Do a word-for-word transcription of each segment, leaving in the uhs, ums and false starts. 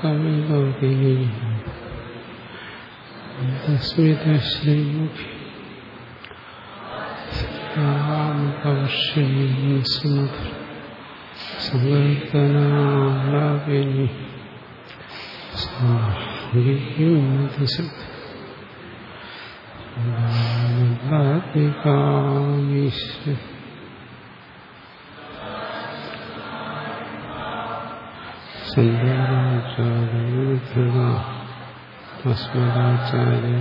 കവിലോകിനി തസ്മിതശ്രീമുഖി രാമകർഷിണി സുമധുര സങ്കീർത്തനാലാപിനി സാത്മികാമീശ്വര സന്ധ്യാചാര്യ അസ്മദാചാര്യ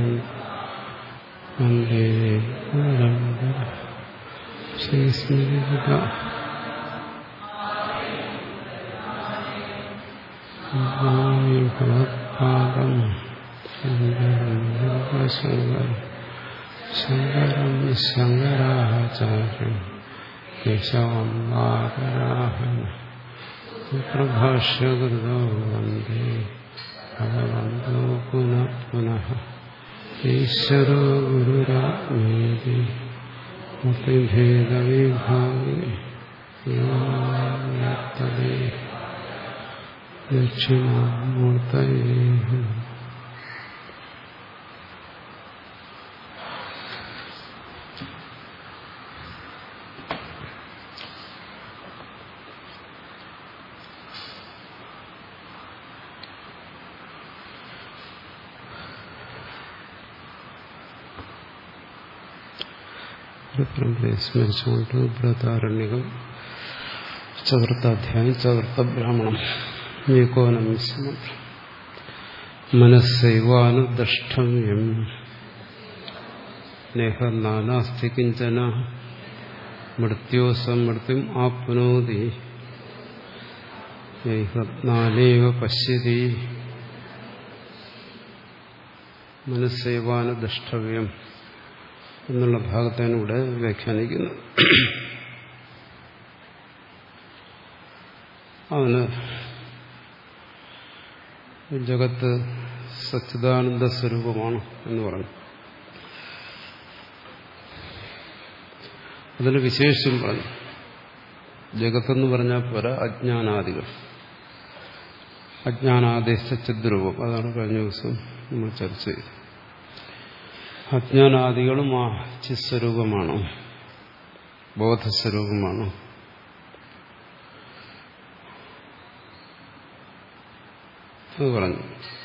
വന്ദേ പരമ്പര ശ്രീസ്മൃത ഭഗവത്പാദം ശങ്കരം ശങ്കരം ശങ്കരാചാര്യം കേശവം വാദരാഹം പ്രഭാഷ്യകൃതോ വന്ദേ ഭഗവന്തോ പുനഃ പുനഃ ഈശ്വരോ ഗുരുരാത്മേതി മുക്തിഭേദവിഭാഗി യോത്തദേ ദക്ഷിണാമൂർത്തയേ. സ്മരിച്ചുകൊണ്ട് ബൃഹദാരണ്യകം ചതുർത്ഥാധ്യായം ചതുർത്ഥ ബ്രാഹ്മണം ഏകോനമിശ്രം മനസ്സൈവാനുദ്രഷ്ടവ്യം നേഹ നാനാസ്തി കിഞ്ചന മൃത്യോ സമൃത്തിം ആപ്നോതി നാനേവ പശ്യതി. മനസ്സൈവാനുദ്രഷ്ടവ്യം എന്നുള്ള ഭാഗത്താണ് ഇവിടെ വ്യാഖ്യാനിക്കുന്നത്. അവന് ജഗത്ത് സച്ചിദാനന്ദ സ്വരൂപമാണ് എന്ന് പറഞ്ഞു. അതിന് വിശേഷം പറഞ്ഞു. ജഗത്തെന്ന് പറഞ്ഞാൽ പോരാ, അജ്ഞാനാദികൾ. അജ്ഞാനാദി സച്ചിദ്രൂപം, അതാണ് കഴിഞ്ഞ ദിവസം നമ്മൾ ചർച്ച ചെയ്തത്. അജ്ഞാനാദികളും ആ ചിസ്വരൂപമാണ്, ബോധസ്വരൂപമാണ്. അത് പറഞ്ഞു.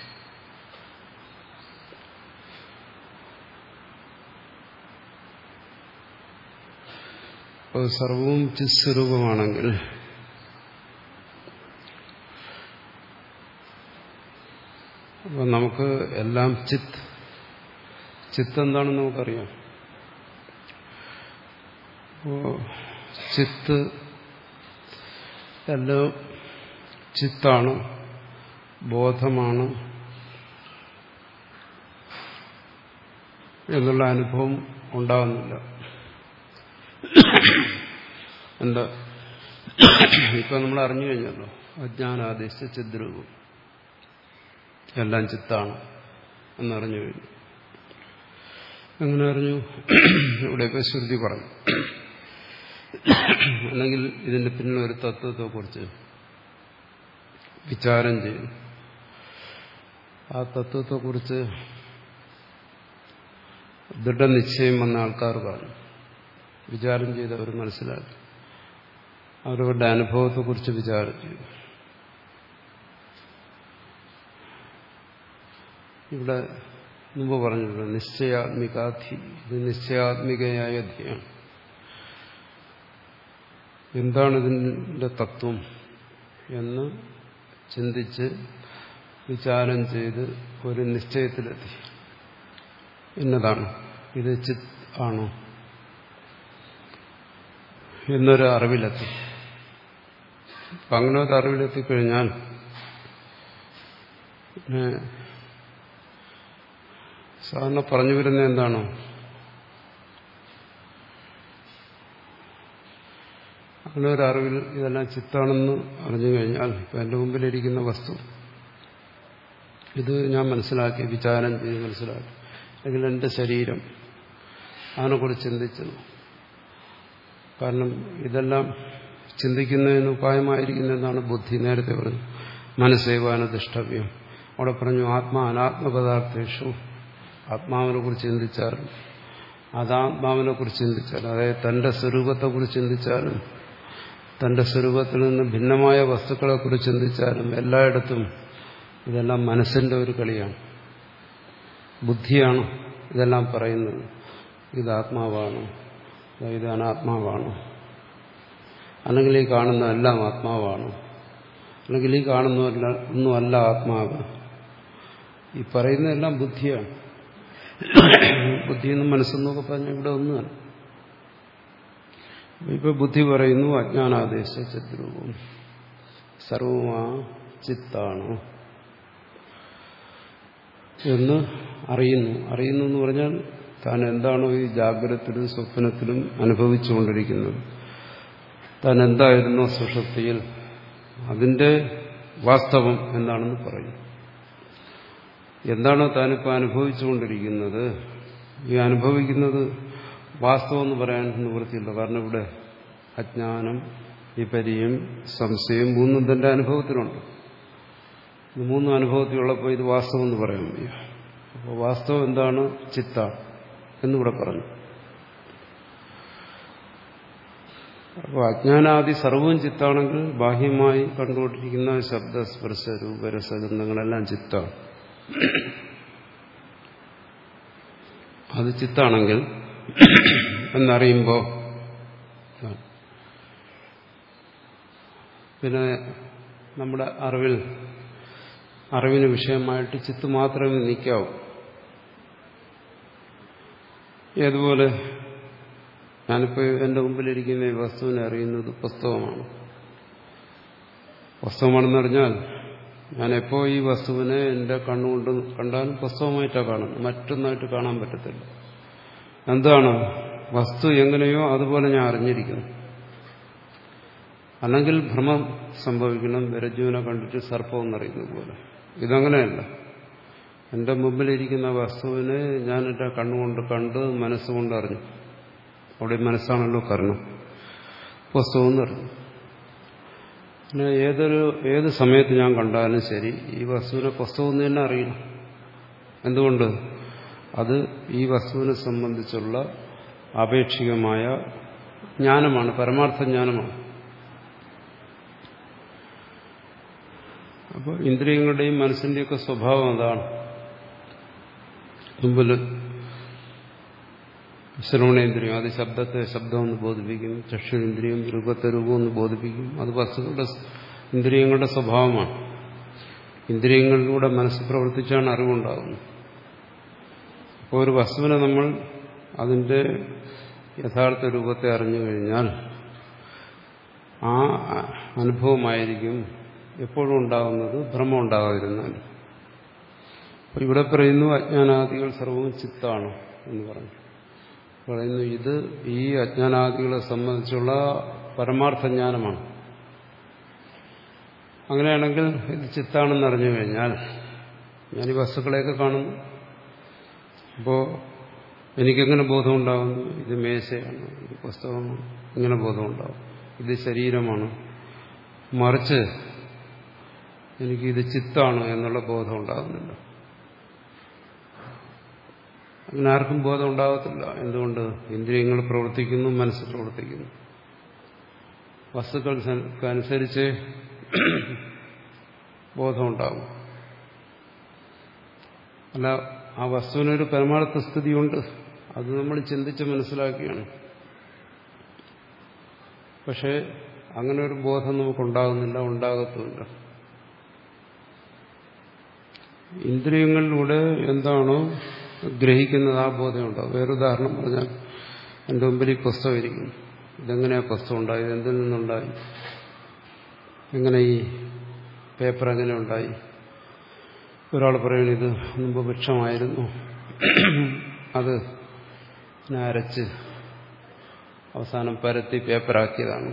അപ്പോൾ സർവവും ചിസ്വരൂപമാണെങ്കിൽ അപ്പോൾ നമുക്ക് എല്ലാം ചിത്ത് ചിത്ത് എന്താണെന്ന് നമുക്കറിയാം. അപ്പോ ചിത്ത് എല്ലാം ചിത്താണ്, ബോധമാണ് എന്നുള്ള അനുഭവം ഉണ്ടാകുന്നില്ല. എന്താ, ഇപ്പൊ നമ്മൾ അറിഞ്ഞു കഴിഞ്ഞല്ലോ, അജ്ഞാനാദേശ ചിദ്രൂപം എല്ലാം ചിത്താണ് എന്നറിഞ്ഞു കഴിഞ്ഞു. എങ്ങനെ അറിഞ്ഞു? ഇവിടെയൊക്കെ ശ്രുതി പറഞ്ഞു. അല്ലെങ്കിൽ ഇതിന്റെ പിന്നിൽ ഒരു തത്വത്തെക്കുറിച്ച് വിചാരം ചെയ്തു. ആ തത്വത്തെക്കുറിച്ച് ദൃഢനിശ്ചയം വന്ന ആൾക്കാർ പറഞ്ഞു, വിചാരം ചെയ്ത് അവർ മനസ്സിലാക്കി, അവരവരുടെ അനുഭവത്തെക്കുറിച്ച് വിചാരം ചെയ്തു. ഇവിടെ മുമ്പ് പറഞ്ഞിട്ടുണ്ട്, നിശ്ചയാത്മികാധി. ഇത് നിശ്ചയാത്മികയായ ധ്യാനം. എന്താണ് ഇതിന്റെ തത്വം എന്ന് ചിന്തിച്ച് വിചാരം ചെയ്ത് ഒരു നിശ്ചയത്തിലെത്തി. എന്നതാണ് ഇത്, ചിത്ത് ആണോ എന്നൊരു അറിവിലെത്തി. അപ്പം അങ്ങനെ ഒരു അറിവിലെത്തിക്കഴിഞ്ഞാൽ സാധാരണ പറഞ്ഞു വരുന്നത് എന്താണോ, അങ്ങനെ ഒരു അറിവിൽ ഇതെല്ലാം ചിത്താണെന്ന് അറിഞ്ഞു കഴിഞ്ഞാൽ, ഇപ്പം എൻ്റെ മുമ്പിലിരിക്കുന്ന വസ്തു ഇത് ഞാൻ മനസ്സിലാക്കി, വിചാരം ചെയ്ത് മനസ്സിലാക്കി, അല്ലെങ്കിൽ എൻ്റെ ശരീരം, അതിനെക്കുറിച്ച് ചിന്തിച്ചു. കാരണം ഇതെല്ലാം ചിന്തിക്കുന്നതിന് ഉപായമായിരിക്കുന്നതാണ് ബുദ്ധി. നേരത്തെ പറഞ്ഞു മനസ്സേവാനുതിഷ്ഠവ്യം. അവിടെ പറഞ്ഞു ആത്മാ അനാത്മപദാർത്ഥേഷു, ആത്മാവിനെ കുറിച്ച് ചിന്തിച്ചാലും അതാത്മാവിനെ കുറിച്ച് ചിന്തിച്ചാലും, അതായത് തന്റെ സ്വരൂപത്തെക്കുറിച്ച് ചിന്തിച്ചാലും തന്റെ സ്വരൂപത്തിൽ നിന്ന് ഭിന്നമായ വസ്തുക്കളെക്കുറിച്ച് ചിന്തിച്ചാലും എല്ലായിടത്തും ഇതെല്ലാം മനസ്സിന്റെ ഒരു കളിയാണ്. ബുദ്ധിയാണ് ഇതെല്ലാം പറയുന്നത്. ഇത് ആത്മാവാണ്, ഇത് അനാത്മാവാണ്, അല്ലെങ്കിൽ ഈ കാണുന്ന എല്ലാം ആത്മാവാണ്, അല്ലെങ്കിൽ ഈ കാണുന്നതല്ല ഒന്നുമല്ല ആത്മാവ്. ഈ പറയുന്നതെല്ലാം ബുദ്ധിയാണ്. ബുദ്ധിയെന്നും മനസ്സെന്നൊക്കെ പറഞ്ഞാൽ ഇവിടെ ഒന്നുമല്ല. ഇപ്പൊ ബുദ്ധി പറയുന്നു അജ്ഞാനാദേശ ചിദ്രൂപം സർവമാ ചിത്താണ് എന്ന് അറിയുന്നു. അറിയുന്നു എന്ന് പറഞ്ഞാൽ താൻ എന്താണോ ഈ ജാഗ്രതത്തിലും സ്വപ്നത്തിലും അനുഭവിച്ചുകൊണ്ടിരിക്കുന്നത്, താൻ എന്തായിരുന്നോ സുഷുപ്തിയിൽ, അതിന്റെ വാസ്തവം എന്താണെന്ന് പറയും. എന്താണോ താനിപ്പോൾ അനുഭവിച്ചുകൊണ്ടിരിക്കുന്നത്, ഈ അനുഭവിക്കുന്നത് വാസ്തവം എന്ന് പറയാൻ നിവൃത്തിയില്ല. കാരണം ഇവിടെ അജ്ഞാനം, വിപര്യം, സംശയം മൂന്നും തന്റെ അനുഭവത്തിലുണ്ട്. ഇത് മൂന്നും അനുഭവത്തിലുള്ളപ്പോൾ ഇത് വാസ്തവം എന്ന് പറയാൻ വയ്യ. അപ്പോൾ വാസ്തവം എന്താണ്? ചിത്ത എന്നിവിടെ പറഞ്ഞു. അപ്പോൾ അജ്ഞാനാദി സർവവും ചിത്താണെങ്കിൽ ബാഹ്യമായി കണ്ടുകൊണ്ടിരിക്കുന്ന ശബ്ദ സ്പർശ രൂപരസഗന്ധങ്ങളെല്ലാം ചിത്താണ്. അത് ചിത്താണെങ്കിൽ എന്നറിയുമ്പോൾ പിന്നെ നമ്മുടെ അറിവിൽ അറിവിന് വിഷയമായിട്ട് ചിത്ത് മാത്രമേ നിൽക്കാവൂ. ഏതുപോലെ ഞാനിപ്പോൾ എൻ്റെ മുമ്പിലിരിക്കുന്ന ഈ വസ്തുവിനെ അറിയുന്നത് പുസ്തകമാണ്. പുസ്തകമാണെന്ന് പറഞ്ഞാൽ ഞാനെപ്പോ ഈ വസ്തുവിനെ എൻ്റെ കണ്ണുകൊണ്ട് കണ്ടാലും പുസ്തകമായിട്ടാണ് കാണുന്നത്, മറ്റൊന്നായിട്ട് കാണാൻ പറ്റത്തില്ല. എന്താണ്? വസ്തു എങ്ങനെയോ അതുപോലെ ഞാൻ അറിഞ്ഞിരിക്കുന്നു. അല്ലെങ്കിൽ ഭ്രമം സംഭവിക്കണം, രജ്ജുവിനെ കണ്ടിട്ട് സർപ്പം എന്നറിയുന്നത് പോലെ. ഇതങ്ങനെയല്ല. എൻ്റെ മുമ്പിലിരിക്കുന്ന വസ്തുവിനെ ഞാൻ എൻ്റെ കണ്ണുകൊണ്ട് കണ്ട് മനസ്സുകൊണ്ട് അറിഞ്ഞു. അവിടെ മനസ്സാണല്ലോ കാരണം. പുസ്തകം എന്നറിഞ്ഞു. പിന്നെ ഏതൊരു ഏത് സമയത്ത് ഞാൻ കണ്ടാലും ശരി ഈ വസ്തുവിനെ പുസ്തകം എന്ന് തന്നെ അറിയണം. എന്തുകൊണ്ട്? അത് ഈ വസ്തുവിനെ സംബന്ധിച്ചുള്ള ആപേക്ഷികമായ ജ്ഞാനമാണ്, പരമാർത്ഥ ജ്ഞാനമാണ്. അപ്പോൾ ഇന്ദ്രിയങ്ങളുടെയും മനസ്സിന്റെയൊക്കെ സ്വഭാവം അതാണ്. മുമ്പിൽ ശ്രവണേന്ദ്രിയം അത് ശബ്ദത്തെ ശബ്ദമെന്ന് ബോധിപ്പിക്കും, ചക്ഷുരേന്ദ്രിയം രൂപത്തെ രൂപമെന്ന് ബോധിപ്പിക്കും. അത് വസ്തുക്കളുടെ ഇന്ദ്രിയങ്ങളുടെ സ്വഭാവമാണ്. ഇന്ദ്രിയങ്ങളിലൂടെ മനസ്സ് പ്രവർത്തിച്ചാണ് അറിവുണ്ടാകുന്നത്. അപ്പോൾ ഒരു വസ്തുവിനെ നമ്മൾ അതിൻ്റെ യഥാർത്ഥ രൂപത്തെ അറിഞ്ഞു കഴിഞ്ഞാൽ ആ അനുഭവമായിരിക്കും എപ്പോഴും ഉണ്ടാകുന്നത്, ഭ്രമം ഉണ്ടാകാതിരുന്നാൽ. അപ്പോൾ ഇവിടെ പറയുന്നു അജ്ഞാനാദികൾ സർവവും ചിത്താണ് എന്ന് പറഞ്ഞു. പറയുന്നു ഇത് ഈ അജ്ഞാനാദികളെ സംബന്ധിച്ചുള്ള പരമാർത്ഥ ജ്ഞാനമാണ്. അങ്ങനെയാണെങ്കിൽ ഇത് ചിത്താണെന്ന് അറിഞ്ഞു കഴിഞ്ഞാൽ ഞാൻ ഈ വസ്തുക്കളെയൊക്കെ കാണുന്നു. അപ്പോൾ എനിക്കെങ്ങനെ ബോധമുണ്ടാകുന്നു? ഇത് മേശയാണ്, ഇത് പുസ്തകമാണ്, ഇങ്ങനെ ബോധമുണ്ടാകും. ഇത് ശരീരമാണ്. മറിച്ച് എനിക്കിത് ചിത്താണ് എന്നുള്ള ബോധം ഉണ്ടാകുന്നില്ല. അങ്ങനെ ആർക്കും ബോധം ഉണ്ടാകത്തില്ല. എന്തുകൊണ്ട്? ഇന്ദ്രിയങ്ങൾ പ്രവർത്തിക്കുന്നു, മനസ്സ് പ്രവർത്തിക്കുന്നു. വസ്തുക്കൾക്കനുസരിച്ച് ബോധമുണ്ടാകും. അല്ല, ആ വസ്തുവിനൊരു പരമാർത്ഥ സ്ഥിതിയുണ്ട്. അത് നമ്മൾ ചിന്തിച്ച് മനസ്സിലാക്കിയാണ്. പക്ഷേ അങ്ങനെ ഒരു ബോധം നമുക്കുണ്ടാകുന്നില്ല, ഉണ്ടാകത്തുമില്ല. ഇന്ദ്രിയങ്ങളിലൂടെ എന്താണോ ഗ്രഹിക്കുന്നത് ആ ബോധം ഉണ്ടാകും. വേറൊരുദാഹരണം പറഞ്ഞാൽ എൻ്റെ മുമ്പിൽ ഈ പുസ്തകം ഇരിക്കുന്നു. ഇതെങ്ങനെയാ പുസ്തകം ഉണ്ടായത്? എന്തിൽ നിന്നുണ്ടായി? എങ്ങനെ ഈ പേപ്പർ എങ്ങനെ ഉണ്ടായി? ഒരാൾ പറയുന്നത് ഇത് മുമ്പ് വൃക്ഷമായിരുന്നു, അത് അരച്ച് അവസാനം പരത്തി പേപ്പറാക്കിയതാണ്.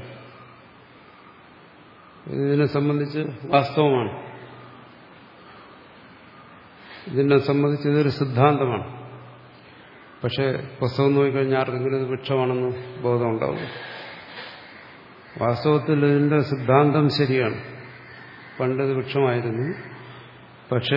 ഇതിനെ സംബന്ധിച്ച് വാസ്തവമാണ്. ഇതിനെ സംബന്ധിച്ച് ഇതൊരു സിദ്ധാന്തമാണ്. പക്ഷെ പുസ്തകം നോക്കിക്കഴിഞ്ഞാൽ ആർക്കെങ്കിലും ഇത് വൃക്ഷമാണെന്ന് ബോധമുണ്ടാവും. വാസ്തവത്തിൽ ഇതിന്റെ സിദ്ധാന്തം ശരിയാണ്, പണ്ടത് വൃക്ഷമായിരുന്നു. പക്ഷേ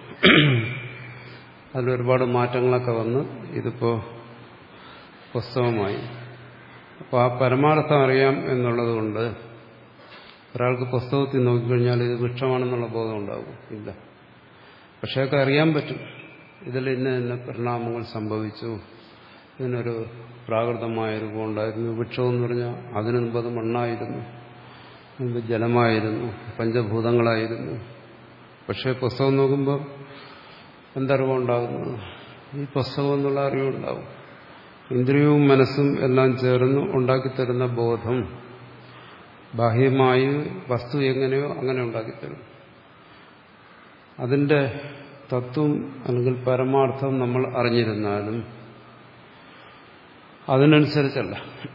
അതിലൊരുപാട് മാറ്റങ്ങളൊക്കെ വന്ന് ഇതിപ്പോ പുസ്തകമായി. അപ്പോൾ ആ പരമാർത്ഥം അറിയാം എന്നുള്ളത് കൊണ്ട് ഒരാൾക്ക് പുസ്തകത്തിൽ നോക്കിക്കഴിഞ്ഞാൽ ഇത് വൃക്ഷമാണെന്നുള്ള ബോധം ഉണ്ടാകും ഇല്ല. പക്ഷേ ഒക്കെ അറിയാൻ പറ്റും. ഇതിൽ ഇന്ന ഇന്ന പരിണാമങ്ങൾ സംഭവിച്ചു, ഇതിനൊരു പ്രാകൃതമായ രൂപം ഉണ്ടായിരുന്നു. വൃക്ഷം എന്ന് പറഞ്ഞാൽ അതിനു മുമ്പ് അത് മണ്ണായിരുന്നു, മുമ്പ് ജലമായിരുന്നു, പഞ്ചഭൂതങ്ങളായിരുന്നു. പക്ഷേ പുസ്തകം നോക്കുമ്പോൾ എന്തറിവുണ്ടാകുന്നത്? ഈ പുസ്തകം എന്നുള്ള അറിവുണ്ടാവും. ഇന്ദ്രിയവും മനസ്സും എല്ലാം ചേർന്ന് ഉണ്ടാക്കിത്തരുന്ന ബോധം ബാഹ്യമായി വസ്തു എങ്ങനെയോ അങ്ങനെ ഉണ്ടാക്കിത്തരും. അതിന്റെ തത്വം അല്ലെങ്കിൽ പരമാർത്ഥം നമ്മൾ അറിഞ്ഞിരുന്നാലും അതിനനുസരിച്ചല്ല.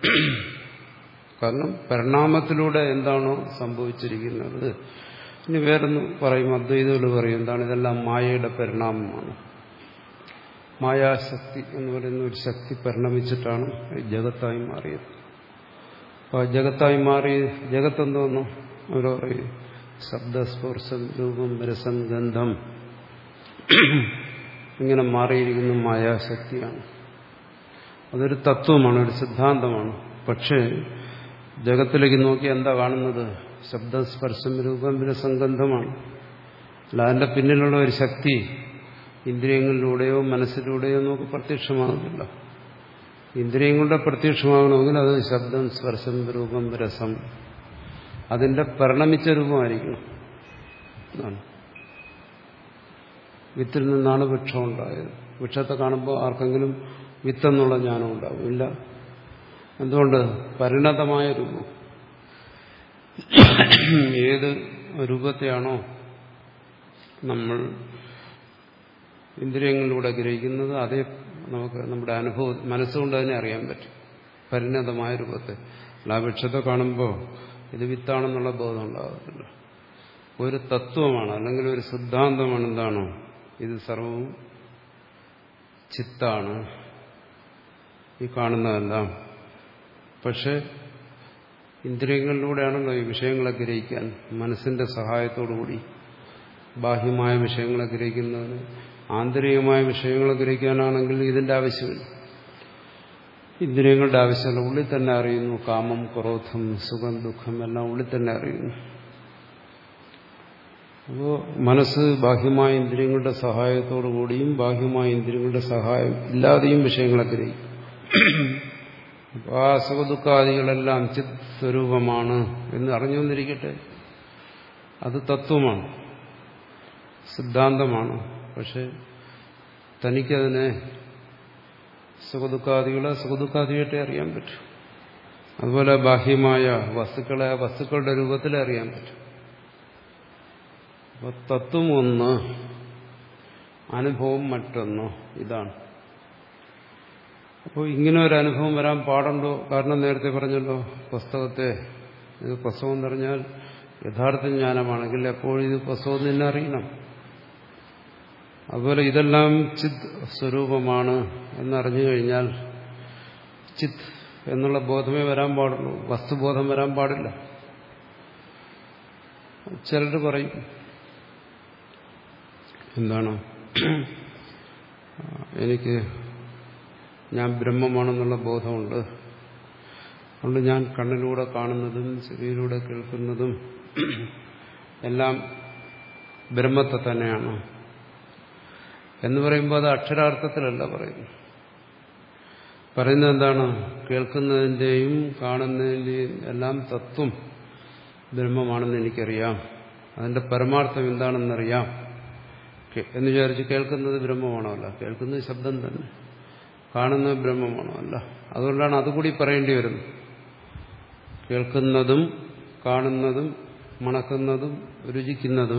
കാരണം പരിണാമത്തിലൂടെ എന്താണോ സംഭവിച്ചിരിക്കുന്നത്. ഇനി വേറൊന്ന് പറയും, അദ്വൈതകൾ പറയും, എന്താണ് ഇതെല്ലാം മായയുടെ പരിണാമമാണ്. മായാശക്തി എന്ന് പറയുന്ന ഒരു ശക്തി പരിണമിച്ചിട്ടാണ് ജഗത്തായി മാറിയത്. അപ്പോൾ ജഗത്തായി മാറി ജഗത്തെന്തോന്നു അവർ പറയും, ശബ്ദസ്പർശം രൂപം രസം ഗന്ധം ഇങ്ങനെ മാറിയിരിക്കുന്ന മായാശക്തിയാണ്. അതൊരു തത്വമാണ്, ഒരു സിദ്ധാന്തമാണ്. പക്ഷേ ജഗത്തിലേക്ക് നോക്കി എന്താ കാണുന്നത്? ശബ്ദസ്പർശം രൂപം രസം ഗന്ധമാണ്. അല്ല, അതിന്റെ പിന്നിലുള്ള ഒരു ശക്തി ഇന്ദ്രിയങ്ങളിലൂടെയോ മനസ്സിലൂടെയോ നമുക്ക് പ്രത്യക്ഷമാകുന്നില്ല. ഇന്ദ്രിയങ്ങളുടെ പ്രത്യക്ഷമാകണമെങ്കിൽ അത് ശബ്ദം സ്പർശം രൂപം രസം അതിന്റെ പരിണമിച്ച രൂപമായിരിക്കണം. വിത്തിൽ നിന്നാണ് വൃക്ഷം ഉണ്ടായത്. വൃക്ഷത്തെ കാണുമ്പോൾ ആർക്കെങ്കിലും വിത്തെന്നുള്ള ജ്ഞാനം ഉണ്ടാവും? ഇല്ല. എന്തുകൊണ്ട്? പരിണതമായ രൂപം. ഏത് രൂപത്തെയാണോ നമ്മൾ ഇന്ദ്രിയങ്ങളിലൂടെ ഗ്രഹിക്കുന്നത് അതേ നമുക്ക് നമ്മുടെ അനുഭവം മനസ്സുകൊണ്ട് തന്നെ അറിയാൻ പറ്റും, പരിണതമായ രൂപത്തെ. അല്ല, ആ വൃക്ഷത്തെ കാണുമ്പോൾ ഇത് വിത്താണെന്നുള്ള ബോധം ഉണ്ടാകത്തില്ല. ഒരു തത്വമാണ് അല്ലെങ്കിൽ ഒരു സിദ്ധാന്തമാണ്. എന്താണോ ഇത് സർവവും ചിത്താണ്, ഈ കാണുന്നതെല്ലാം. പക്ഷെ ഇന്ദ്രിയങ്ങളിലൂടെയാണല്ലോ ഈ വിഷയങ്ങളെ ഗ്രഹിക്കാൻ, മനസ്സിന്റെ സഹായത്തോടുകൂടി ബാഹ്യമായ വിഷയങ്ങളെ ഗ്രഹിക്കുന്നതിന്. ആന്തരികമായ വിഷയങ്ങളെ ഗ്രഹിക്കാനാണെങ്കിൽ ഇതിന്റെ ആവശ്യമില്ല, ഇന്ദ്രിയങ്ങളുടെ ആവശ്യമില്ല. ഉള്ളിൽ തന്നെ അറിയുന്നു. കാമം, ക്രോധം, സുഖം, ദുഃഖം എല്ലാം ഉള്ളിൽ തന്നെ അറിയുന്നു. അപ്പോൾ മനസ്സ് ബാഹ്യമായ ഇന്ദ്രിയങ്ങളുടെ സഹായത്തോടു കൂടിയും ബാഹ്യമായ ഇന്ദ്രിയങ്ങളുടെ സഹായം ഇല്ലാതെയും വിഷയങ്ങളെ ഗ്രഹിക്കും. അപ്പോൾ ആ സുഖദുഃഖാദികളെല്ലാം ചിത് സ്വരൂപമാണ് എന്ന് അറിഞ്ഞു വന്നിരിക്കട്ടെ, അത് തത്വമാണ്, സിദ്ധാന്തമാണ്. പക്ഷെ തനിക്കതിനെ സുഖദുഃഖാദികളെ സുഖദുഃഖാദിയായിട്ടേ അറിയാൻ പറ്റും. അതുപോലെ ബാഹ്യമായ വസ്തുക്കളെ വസ്തുക്കളുടെ രൂപത്തിലേ അറിയാൻ പറ്റും. അപ്പോൾ തത്വം ഒന്ന്, അനുഭവം മറ്റൊന്ന്. ഇതാണ്. അപ്പോൾ ഇങ്ങനെ ഒരു അനുഭവം വരാൻ പാടുണ്ടോ? കാരണം നേരത്തെ പറഞ്ഞല്ലോ, പുസ്തകത്തെ ഇത് പുസ്തകം എന്ന് പറഞ്ഞാൽ യഥാർത്ഥ ജ്ഞാനമാണെങ്കിൽ എപ്പോഴും ഇത് പുസ്തകം തന്നെ അറിയണം. അതുപോലെ ഇതെല്ലാം ചിത് സ്വരൂപമാണ് എന്നറിഞ്ഞു കഴിഞ്ഞാൽ ചിത് എന്നുള്ള ബോധമേ വരാൻ പാടുള്ളൂ, വസ്തുബോധം വരാൻ പാടില്ല. ചിലർ പറയും എന്താണ്, എനിക്ക് ഞാൻ ബ്രഹ്മമാണെന്നുള്ള ബോധമുണ്ട്, അതുകൊണ്ട് ഞാൻ കണ്ണിലൂടെ കാണുന്നതും ചെവിയിലൂടെ കേൾക്കുന്നതും എല്ലാം ബ്രഹ്മത്തെ തന്നെയാണ് എന്ന് പറയുമ്പോൾ അത് അക്ഷരാർത്ഥത്തിലല്ല പറയുന്നു. പറയുന്നത് എന്താണ്? കേൾക്കുന്നതിൻ്റെയും കാണുന്നതിൻ്റെയും എല്ലാം തത്വം ബ്രഹ്മമാണെന്ന് എനിക്കറിയാം, അതിന്റെ പരമാർത്ഥം എന്താണെന്നറിയാം എന്ന് വിചാരിച്ച് കേൾക്കുന്നത് ബ്രഹ്മമാണോ? അല്ല. കേൾക്കുന്നത് ശബ്ദം തന്നെ. കാണുന്നത് ബ്രഹ്മമാണോ? അല്ല. അതുകൊണ്ടാണ് അതുകൂടി പറയേണ്ടി വരുന്നത്. കേൾക്കുന്നതും കാണുന്നതും മണക്കുന്നതും രുചിക്കുന്നതും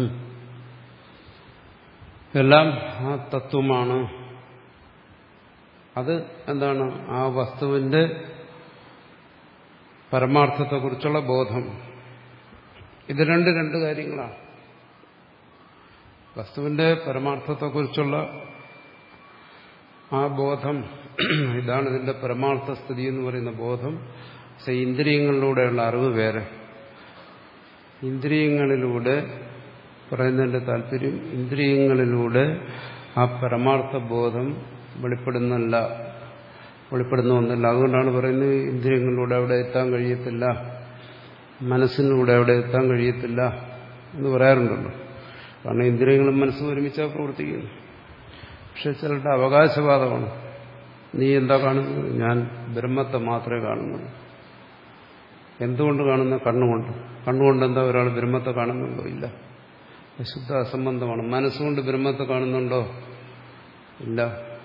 എല്ലാം ആ തത്വമാണ്. അത് എന്താണ്? ആ വസ്തുവിന്റെ പരമാർത്ഥത്തെക്കുറിച്ചുള്ള ബോധം. ഇത് രണ്ട് രണ്ട് കാര്യങ്ങളാണ്. വസ്തുവിന്റെ പരമാർത്ഥത്തെക്കുറിച്ചുള്ള ആ ബോധം, ഇതാണ് ഇതിന്റെ പരമാർത്ഥ സ്ഥിതി എന്ന് പറയുന്ന ബോധം. പക്ഷെ ഇന്ദ്രിയങ്ങളിലൂടെയുള്ള അറിവ് വേറെ. ഇന്ദ്രിയങ്ങളിലൂടെ പറയുന്നതിന്റെ താല്പര്യം ഇന്ദ്രിയങ്ങളിലൂടെ ആ പരമാർത്ഥ ബോധം വെളിപ്പെടുന്നല്ല വെളിപ്പെടുന്ന ഒന്നല്ല. അതുകൊണ്ടാണ് പറയുന്നത് ഇന്ദ്രിയങ്ങളിലൂടെ അവിടെ എത്താൻ കഴിയത്തില്ല, മനസ്സിലൂടെ അവിടെ എത്താൻ കഴിയത്തില്ല എന്ന് പറയാറുണ്ടല്ലോ. കാരണം ഇന്ദ്രിയങ്ങളും മനസ്സും ഒരുമിച്ചാണ് പ്രവർത്തിക്കുന്നു. പക്ഷെ ചിലരുടെ അവകാശവാദമാണ്, നീ എന്താ കാണുന്നത്? ഞാൻ ബ്രഹ്മത്തെ മാത്രമേ കാണുന്നുള്ളൂ. എന്തുകൊണ്ട് കാണുന്ന? കണ്ണുകൊണ്ട്. കണ്ണുകൊണ്ട് എന്താ ഒരാൾ ബ്രഹ്മത്തെ കാണുന്നുണ്ടോ? ഇല്ല. ശുദ്ധ അസംബന്ധമാണ്. മനസ്സുകൊണ്ട് ബ്രഹ്മത്തെ കാണുന്നുണ്ടോ? ഇല്ല.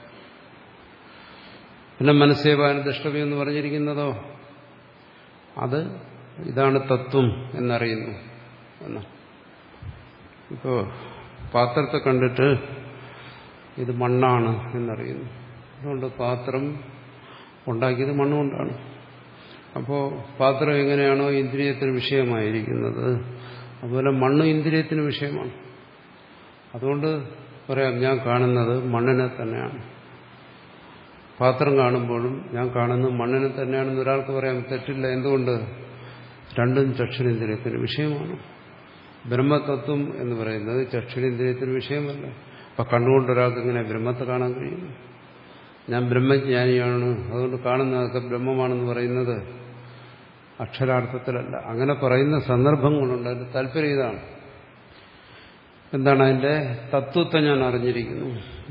പിന്നെ മനസ്സേവാന ദ്രഷ്ടവ്യം എന്ന് പറഞ്ഞിരിക്കുന്നതോ അത് ഇതാണ് തത്വം എന്നറിയുന്നു എന്നാ. ഇപ്പോ പാത്രത്തെ കണ്ടിട്ട് ഇത് മണ്ണാണ് എന്നറിയുന്നു. അതുകൊണ്ട് പാത്രം ഉണ്ടാക്കിയത് മണ്ണുകൊണ്ടാണ്. അപ്പോൾ പാത്രം എങ്ങനെയാണോ ഇന്ദ്രിയത്തിന് വിഷയമായിരിക്കുന്നത്, അതുപോലെ മണ്ണ് ഇന്ദ്രിയത്തിന് വിഷയമാണ്. അതുകൊണ്ട് പറയാം, ഞാൻ കാണുന്നത് മണ്ണിനെ തന്നെയാണ്. പാത്രം കാണുമ്പോഴും ഞാൻ കാണുന്നത് മണ്ണിനെ തന്നെയാണെന്ന് ഒരാൾക്ക് പറയാൻ തെറ്റില്ല. എന്തുകൊണ്ട്? രണ്ടും ചക്ഷുരേന്ദ്രിയത്തിന് വിഷയമാണ്. ബ്രഹ്മതത്വം എന്ന് പറയുന്നത് ചക്ഷുരേന്ദ്രിയത്തിന് വിഷയമല്ല. അപ്പൊ കണ്ണുകൊണ്ട് ഒരാൾക്ക് ഇങ്ങനെ ബ്രഹ്മത്തെ കാണാൻ കഴിയുന്നു? ഞാൻ ബ്രഹ്മജ്ഞാനിയാണ്, അതുകൊണ്ട് കാണുന്നതൊക്കെ ബ്രഹ്മമാണെന്ന് പറയുന്നത് അക്ഷരാർത്ഥത്തിലല്ല. അങ്ങനെ പറയുന്ന സന്ദർഭങ്ങളുണ്ട്. അതിന്റെ താല്പര്യം ഇതാണ്. എന്താണ്? അതിന്റെ തത്വത്തെ ഞാൻ അറിഞ്ഞിരിക്കുന്നു.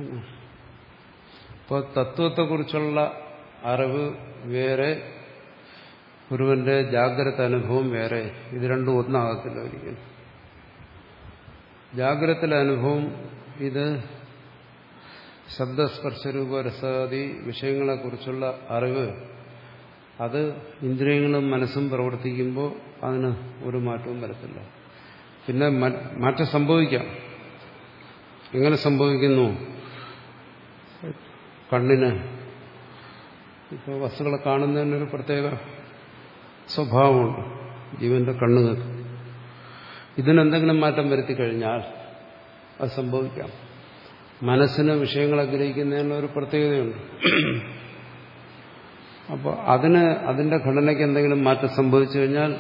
അപ്പോൾ തത്വത്തെക്കുറിച്ചുള്ള അറിവ് വേറെ, ഗുരുവിന്റെ ജാഗ്രത അനുഭവം വേറെ. ഇത് രണ്ടും ഒന്നാകത്തില്ല ഒരിക്കലും. ജാഗ്രതയിലെ അനുഭവം ഇത് ശബ്ദസ്പർശരൂപ രസാദി വിഷയങ്ങളെക്കുറിച്ചുള്ള അറിവ്, അത് ഇന്ദ്രിയങ്ങളും മനസ്സും പ്രവർത്തിക്കുമ്പോൾ അതിന് ഒരു മാറ്റവും വരത്തില്ല. പിന്നെ മാറ്റം സംഭവിക്കാം. എങ്ങനെ സംഭവിക്കുന്നു? കണ്ണിന് ഇപ്പോൾ വസ്തുക്കളെ കാണുന്നതിനൊരു പ്രത്യേക സ്വഭാവമുണ്ട് ജീവന്റെ കണ്ണുകൾക്ക്. ഇതിനെന്തെങ്കിലും മാറ്റം വരുത്തി കഴിഞ്ഞാൽ അത് സംഭവിക്കാം. മനസ്സിന് വിഷയങ്ങളെ ഗ്രഹിക്കുന്നതിന് ഒരു പ്രത്യേകതയുണ്ട്. അപ്പോൾ അതിന് അതിന്റെ ഘടനയ്ക്ക് എന്തെങ്കിലും മാറ്റം സംഭവിച്ചു കഴിഞ്ഞാൽ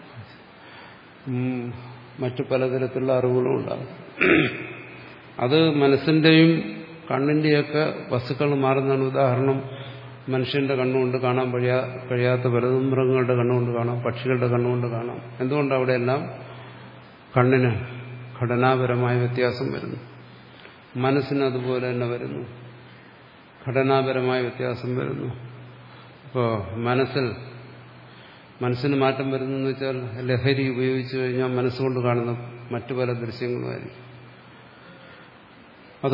മറ്റു പലതരത്തിലുള്ള അറിവുകളും ഉണ്ടാകും. അത് മനസ്സിന്റെയും കണ്ണിന്റെയൊക്കെ വസ്തുക്കൾ മാറുന്നതാണ്. ഉദാഹരണം, മനുഷ്യന്റെ കണ്ണുകൊണ്ട് കാണാൻ കഴിയാ കഴിയാത്ത പലതും മൃഗങ്ങളുടെ കണ്ണുകൊണ്ട് കാണാം, പക്ഷികളുടെ കണ്ണുകൊണ്ട് കാണാം. എന്തുകൊണ്ട്? അവിടെയെല്ലാം കണ്ണിന് ഘടനാപരമായ വ്യത്യാസം വരുന്നു. മനസ്സിന് അതുപോലെ തന്നെ വരുന്നു, ഘടനാപരമായ വ്യത്യാസം വരുന്നു. ഇപ്പോൾ മനസ്സിൽ മനസ്സിന് മാറ്റം വരുന്നതെന്ന് വെച്ചാൽ ലഹരി ഉപയോഗിച്ചു കഴിഞ്ഞാൽ മനസ്സുകൊണ്ട് കാണുന്ന മറ്റു പല ദൃശ്യങ്ങളുമായിരിക്കും. അത്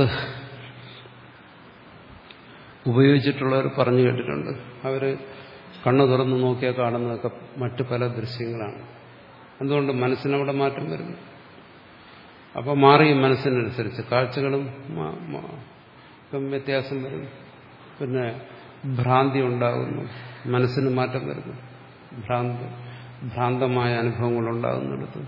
ഉപയോഗിച്ചിട്ടുള്ളവർ പറഞ്ഞു കേട്ടിട്ടുണ്ട്. അവർ കണ്ണ് തുറന്ന് നോക്കിയാൽ കാണുന്നതൊക്കെ മറ്റു പല ദൃശ്യങ്ങളാണ്. എന്തുകൊണ്ട്? മനസ്സിനവിടെ മാറ്റം വരുന്നു. അപ്പോൾ മാറി മനസ്സിനനുസരിച്ച് കാഴ്ചകളും വ്യത്യാസം വരുന്നു. പിന്നെ ഭ്രാന്തി ഉണ്ടാകുന്നു, മനസ്സിന് മാറ്റം വരുന്നു. ഭ്രാന്തി ഭ്രാന്തമായ അനുഭവങ്ങൾ ഉണ്ടാകുന്നിടത്ത്,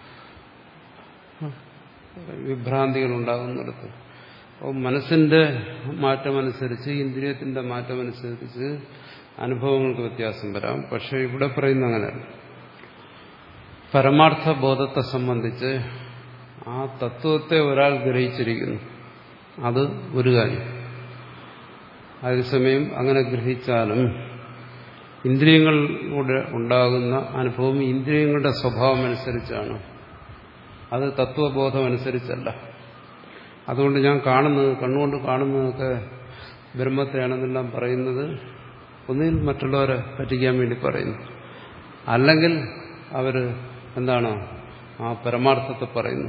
വിഭ്രാന്തികൾ ഉണ്ടാകുന്നിടത്ത്. അപ്പോൾ മനസ്സിന്റെ മാറ്റമനുസരിച്ച്, ഇന്ദ്രിയത്തിന്റെ മാറ്റമനുസരിച്ച് അനുഭവങ്ങൾക്ക് വ്യത്യാസം വരാം. പക്ഷെ ഇവിടെ പറയുന്ന അങ്ങനെയല്ല. പരമാർത്ഥ ബോധത്തെ സംബന്ധിച്ച് ആ തത്വത്തെ ഒരാൾ ഗ്രഹിച്ചിരിക്കുന്നു, അത് ഒരു കാര്യം. അതേസമയം അങ്ങനെ ഗ്രഹിച്ചാലും ഇന്ദ്രിയങ്ങളിലൂടെ ഉണ്ടാകുന്ന അനുഭവം ഇന്ദ്രിയങ്ങളുടെ സ്വഭാവം അനുസരിച്ചാണ്, അത് തത്വബോധം അനുസരിച്ചല്ല. അതുകൊണ്ട് ഞാൻ കാണുന്നത്, കണ്ണുകൊണ്ട് കാണുന്നതൊക്കെ ബ്രഹ്മത്തെയാണെന്നെല്ലാം പറയുന്നത് ഒന്നുകിൽ മറ്റുള്ളവരെ പറ്റിക്കാൻ വേണ്ടി പറയുന്നു, അല്ലെങ്കിൽ അവർ എന്താണ് ആ പരമാർത്ഥത്തെ പറയുന്നു.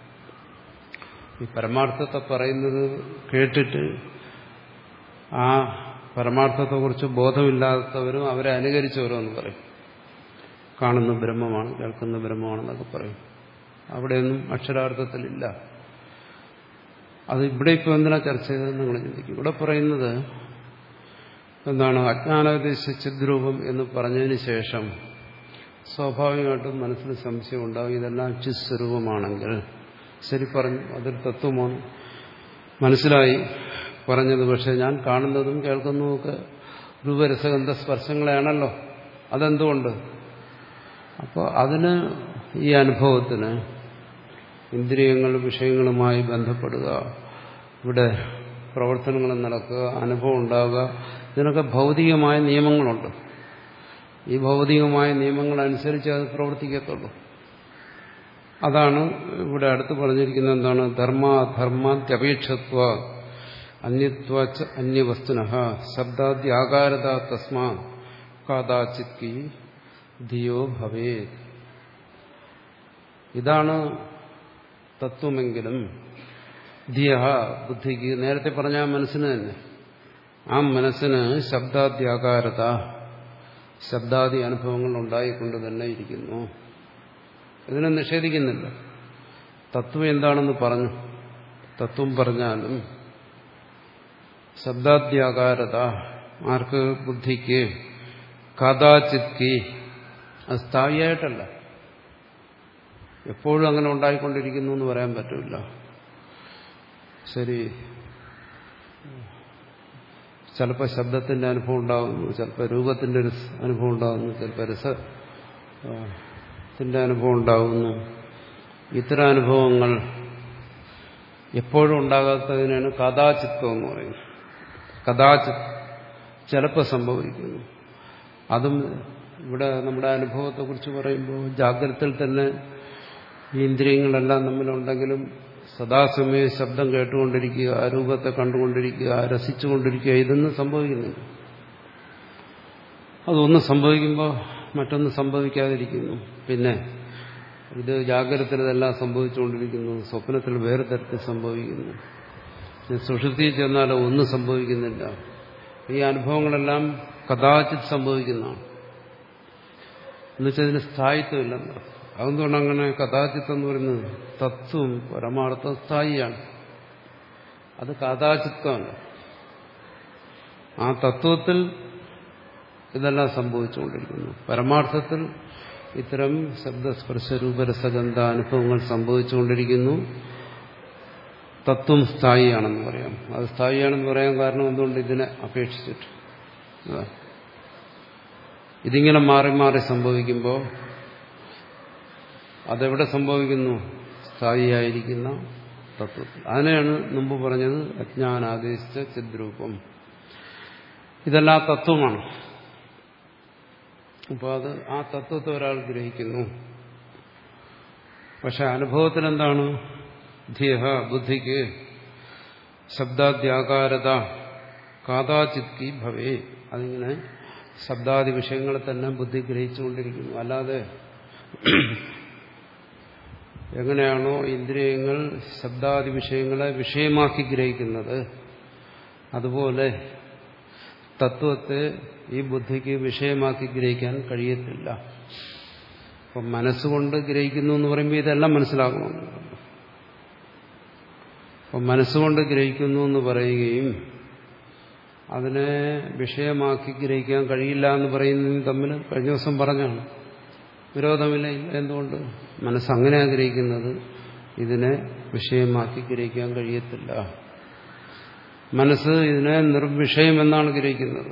ഈ പരമാർത്ഥത്തെ പറയുന്നത് കേട്ടിട്ട് ആ പരമാർത്ഥത്തെക്കുറിച്ച് ബോധമില്ലാത്തവരും അവരെ അനുകരിച്ചവരും എന്ന് പറയും. കാണുന്ന ബ്രഹ്മമാണ്, കേൾക്കുന്ന ബ്രഹ്മമാണെന്നൊക്കെ പറയും. അവിടെയൊന്നും അക്ഷരാർത്ഥത്തിലില്ല. അത് ഇവിടെ ഇപ്പോൾ എന്തിനാ ചർച്ച ചെയ്തതെന്ന് നിങ്ങൾ ചിന്തിക്കും. ഇവിടെ പറയുന്നത് എന്താണ്? അജ്ഞാനോപദേശ ചിദ്രൂപം എന്ന് പറഞ്ഞതിന് ശേഷം സ്വാഭാവികമായിട്ടും മനസ്സിന് സംശയം ഉണ്ടാകും. ഇതെല്ലാം ചിസ്വരൂപമാണെങ്കിൽ ശരി പറഞ്ഞു, അതൊരു തത്വമാണ്, മനസ്സിലായി പറഞ്ഞത്. പക്ഷെ ഞാൻ കാണുന്നതും കേൾക്കുന്നതുമൊക്കെ രൂപരസഗന്ധ സ്പർശങ്ങളെയാണല്ലോ. അതെന്തുകൊണ്ട്? അപ്പോൾ അതിന്, ഈ അനുഭവത്തിന് ഇന്ദ്രിയങ്ങൾ വിഷയങ്ങളുമായി ബന്ധപ്പെടുക, ഇവിടെ പ്രവർത്തനങ്ങൾ നടക്കുക, അനുഭവം ഉണ്ടാകുക, ഇതിനൊക്കെ ഭൗതികമായ നിയമങ്ങളുണ്ട്. ഈ ഭൗതികമായ നിയമങ്ങളനുസരിച്ച് അത് പ്രവർത്തിക്കത്തുള്ളൂ. അതാണ് ഇവിടെ അടുത്ത് പറഞ്ഞിരിക്കുന്നത്. എന്താണ്? ധർമാധർമാത്യപേക്ഷത്വ അന്യത്വ അന്യവസ്തുനഃ ശബ്ദാദ്യാകാരത തസ്മാ കാദാചിത് ധിയോ ഭവേത്. ഇതാണ് തത്വമെങ്കിലും ധിയ ബുദ്ധിക്ക്, നേരത്തെ പറഞ്ഞ ആ മനസ്സിന് തന്നെ, ആ മനസ്സിന് ശബ്ദാദ്യാകാരത, ശബ്ദാദി അനുഭവങ്ങൾ ഉണ്ടായിക്കൊണ്ട് തന്നെ ഇരിക്കുന്നു. ഇതിനെ നിഷേധിക്കുന്നില്ല. തത്വം എന്താണെന്ന് പറഞ്ഞു. തത്വം പറഞ്ഞാലും ശബ്ദാദ്യാകാരത ആർക്ക്? ബുദ്ധിക്ക്. കഥാചിത്കി, അത് സ്ഥായിയായിട്ടല്ല, എപ്പോഴും അങ്ങനെ ഉണ്ടായിക്കൊണ്ടിരിക്കുന്നു എന്ന് പറയാൻ പറ്റില്ല. ശരി, ചിലപ്പോൾ ശബ്ദത്തിന്റെ അനുഭവം ഉണ്ടാകുന്നു, ചിലപ്പോൾ രൂപത്തിന്റെ ഒരു അനുഭവം ഉണ്ടാകുന്നു, ചിലപ്പോൾ രസത്തിന്റെ അനുഭവം ഉണ്ടാകുന്നു. ഇത്തരം അനുഭവങ്ങൾ എപ്പോഴും ഉണ്ടാകാത്തതിനാണ് കഥാചിത്വം എന്ന് പറയുന്നത്. കഥാചിത്, ചിലപ്പോൾ സംഭവിക്കുന്നു. അതും ഇവിടെ നമ്മുടെ അനുഭവത്തെക്കുറിച്ച് പറയുമ്പോൾ ജാഗ്രതയിൽ തന്നെ ഈ ഇന്ദ്രിയങ്ങളെല്ലാം തമ്മിലുണ്ടെങ്കിലും സദാസമയം ശബ്ദം കേട്ടുകൊണ്ടിരിക്കുക, രൂപത്തെ കണ്ടുകൊണ്ടിരിക്കുക, രസിച്ചുകൊണ്ടിരിക്കുക, ഇതൊന്നും സംഭവിക്കുന്നില്ല. അതൊന്ന് സംഭവിക്കുമ്പോൾ മറ്റൊന്ന് സംഭവിക്കാതിരിക്കുന്നു. പിന്നെ ഇത് ജാഗ്രതയിൽ ഇതെല്ലാം സംഭവിച്ചുകൊണ്ടിരിക്കുന്നു, സ്വപ്നത്തിൽ വേറെ തരത്തിൽ സംഭവിക്കുന്നു. സുഷുപ്തിയിൽ ചെന്നാലോ ഒന്നും സംഭവിക്കുന്നില്ല. ഈ അനുഭവങ്ങളെല്ലാം കഥാചിത് സംഭവിക്കുന്നതാണ്. എന്നുവെച്ചാൽ ഇതിന് സ്ഥായിത്വമില്ലെന്ന്. അതുകൊണ്ടാണ് അങ്ങനെ കഥാചിത്തം എന്ന് പറയുന്നത്. തത്വം പരമാർത്ഥം സ്ഥായിയാണ്, അത് കഥാചിത്വമല്ല. ആ തത്വത്തിൽ ഇതെല്ലാം സംഭവിച്ചുകൊണ്ടിരിക്കുന്നു. പരമാർത്ഥത്തിൽ ഇത്തരം ശബ്ദസ്പർശ രൂപരസഗന്ധ അനുഭവങ്ങൾ സംഭവിച്ചുകൊണ്ടിരിക്കുന്നു. തത്വം സ്ഥായിയാണെന്ന് പറയാം. അത് സ്ഥായിയാണെന്ന് പറയാൻ കാരണം എന്തുകൊണ്ട്? ഇതിനെ അപേക്ഷിച്ചിട്ട് ഇതിങ്ങനെ മാറി മാറി സംഭവിക്കുമ്പോൾ അതെവിടെ സംഭവിക്കുന്നു? സ്ഥായിയായിരിക്കുന്ന തത്വത്തിൽ. അതിനെയാണ് മുമ്പ് പറഞ്ഞത് അജ്ഞാനാദേശിച്ച ചിദ്രൂപം. ഇതെല്ലാം തത്വമാണ്. അപ്പോൾ അത് ആ തത്വത്തെ ഒരാൾ ഗ്രഹിക്കുന്നു. പക്ഷെ അനുഭവത്തിൽ എന്താണ്? ധിയഃ ബുദ്ധിക്ക് ശബ്ദാദ്യാകാരത കാദാചിത്കി ഭവേ. അതിങ്ങനെ ശബ്ദാദി വിഷയങ്ങളെ തന്നെ ബുദ്ധി ഗ്രഹിച്ചുകൊണ്ടിരിക്കുന്നു. അല്ലാതെ എങ്ങനെയാണോ ഇന്ദ്രിയങ്ങൾ ശബ്ദാദി വിഷയങ്ങളെ വിഷയമാക്കി ഗ്രഹിക്കുന്നത്, അതുപോലെ തത്വത്തെ ഈ ബുദ്ധിക്ക് വിഷയമാക്കി ഗ്രഹിക്കാൻ കഴിയത്തില്ല. അപ്പം മനസ്സുകൊണ്ട് ഗ്രഹിക്കുന്നു എന്ന് പറയുമ്പോൾ ഇതെല്ലാം മനസ്സിലാക്കണമെന്ന്. അപ്പം മനസ്സുകൊണ്ട് ഗ്രഹിക്കുന്നു എന്ന് പറയുകയും അതിനെ വിഷയമാക്കി ഗ്രഹിക്കാൻ കഴിയില്ല എന്ന് പറയുന്നതും തമ്മിൽ കഴിഞ്ഞ ദിവസം പറഞ്ഞാണ് വിരോധമില്ല. എന്തുകൊണ്ട്? മനസ്സങ്ങനെ ആഗ്രഹിക്കുന്നത് ഇതിനെ വിഷയമാക്കി ഗ്രഹിക്കാൻ കഴിയത്തില്ല. മനസ്സ് ഇതിനെ നിർവിഷയമെന്നാണ് ഗ്രഹിക്കുന്നത്.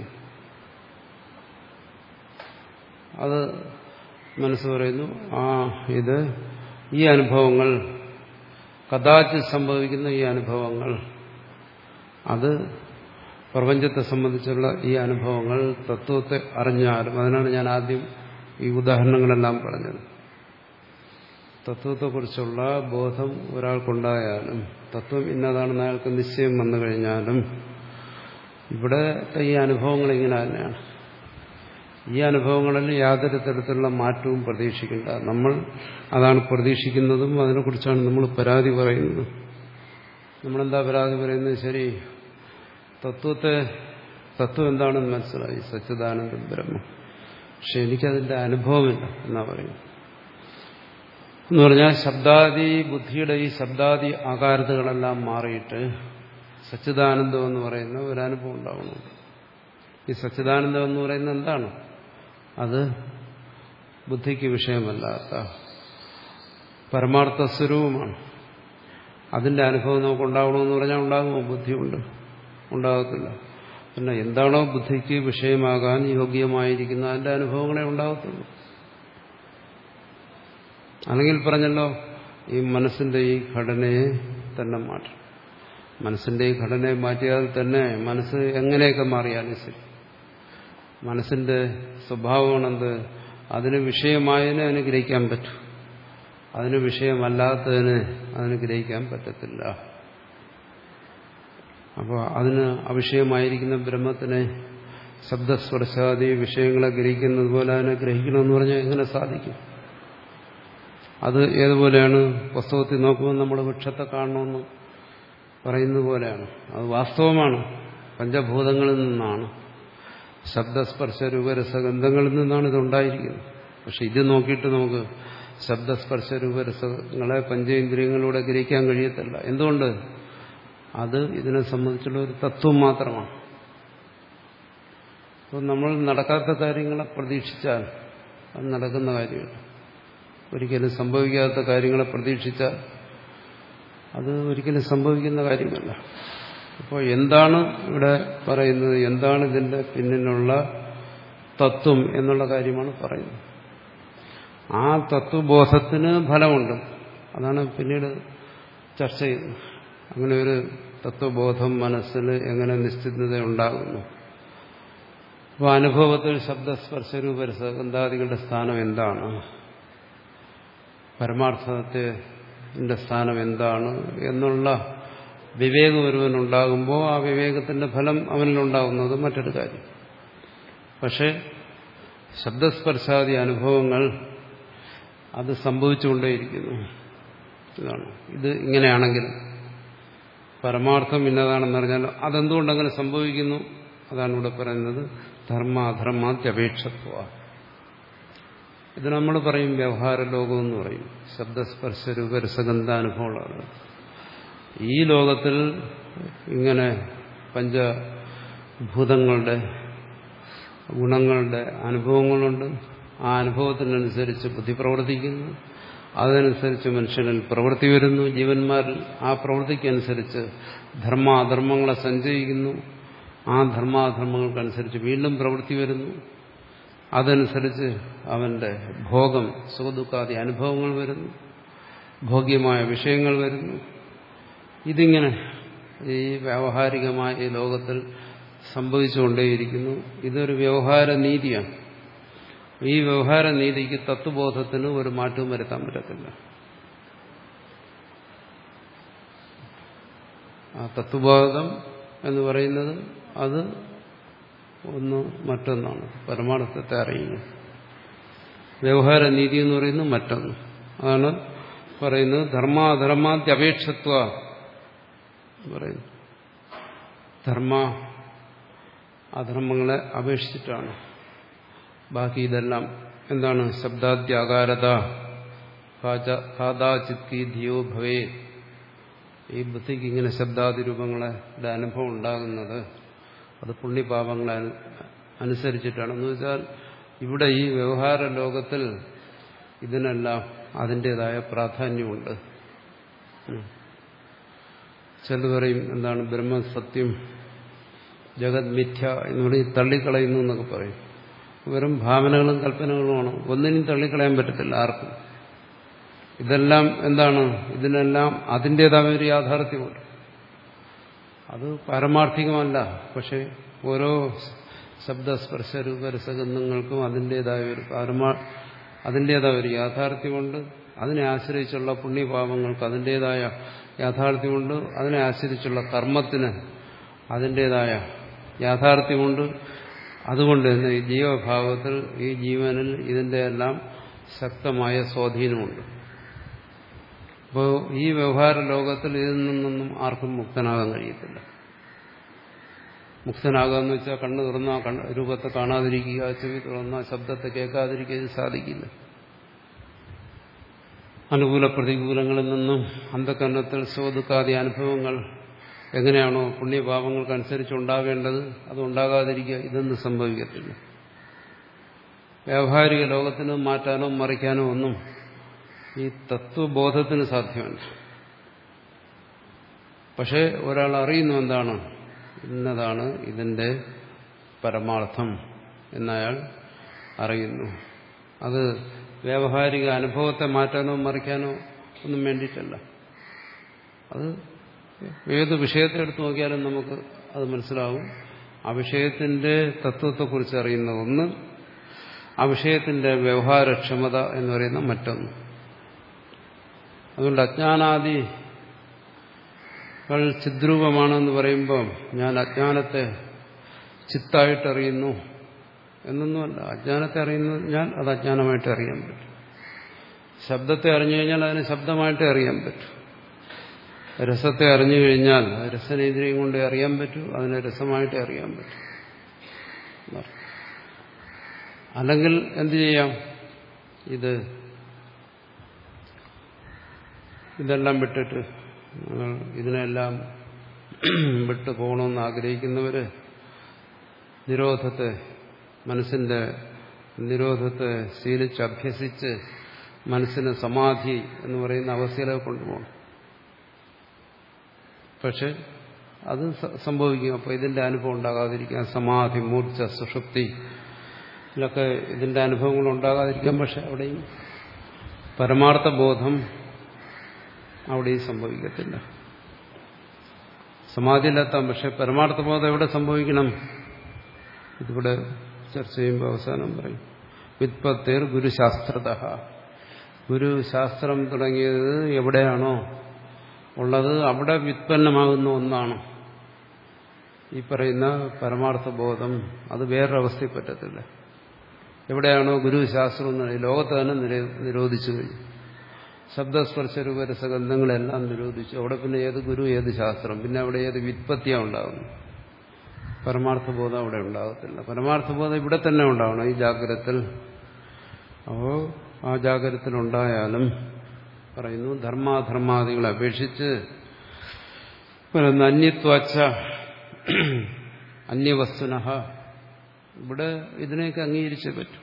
അത് മനസ്സ് പറയുന്നു, ആ ഇത് ഈ അനുഭവങ്ങൾ കഥാചിത് സംഭവിക്കുന്ന ഈ അനുഭവങ്ങൾ, അത് പ്രപഞ്ചത്തെ സംബന്ധിച്ചുള്ള ഈ അനുഭവങ്ങൾ തത്വത്തെ അറിഞ്ഞാലും, അതിനാണ് ഞാൻ ആദ്യം ഈ ഉദാഹരണങ്ങളെല്ലാം പറഞ്ഞത്. തത്വത്തെക്കുറിച്ചുള്ള ബോധം ഒരാൾക്കുണ്ടായാലും, തത്വം ഇന്നതാണെന്ന് അയാൾക്ക് നിശ്ചയം വന്നു കഴിഞ്ഞാലും, ഇവിടെ ഈ അനുഭവങ്ങൾ ഇങ്ങനെ തന്നെയാണ്. ഈ അനുഭവങ്ങളിൽ യാതൊരു തരത്തിലുള്ള മാറ്റവും പ്രതീക്ഷിക്കേണ്ട. നമ്മൾ അതാണ് പ്രതീക്ഷിക്കുന്നതും അതിനെക്കുറിച്ചാണ് നമ്മൾ പരാതി പറയുന്നത്. നമ്മളെന്താ പരാതി പറയുന്നത്? ശരി, തത്വത്തെ തത്വം എന്താണെന്ന് മനസ്സിലായി, സച്ചിദാനന്ദ ബ്രഹ്മം, പക്ഷെ എനിക്കതിന്റെ അനുഭവമില്ല എന്നാ പറയുന്നത്. എന്ന് പറഞ്ഞാൽ ശബ്ദാദി ബുദ്ധിയുടെ ഈ ശബ്ദാദി ആകാരതകളെല്ലാം മാറിയിട്ട് സച്ചിദാനന്ദം എന്ന് പറയുന്ന ഒരു അനുഭവം ഉണ്ടാവണം. ഈ സച്ചിദാനന്ദം എന്ന് പറയുന്നത് എന്താണ്? അത് ബുദ്ധിക്ക് വിഷയമല്ലാത്ത പരമാർത്ഥ സ്വരൂപമാണ്. അതിന്റെ അനുഭവം നമുക്ക് ഉണ്ടാവണമെന്ന് പറഞ്ഞാൽ ഉണ്ടാകുമോ? ബുദ്ധിയുണ്ട്, ഉണ്ടാകത്തില്ല. പിന്നെ എന്താണോ ബുദ്ധിക്ക് വിഷയമാകാൻ യോഗ്യമായിരിക്കുന്ന അതിന്റെ അനുഭവങ്ങളെ ഉണ്ടാകത്തുള്ളൂ. അല്ലെങ്കിൽ പറഞ്ഞല്ലോ, ഈ മനസ്സിന്റെ ഈ ഘടനയെ തന്നെ മാറ്റണം. മനസ്സിന്റെ ഈ ഘടനയെ മാറ്റിയാൽ തന്നെ മനസ്സ് എങ്ങനെയൊക്കെ മാറിയാലും ശരി, മനസ്സിന്റെ സ്വഭാവമാണെന്ത്, അതിന് വിഷയമായതിനെ അതിന് ഗ്രഹിക്കാൻ പറ്റും, അതിന് വിഷയമല്ലാത്തതിന് അതിന് ഗ്രഹിക്കാൻ പറ്റത്തില്ല. അപ്പോൾ അതിന് അവിഷയമായിരിക്കുന്ന ബ്രഹ്മത്തിനെ ശബ്ദസ്പർശാദി വിഷയങ്ങളെ ഗ്രഹിക്കുന്നത് പോലെ അതിനെ ഗ്രഹിക്കണമെന്ന് പറഞ്ഞാൽ എങ്ങനെ സാധിക്കും? അത് ഏതുപോലെയാണ്? പുസ്തകത്തിൽ നോക്കുമ്പോൾ നമ്മൾ വൃക്ഷത്തെ കാണണമെന്ന് പറയുന്നത് പോലെയാണ്. അത് വാസ്തവമാണ്, പഞ്ചഭൂതങ്ങളിൽ നിന്നാണ്, ശബ്ദസ്പർശ രൂപരസഗന്ധങ്ങളിൽ നിന്നാണ് ഇതുണ്ടായിരിക്കുന്നത്. പക്ഷെ ഇത് നോക്കിയിട്ട് നമുക്ക് ശബ്ദസ്പർശ രൂപരസങ്ങളെ പഞ്ചേന്ദ്രിയങ്ങളിലൂടെ ഗ്രഹിക്കാൻ കഴിയത്തില്ല. എന്തുകൊണ്ട്? അത് ഇതിനെ സംബന്ധിച്ചുള്ള ഒരു തത്വം മാത്രമാണ്. അപ്പോൾ നമ്മൾ നടക്കാത്ത കാര്യങ്ങളെ പ്രതീക്ഷിച്ചാൽ അത് നടക്കുന്ന കാര്യമല്ല. ഒരിക്കലും സംഭവിക്കാത്ത കാര്യങ്ങളെ പ്രതീക്ഷിച്ചാൽ അത് ഒരിക്കലും സംഭവിക്കുന്ന കാര്യമല്ല. അപ്പോൾ എന്താണ് ഇവിടെ പറയുന്നത്, എന്താണ് ഇതിന്റെ പിന്നിലുള്ള തത്വം എന്നുള്ള കാര്യമാണ് പറയുന്നത്. ആ തത്വബോധത്തിന് ഫലമുണ്ട്, അതാണ് പിന്നീട് ചർച്ച ചെയ്യുന്നത്. അങ്ങനെ ഒരു തത്വബോധം മനസ്സിൽ എങ്ങനെ നിശ്ചിതത ഉണ്ടാകുന്നു? അപ്പോൾ അനുഭവത്തിൽ ശബ്ദസ്പർശരൂപരസഗന്ധാദികളുടെ സ്ഥാനം എന്താണ്, പരമാർത്ഥത്തിന്റെ സ്ഥാനം എന്താണ് എന്നുള്ള വിവേകം ഒരുവനുണ്ടാകുമ്പോൾ ആ വിവേകത്തിന്റെ ഫലം അവനിലുണ്ടാകുന്നത് മറ്റൊരു കാര്യം. പക്ഷെ ശബ്ദസ്പർശാദി അനുഭവങ്ങൾ അത് സംഭവിച്ചുകൊണ്ടേയിരിക്കുന്നു. ഇതാണ് ഇത്. ഇങ്ങനെയാണെങ്കിൽ പരമാർത്ഥം ഇന്നതാണെന്ന് പറഞ്ഞാൽ അതെന്തുകൊണ്ടങ്ങനെ സംഭവിക്കുന്നു? അതാണ് ഇവിടെ പറയുന്നത് ധർമാധർമാത്യപേക്ഷത്വ. ഇത് നമ്മൾ പറയും വ്യവഹാര ലോകം എന്ന് പറയും. ശബ്ദസ്പർശ രൂപരസഗന്ധാനുഭവങ്ങളാണ്. ഈ ലോകത്തിൽ ഇങ്ങനെ പഞ്ചഭൂതങ്ങളുടെ ഗുണങ്ങളുടെ അനുഭവങ്ങളുണ്ട്. ആ അനുഭവത്തിനനുസരിച്ച് ബുദ്ധി പ്രവർത്തിക്കുന്നു, അതനുസരിച്ച് മനുഷ്യനിൽ പ്രവൃത്തി വരുന്നു, ജീവന്മാരിൽ ആ പ്രവൃത്തിക്കനുസരിച്ച് ധർമാധർമ്മങ്ങളെ സഞ്ചയിക്കുന്നു, ആ ധർമാധർമ്മങ്ങൾക്കനുസരിച്ച് വീണ്ടും പ്രവൃത്തി വരുന്നു, അതനുസരിച്ച് അവന്റെ ഭോഗം സുഖദുഃഖാദി അനുഭവങ്ങൾ വരുന്നു, ഭോഗ്യമായ വിഷയങ്ങൾ വരുന്നു. ഇതിങ്ങനെ ഈ വ്യാവഹാരികമായ ഈ ലോകത്തിൽ സംഭവിച്ചുകൊണ്ടേയിരിക്കുന്നു. ഇതൊരു വ്യവഹാര നീതിയാണ്. ഈ വ്യവഹാര നീതിക്ക് തത്വബോധത്തിന് ഒരു മാറ്റവും വരുത്താൻ പറ്റത്തില്ല. ആ തത്വബോധം എന്ന് പറയുന്നത് അത് ഒന്ന് മറ്റൊന്നാണ്, പരമാർത്ഥത്തെ അറിയുന്നു. വ്യവഹാര നീതി എന്ന് പറയുന്നത് മറ്റൊന്ന്. അതാണ് പറയുന്നത് ധർമാധർമാദ്യപേക്ഷത്വ പറയുന്നു. ധർമ്മ അധർമ്മങ്ങളെ അപേക്ഷിച്ചിട്ടാണ് ബാക്കി ഇതെല്ലാം. എന്താണ്? ശബ്ദാദ്യാകാരത കാദാചിത്കി ധിയോ ഭവേ. ഈ ബുദ്ധിക്ക് ഇങ്ങനെ ശബ്ദാദി രൂപങ്ങളുടെ അനുഭവം ഉണ്ടാകുന്നത് അത് പുണ്യപാപങ്ങളെ അനുസരിച്ചിട്ടാണ്. എന്ന് വെച്ചാൽ ഇവിടെ ഈ വ്യവഹാര ലോകത്തിൽ ഇതിനെല്ലാം അതിൻ്റെതായ പ്രാധാന്യമുണ്ട്. ചിലർ പറയും എന്താണ് ബ്രഹ്മസത്യം ജഗത് മിഥ്യ എന്ന് പറയും, തള്ളിക്കളയുന്നു എന്നൊക്കെ പറയും. വെറും ഭാവനകളും കൽപ്പനകളുമാണ്, ഒന്നിനും തള്ളിക്കളയാൻ പറ്റത്തില്ല ആർക്കും. ഇതെല്ലാം എന്താണ്? ഇതിനെല്ലാം അതിൻ്റെതായ ഒരു യാഥാർത്ഥ്യമുണ്ട്. അത് പാരമാർത്ഥികമല്ല, പക്ഷെ ഓരോ ശബ്ദസ്പർശ രൂപരസഗന്ധങ്ങൾക്കും അതിൻ്റെതായ ഒരു പാരമാ അതിൻ്റെതായ ഒരു യാഥാർത്ഥ്യമുണ്ട്. അതിനെ ആശ്രയിച്ചുള്ള പുണ്യപാപങ്ങൾക്ക് അതിൻ്റെതായ യാഥാർത്ഥ്യമുണ്ട്. അതിനെ ആശ്രയിച്ചുള്ള കർമ്മത്തിന് അതിൻ്റെതായ യാഥാർത്ഥ്യമുണ്ട്. അതുകൊണ്ട് തന്നെ ഈ ജീവഭാവത്തിൽ ഈ ജീവനിൽ ഇതിൻ്റെ എല്ലാം ശക്തമായ സ്വാധീനമുണ്ട്. അപ്പോൾ ഈ വ്യവഹാര ലോകത്തിൽ ഇതിൽ നിന്നൊന്നും ആർക്കും മുക്തനാകാൻ കഴിയത്തില്ല. മുക്തനാകുക എന്ന് വെച്ചാൽ കണ്ണ് തുറന്ന രൂപത്തെ കാണാതിരിക്കുക, ചെവി തുറന്ന ശബ്ദത്തെ കേൾക്കാതിരിക്കുക, ഇത് സാധിക്കില്ല. അനുകൂല പ്രതികൂലങ്ങളിൽ നിന്നും അന്ധകരണത്തിൽ സുഖദുഃഖാദി അനുഭവങ്ങൾ എങ്ങനെയാണോ പുണ്യപാപങ്ങൾക്കനുസരിച്ച് ഉണ്ടാകേണ്ടത് അത് ഉണ്ടാകാതിരിക്കുക, ഇതൊന്നും സംഭവിക്കത്തില്ല. വ്യാവഹാരിക ലോകത്തിന് മാറ്റാനോ മറിക്കാനോ ഒന്നും ഈ തത്വബോധത്തിന് സാധ്യമല്ല. പക്ഷെ ഒരാൾ അറിയുന്നു എന്താണ് ഇന്നതാണ് ഇതിന്റെ പരമാർത്ഥം എന്നയാൾ അറിയുന്നു. അത് വ്യാവഹാരിക അനുഭവത്തെ മാറ്റാനോ മറിക്കാനോ ഒന്നും വേണ്ടിയിട്ടല്ല. അത് ഏത് വിഷയത്തെ എടുത്തു നോക്കിയാലും നമുക്ക് അത് മനസ്സിലാവും. ആ വിഷയത്തിന്റെ തത്വത്തെക്കുറിച്ച് അറിയുന്ന ഒന്ന്, ആ വിഷയത്തിന്റെ വ്യവഹാരക്ഷമത എന്ന് പറയുന്ന മറ്റൊന്ന്. അതുകൊണ്ട് അജ്ഞാനാദികൾ ചിദ്രൂപമാണെന്ന് പറയുമ്പോൾ ഞാൻ അജ്ഞാനത്തെ ചിത്തായിട്ടറിയുന്നു എന്നൊന്നുമല്ല. അജ്ഞാനത്തെ അറിയുന്നു ഞാൻ അത് അജ്ഞാനമായിട്ട് അറിയാൻ പറ്റും. ശബ്ദത്തെ അറിഞ്ഞു കഴിഞ്ഞാൽ അതിന് ശബ്ദമായിട്ടേ അറിയാൻ പറ്റും. രസത്തെ അറിഞ്ഞു കഴിഞ്ഞാൽ രസനേന്ദ്രിയം കൊണ്ട് അറിയാൻ പറ്റും, അതിനെ രസമായിട്ടേ അറിയാൻ പറ്റും. അല്ലെങ്കിൽ എന്തു ചെയ്യാം, ഇത് ഇതെല്ലാം വിട്ടിട്ട് ഇതിനെല്ലാം വിട്ടു പോകണമെന്ന് ആഗ്രഹിക്കുന്നവര് നിരോധത്തെ, മനസ്സിന്റെ നിരോധത്തെ ശീലിച്ച് അഭ്യസിച്ച് മനസ്സിന് സമാധി എന്ന് പറയുന്ന അവസ്ഥയിലേക്ക് കൊണ്ടുപോകണം. പക്ഷെ അത് സംഭവിക്കും. അപ്പോൾ ഇതിന്റെ അനുഭവം ഉണ്ടാകാതിരിക്കാൻ, സമാധി, മൂർച്ഛ, സുഷുപ്തി ഇതിലൊക്കെ ഇതിന്റെ അനുഭവങ്ങൾ ഉണ്ടാകാതിരിക്കാൻ. പക്ഷെ അവിടെയും പരമാർത്ഥ ബോധം അവിടെയും സംഭവിക്കത്തില്ല. സമാധിയിലെത്താം, പക്ഷെ പരമാർത്ഥ ബോധം എവിടെ സംഭവിക്കണം? ഇതിവിടെ ചർച്ച ചെയ്യുമ്പോൾ അവസാനം പറയും, വ്യുത്പത്തേർ ഗുരുശാസ്ത്രത. ഗുരുശാസ്ത്രം തുടങ്ങിയത് എവിടെയാണോ ഉള്ളത് അവിടെ വ്യുത്പന്നമാകുന്ന ഒന്നാണ് ഈ പറയുന്ന പരമാർത്ഥ ബോധം. അത് വേറൊരവസ്ഥയിൽ പറ്റത്തില്ല. എവിടെയാണോ ഗുരുശാസ്ത്രം എന്ന് പറയുന്നത് ലോകത്ത് തന്നെ നിരോധിച്ചു കഴിഞ്ഞു. ശബ്ദസ്പർശ രൂപരസഗന്ധങ്ങളെല്ലാം നിരോധിച്ചു. അവിടെ പിന്നെ ഏത് ഗുരു, ഏത് ശാസ്ത്രം, പിന്നെ അവിടെ ഏത് വ്യുത്പത്തിയാണ് ഉണ്ടാകുന്നു? പരമാർത്ഥബോധം അവിടെ ഉണ്ടാകത്തില്ല. പരമാർത്ഥബോധം ഇവിടെ തന്നെ ഉണ്ടാവണം, ഈ ജാഗ്രതത്തിൽ. അപ്പോ ആ ജാഗ്രതത്തിൽ ഉണ്ടായാലും പറയുന്നു ധർമാധർമാദികളെ അപേക്ഷിച്ച് അന്യത്വാച്ച അന്യവസ്തുനഃ. ഇവിടെ ഇതിനെയൊക്കെ അംഗീകരിച്ചേ പറ്റും.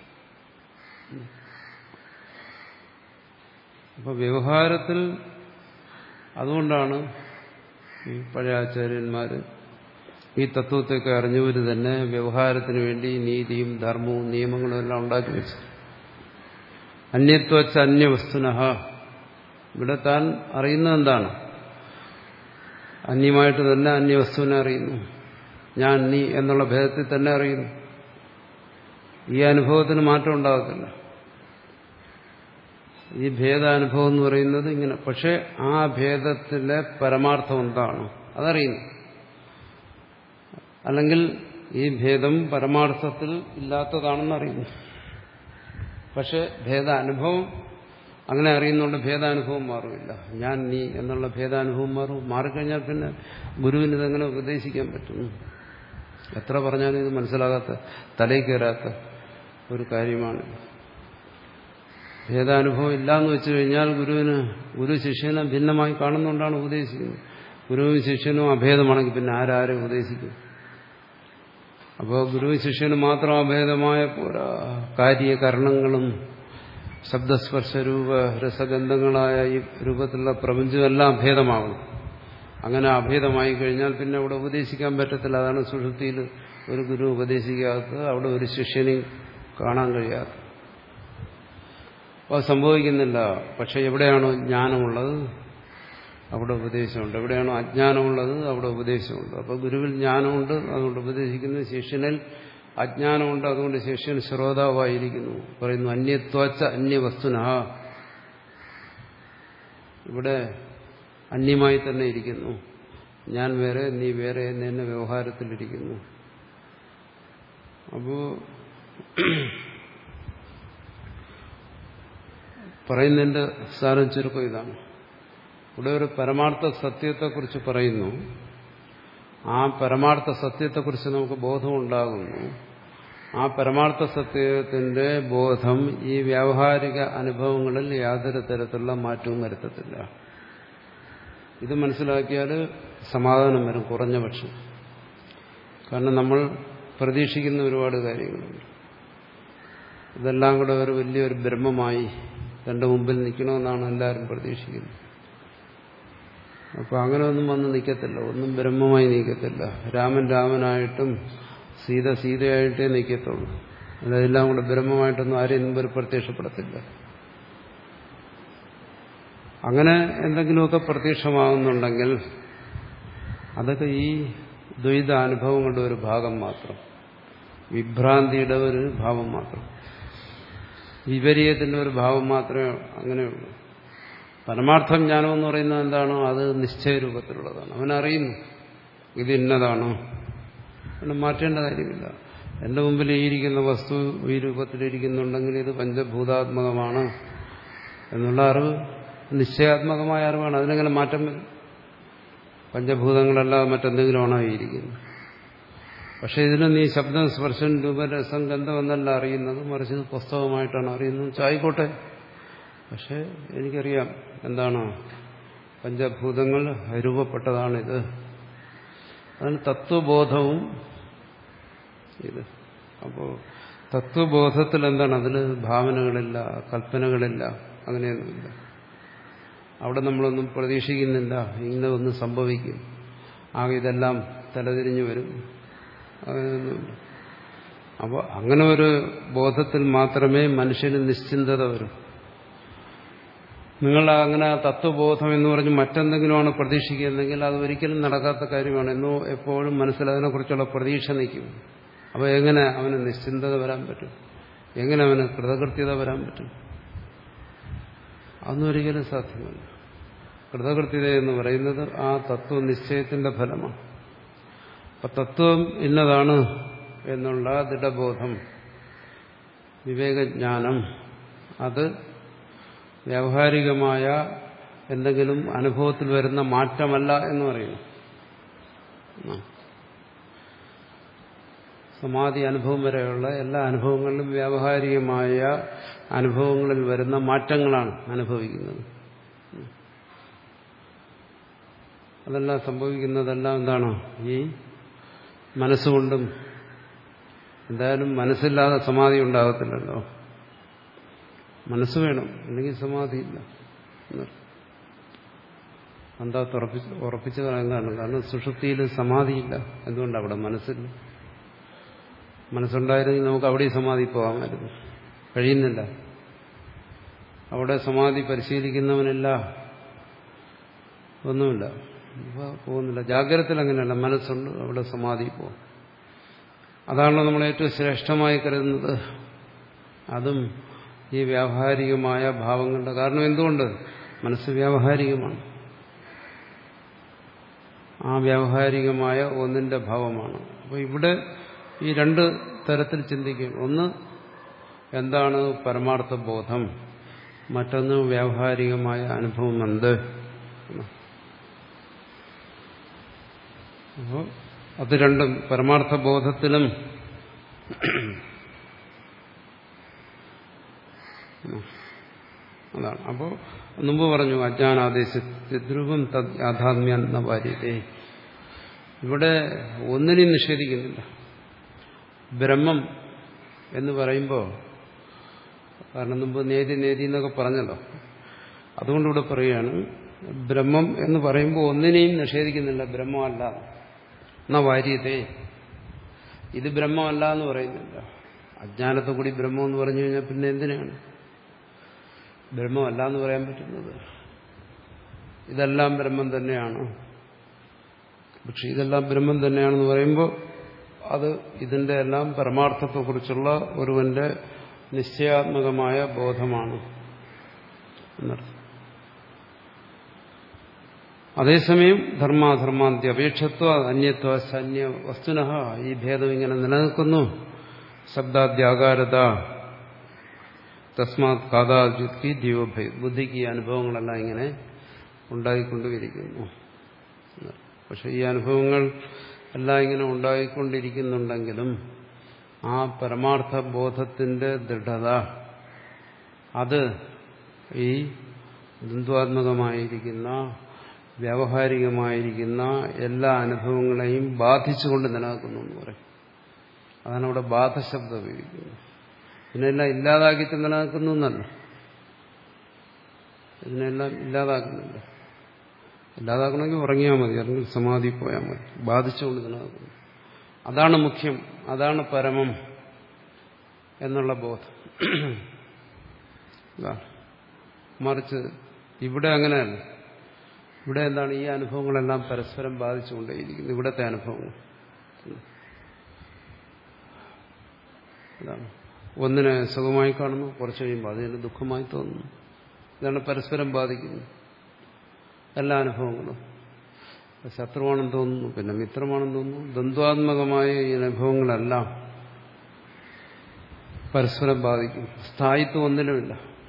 അപ്പൊ വ്യവഹാരത്തിൽ അതുകൊണ്ടാണ് ഈ പഴയ ആചാര്യന്മാര് ഈ തത്വത്തെയൊക്കെ അറിഞ്ഞവര് തന്നെ വ്യവഹാരത്തിന് വേണ്ടി നീതിയും ധർമ്മവും നിയമങ്ങളും എല്ലാം ഉണ്ടാക്കി വെച്ചു. അന്യത്വച്ച അന്യവസ്തുനഃ. ഇവിടെ താൻ അറിയുന്നത് എന്താണ്? അന്യമായിട്ട് തന്നെ അന്യവസ്തുവിനെ അറിയുന്നു. ഞാൻ നീ എന്നുള്ള ഭേദത്തിൽ തന്നെ അറിയുന്നു. ഈ അനുഭവത്തിന് മാറ്റം ഉണ്ടാകത്തില്ല. ഈ ഭേദാനുഭവം എന്ന് പറയുന്നത് ഇങ്ങനെ. പക്ഷെ ആ ഭേദത്തിലെ പരമാർത്ഥം എന്താണ് അതറിയുന്നു. അല്ലെങ്കിൽ ഈ ഭേദം പരമാർത്ഥത്തിൽ ഇല്ലാത്തതാണെന്ന് അറിയുന്നു. പക്ഷെ ഭേദാനുഭവം അങ്ങനെ അറിയുന്നുണ്ട്, ഭേദാനുഭവം മാറില്ല. ഞാൻ നീ എന്നുള്ള ഭേദാനുഭവം മാറും. മാറിക്കഴിഞ്ഞാൽ പിന്നെ ഗുരുവിന് ഇതെങ്ങനെ ഉപദേശിക്കാൻ പറ്റും? എത്ര പറഞ്ഞാലും ഇത് മനസ്സിലാകാത്ത, തലയിൽ കയറാത്ത ഒരു കാര്യമാണ്. ഭേദാനുഭവം ഇല്ലാന്ന് വെച്ചു കഴിഞ്ഞാൽ ഗുരുവിന് ഗുരു ശിഷ്യനെ ഭിന്നമായി കാണുന്നുകൊണ്ടാണ് ഉപദേശിക്കുന്നത്. ഗുരുവും ശിഷ്യനും അഭേദമാണെങ്കിൽ പിന്നെ ആരാരെ ഉപദേശിക്കും? അപ്പോൾ ഗുരുവും ശിഷ്യനും മാത്രം അഭേദമായ പോരാ, കാര്യകരണങ്ങളും ശബ്ദസ്പർശരൂപ രസഗന്ധങ്ങളായ ഈ രൂപത്തിലുള്ള പ്രപഞ്ചമെല്ലാം അഭേദമാകും. അങ്ങനെ അഭേദമായി കഴിഞ്ഞാൽ പിന്നെ അവിടെ ഉപദേശിക്കാൻ പറ്റത്തില്ല. അതാണ് സുഷുപ്തിയിൽ ഒരു ഗുരു ഉപദേശിക്കാത്തത്, അവിടെ ഒരു ശിഷ്യനെയും കാണാൻ കഴിയാത്തത്. അപ്പോൾ അത് സംഭവിക്കുന്നില്ല. പക്ഷെ എവിടെയാണോ ജ്ഞാനമുള്ളത് അവിടെ ഉപദേശമുണ്ട്, എവിടെയാണോ അജ്ഞാനമുള്ളത് അവിടെ ഉപദേശമുണ്ട്. അപ്പോൾ ഗുരുവിൽ ജ്ഞാനമുണ്ട്, അതുകൊണ്ട് ഉപദേശിക്കുന്നു. ശിഷ്യനിൽ അജ്ഞാനമുണ്ട്, അതുകൊണ്ട് ശിഷ്യൻ ശ്രോതാവായിരിക്കുന്നു. പറയുന്നു അന്യത്വാച്ച അന്യവസ്തുനഃ. ഇവിടെ അന്യമായി തന്നെ ഇരിക്കുന്നു. ഞാൻ വേറെ, നീ വേറെ എന്ന് തന്നെ വ്യവഹാരത്തിലിരിക്കുന്നു. അപ്പോ പറയുന്നതിന്റെ സാരം ചുരുക്കം ഇതാണ്. ഇവിടെ ഒരു പരമാർത്ഥ സത്യത്തെക്കുറിച്ച് പറയുന്നു. ആ പരമാർത്ഥ സത്യത്തെക്കുറിച്ച് നമുക്ക് ബോധമുണ്ടാകുന്നു. ആ പരമാർത്ഥ സത്യത്തിന്റെ ബോധം ഈ വ്യാവഹാരിക അനുഭവങ്ങളിൽ യാതൊരു തരത്തിലുള്ള മാറ്റവും വരുത്തത്തില്ല. ഇത് മനസ്സിലാക്കിയാൽ സമാധാനം വരും, കുറഞ്ഞ പക്ഷം. കാരണം നമ്മൾ പ്രതീക്ഷിക്കുന്ന ഒരുപാട് കാര്യങ്ങളുണ്ട്. ഇതെല്ലാം കൂടെ ഒരു വലിയൊരു ബ്രഹ്മമായി തന്റെ മുമ്പിൽ നിൽക്കണമെന്നാണ് എല്ലാവരും പ്രതീക്ഷിക്കുന്നത്. അപ്പോൾ അങ്ങനെ ഒന്നും വന്ന് നിൽക്കത്തില്ല, ഒന്നും ബ്രഹ്മമായി നിൽക്കത്തില്ല. രാമൻ രാമനായിട്ടും സീത സീതയായിട്ടേ നിൽക്കത്തുള്ളൂ. അതെല്ലാം കൂടെ ബ്രഹ്മമായിട്ടൊന്നും ആരെയും മുമ്പിൽ പ്രത്യക്ഷപ്പെടത്തില്ല. അങ്ങനെ എന്തെങ്കിലുമൊക്കെ പ്രത്യക്ഷമാകുന്നുണ്ടെങ്കിൽ അതൊക്കെ ഈ ദ്വൈത അനുഭവങ്ങളുടെ ഒരു ഭാഗം മാത്രം, വിഭ്രാന്തിയുടെ ഒരു ഭാവം മാത്രം, വിപരീതത്തിന്റെ ഒരു ഭാവം മാത്രമേ അങ്ങനെയുള്ളൂ. പരമാർത്ഥം ജ്ഞാനം എന്ന് പറയുന്നത് എന്താണോ അത് നിശ്ചയരൂപത്തിലുള്ളതാണ്. അവനറിയുന്നു ഇത് ഇന്നതാണോ, അവന് മാറ്റേണ്ട കാര്യമില്ല. എന്റെ മുമ്പിൽ ഈ ഇരിക്കുന്ന വസ്തു ഈ രൂപത്തിലിരിക്കുന്നുണ്ടെങ്കിൽ ഇത് പഞ്ചഭൂതാത്മകമാണ് എന്നുള്ള അറിവ് നിശ്ചയാത്മകമായ അറിവാണ്. അതിനെങ്ങനെ മാറ്റം വരും? പഞ്ചഭൂതങ്ങളല്ലാതെ മറ്റെന്തെങ്കിലുമാണോ ഈ ഇരിക്കുന്നത്? പക്ഷെ ഇതിന് നീ ശബ്ദം, സ്പർശം, രൂപരസം, ഗന്ധം എന്നല്ല അറിയുന്നത്, മറിച്ച് ഇത് പുസ്തകമായിട്ടാണ് അറിയുന്നത്. ആയിക്കോട്ടെ, പക്ഷെ എനിക്കറിയാം എന്താണ് പഞ്ചഭൂതങ്ങൾ രൂപപ്പെട്ടതാണിത്. അതിന് തത്വബോധവും ഇത്. അപ്പോൾ തത്വബോധത്തിൽ എന്താണ്? അതിൽ ഭാവനകളില്ല, കൽപ്പനകളില്ല, അങ്ങനെയൊന്നുമില്ല. അവിടെ നമ്മളൊന്നും പ്രതീക്ഷിക്കുന്നില്ല ഇങ്ങനെ ഒന്നും സംഭവിക്കും, ആകെ ഇതെല്ലാം തലതിരിഞ്ഞു വരും, അങ്ങനെയൊന്നുമില്ല. അപ്പോൾ അങ്ങനെ ഒരു ബോധത്തിൽ മാത്രമേ മനുഷ്യന് നിശ്ചിന്തത വരും. നിങ്ങൾ അങ്ങനെ തത്വബോധം എന്ന് പറഞ്ഞ് മറ്റെന്തെങ്കിലുമാണ് പ്രതീക്ഷിക്കുന്നതെങ്കിൽ അത് ഒരിക്കലും നടക്കാത്ത കാര്യമാണ്. എന്നോ എപ്പോഴും മനസ്സിൽ അതിനെക്കുറിച്ചുള്ള പ്രതീക്ഷ നിൽക്കും. അപ്പോൾ എങ്ങനെ അവന് നിശ്ചിന്തത വരാൻ പറ്റും? എങ്ങനെ അവന് കൃതകൃത്യത വരാൻ പറ്റും? അതൊന്നും ഒരിക്കലും സാധ്യമല്ല. കൃതകൃത്യത എന്ന് പറയുന്നത് ആ തത്വനിശ്ചയത്തിന്റെ ഫലമാണ്. അപ്പൊ തത്വം ഇന്നതാണ് എന്നുള്ള ദൃഢബോധം, വിവേകജ്ഞാനം, അത് വ്യാവഹാരികമായ എന്തെങ്കിലും അനുഭവത്തിൽ വരുന്ന മാറ്റമല്ല എന്ന് പറയുന്നു. സമാധി അനുഭവം വരെയുള്ള എല്ലാ അനുഭവങ്ങളിലും വ്യാവഹാരികമായ അനുഭവങ്ങളിൽ വരുന്ന മാറ്റങ്ങളാണ് അനുഭവിക്കുന്നത്. അതെല്ലാം സംഭവിക്കുന്നതെല്ലാം എന്താണ്? ഈ മനസ്സുകൊണ്ടും. എന്തായാലും മനസ്സില്ലാതെ സമാധി ഉണ്ടാകത്തില്ലല്ലോ. മനസ്സ് വേണം, അല്ലെങ്കിൽ സമാധിയില്ല. എന്താ ഉറപ്പിച്ച് ഉറപ്പിച്ച് എന്താണ്? കാരണം സുഷുപ്തിയിൽ സമാധിയില്ല. എന്തുകൊണ്ടാണ്? അവിടെ മനസ്സില്ല. മനസ്സുണ്ടായിരുന്നെങ്കിൽ നമുക്ക് അവിടെ സമാധി പോകാമായിരുന്നു. കഴിയുന്നില്ല. അവിടെ സമാധി പരിശീലിക്കുന്നവനില്ല, ഒന്നുമില്ല, പോകുന്നില്ല. ജാഗ്രതത്തിൽ അങ്ങനെയല്ല, മനസ്സുണ്ട്, അവിടെ സമാധി പോകും. അതാണല്ലോ നമ്മൾ ഏറ്റവും ശ്രേഷ്ഠമായി കരുതുന്നത്. അതും ഈ വ്യാവഹാരികമായ ഭാവങ്ങളുടെ കാരണം. എന്തുകൊണ്ട്? മനസ്സ് വ്യാവഹാരികമാണ്. ആ വ്യാവഹാരികമായ ഒന്നിന്റെ ഭാവമാണ്. അപ്പോൾ ഇവിടെ ഈ രണ്ട് തരത്തിൽ ചിന്തിക്കും. ഒന്ന് എന്താണ് പരമാർത്ഥ ബോധം, മറ്റൊന്ന് വ്യാവഹാരികമായ അനുഭവം എന്ത്. അപ്പോൾ അത് രണ്ടും പരമാർത്ഥ ബോധത്തിലും അതാണ്. അപ്പോൾ മുമ്പ് പറഞ്ഞു അജ്ഞാനാദേശധ്രുവം തദ് യാഥാത്മ്യ വാര്യതേ. ഇവിടെ ഒന്നിനെയും നിഷേധിക്കുന്നില്ല. ബ്രഹ്മം എന്ന് പറയുമ്പോൾ, കാരണം മുമ്പ് നേതി നേതി എന്നൊക്കെ പറഞ്ഞല്ലോ, അതുകൊണ്ടിവിടെ പറയുകയാണ് ബ്രഹ്മം എന്ന് പറയുമ്പോൾ ഒന്നിനെയും നിഷേധിക്കുന്നില്ല. ബ്രഹ്മമല്ല എന്ന വാര്യതേ, ഇത് ബ്രഹ്മമല്ല എന്ന് പറയുന്നില്ല. അജ്ഞാനത്തെ കൂടി ബ്രഹ്മം എന്ന് പറഞ്ഞു കഴിഞ്ഞാൽ പിന്നെ എന്തിനാണ് ബ്രഹ്മമല്ല എന്ന് പറയാൻ പറ്റുന്നത്? ഇതെല്ലാം ബ്രഹ്മം തന്നെയാണ്. പക്ഷെ ഇതെല്ലാം ബ്രഹ്മം തന്നെയാണെന്ന് പറയുമ്പോൾ അത് ഇതിന്റെ എല്ലാം പരമാർത്ഥത്തെക്കുറിച്ചുള്ള ഒരുവന്റെ നിശ്ചയാത്മകമായ ബോധമാണ് എന്നർത്ഥം. അതേസമയം ധർമാധർമാന്ത്യപേക്ഷത്വ അന്യത്വ സന്യ വസ്തുനഃ, ഈ ഭേദം ഇങ്ങനെ നിലനിൽക്കുന്നു. ശബ്ദാദ്യാകാരത തസ്മാത് കാതാദ്യുത്കി ജീവഭയ, ബുദ്ധിക്ക് ഈ അനുഭവങ്ങളെല്ലാം ഇങ്ങനെ ഉണ്ടായിക്കൊണ്ടിരിക്കുന്നു. പക്ഷെ ഈ അനുഭവങ്ങൾ എല്ലാം ഇങ്ങനെ ഉണ്ടായിക്കൊണ്ടിരിക്കുന്നുണ്ടെങ്കിലും ആ പരമാർത്ഥ ബോധത്തിന്റെ ദൃഢത അത് ഈ ദ്വന്ദ്വാത്മകമായിരിക്കുന്ന വ്യാവഹാരികമായിരിക്കുന്ന എല്ലാ അനുഭവങ്ങളെയും ബാധിച്ചുകൊണ്ട് നിലനിൽക്കുന്നു എന്ന് പറയും. അതാണ് അവിടെ ബാധശബ്ദം ഉപയോഗിക്കുന്നത്. ഇതിനെല്ലാം ഇല്ലാതാക്കിയിട്ട് നിലനിൽക്കുന്നു എന്നല്ല, ഇതിനെല്ലാം ഇല്ലാതാക്കുന്നില്ല. ഇല്ലാതാക്കണമെങ്കിൽ ഉറങ്ങിയാൽ മതി, അല്ലെങ്കിൽ സമാധി പോയാൽ മതി. ബാധിച്ചുകൊണ്ട് നിലനിൽക്കുന്നു. അതാണ് മുഖ്യം, അതാണ് പരമം എന്നുള്ള ബോധം. മറിച്ച് ഇവിടെ അങ്ങനെയല്ല. ഇവിടെ എന്താണ്, ഈ അനുഭവങ്ങളെല്ലാം പരസ്പരം ബാധിച്ചുകൊണ്ടേയിരിക്കുന്നു. ഇവിടുത്തെ അനുഭവങ്ങൾ അതാണ്. ഒന്നിനെ സുഖമായി കാണുന്നു, കുറച്ച് കഴിയുമ്പോൾ അതിന് ദുഃഖമായി തോന്നുന്നു. ഇതാണ് പരസ്പരം ബാധിക്കുന്നത് എല്ലാ അനുഭവങ്ങളും. ശത്രുവാണെന്ന് തോന്നുന്നു, പിന്നെ മിത്രമാണെന്ന് തോന്നുന്നു. ദ്വന്ദ്വാത്മകമായ ഈ അനുഭവങ്ങളെല്ലാം പരസ്പരം ബാധിക്കും. സ്ഥായിത്വം ഒന്നിനുമില്ല.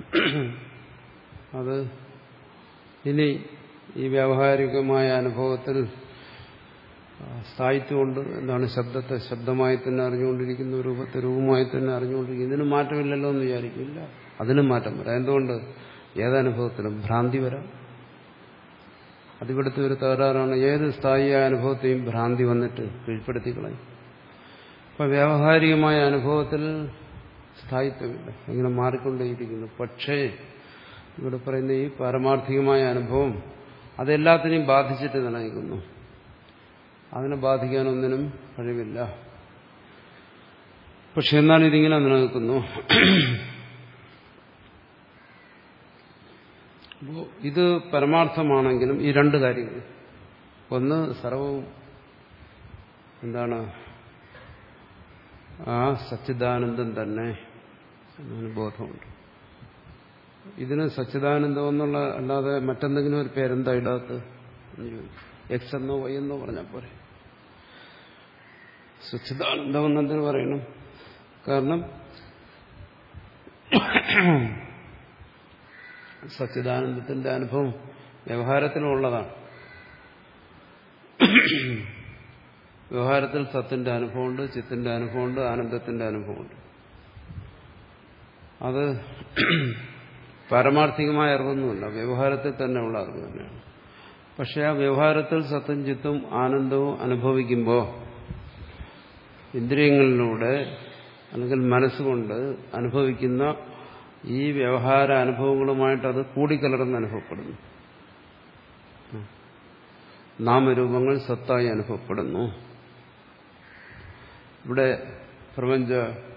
അത് ഇനി ഈ വ്യാവഹാരികമായ അനുഭവത്തിൽ സ്ഥായിത്വമുണ്ട്. എന്താണ്, ശബ്ദത്തെ ശബ്ദമായി തന്നെ അറിഞ്ഞുകൊണ്ടിരിക്കുന്നു, രൂപത്തെ രൂപമായി തന്നെ അറിഞ്ഞുകൊണ്ടിരിക്കുന്നു. ഇതിന് മാറ്റമില്ലല്ലോ എന്ന് വിചാരിക്കില്ല. അതിനും മാറ്റം വരാം. എന്തുകൊണ്ട്? ഏതനുഭവത്തിനും ഭ്രാന്തി വരാം. അതിവിടുത്തെ ഒരു തകരാറാണ്. ഏത് സ്ഥായിയായ അനുഭവത്തെയും ഭ്രാന്തി വന്നിട്ട് കീഴ്പ്പെടുത്തി കളയും. അപ്പം വ്യാവഹാരികമായ അനുഭവത്തിൽ സ്ഥായിത്വമില്ല, ഇങ്ങനെ മാറിക്കൊണ്ടേയിരിക്കുന്നു. പക്ഷേ ഇവിടെ പറയുന്ന ഈ പാരമാർത്ഥികമായ അനുഭവം അതെല്ലാത്തിനെയും ബാധിച്ചിട്ട് നിലനിൽക്കുന്നു. അതിനെ ബാധിക്കാനൊന്നിനും കഴിവില്ല. പക്ഷെ എന്നാൽ ഇതിങ്ങനെ നിലനിൽക്കുന്നു. അപ്പോൾ ഇത് പരമാർത്ഥമാണെങ്കിലും ഈ രണ്ട് കാര്യങ്ങൾ, ഒന്ന് സർവവും എന്താണ്, ആ സച്ചിദാനന്ദം തന്നെ എന്നൊരു ബോധമുണ്ട്. ഇതിന് സച്ചിദാനന്ദം എന്നുള്ള അല്ലാതെ മറ്റെന്തെങ്കിലും ഒരു പേരെന്താ ഇടാത്ത എക്സ് എന്നോ വൈ എന്നോ പറഞ്ഞാൽ പോരെ. സച്ചിദാനന്ദം എന്നെന്തിനു പറയണം? കാരണം സച്ചിദാനന്ദത്തിന്റെ അനുഭവം വ്യവഹാരത്തിലുള്ളതാണ്. വ്യവഹാരത്തിൽ സത്തിന്റെ അനുഭവമുണ്ട്, ചിത്തിന്റെ അനുഭവമുണ്ട്, ആനന്ദത്തിന്റെ അനുഭവമുണ്ട്. അത് പാരമാർത്ഥികമായ അറിവൊന്നുമില്ല, വ്യവഹാരത്തിൽ തന്നെയുള്ള അറിവ് തന്നെയാണ്. പക്ഷെ ആ വ്യവഹാരത്തിൽ സത്തും ചിത്തും ആനന്ദവും അനുഭവിക്കുമ്പോൾ ഇന്ദ്രിയങ്ങളിലൂടെ അല്ലെങ്കിൽ മനസ്സുകൊണ്ട് അനുഭവിക്കുന്ന ഈ വ്യവഹാര അനുഭവങ്ങളുമായിട്ട് അത് കൂടിക്കലർന്ന് അനുഭവപ്പെടുന്നു. നാമരൂപങ്ങൾ സത്തായി അനുഭവപ്പെടുന്നു. ഇവിടെ പ്രപഞ്ച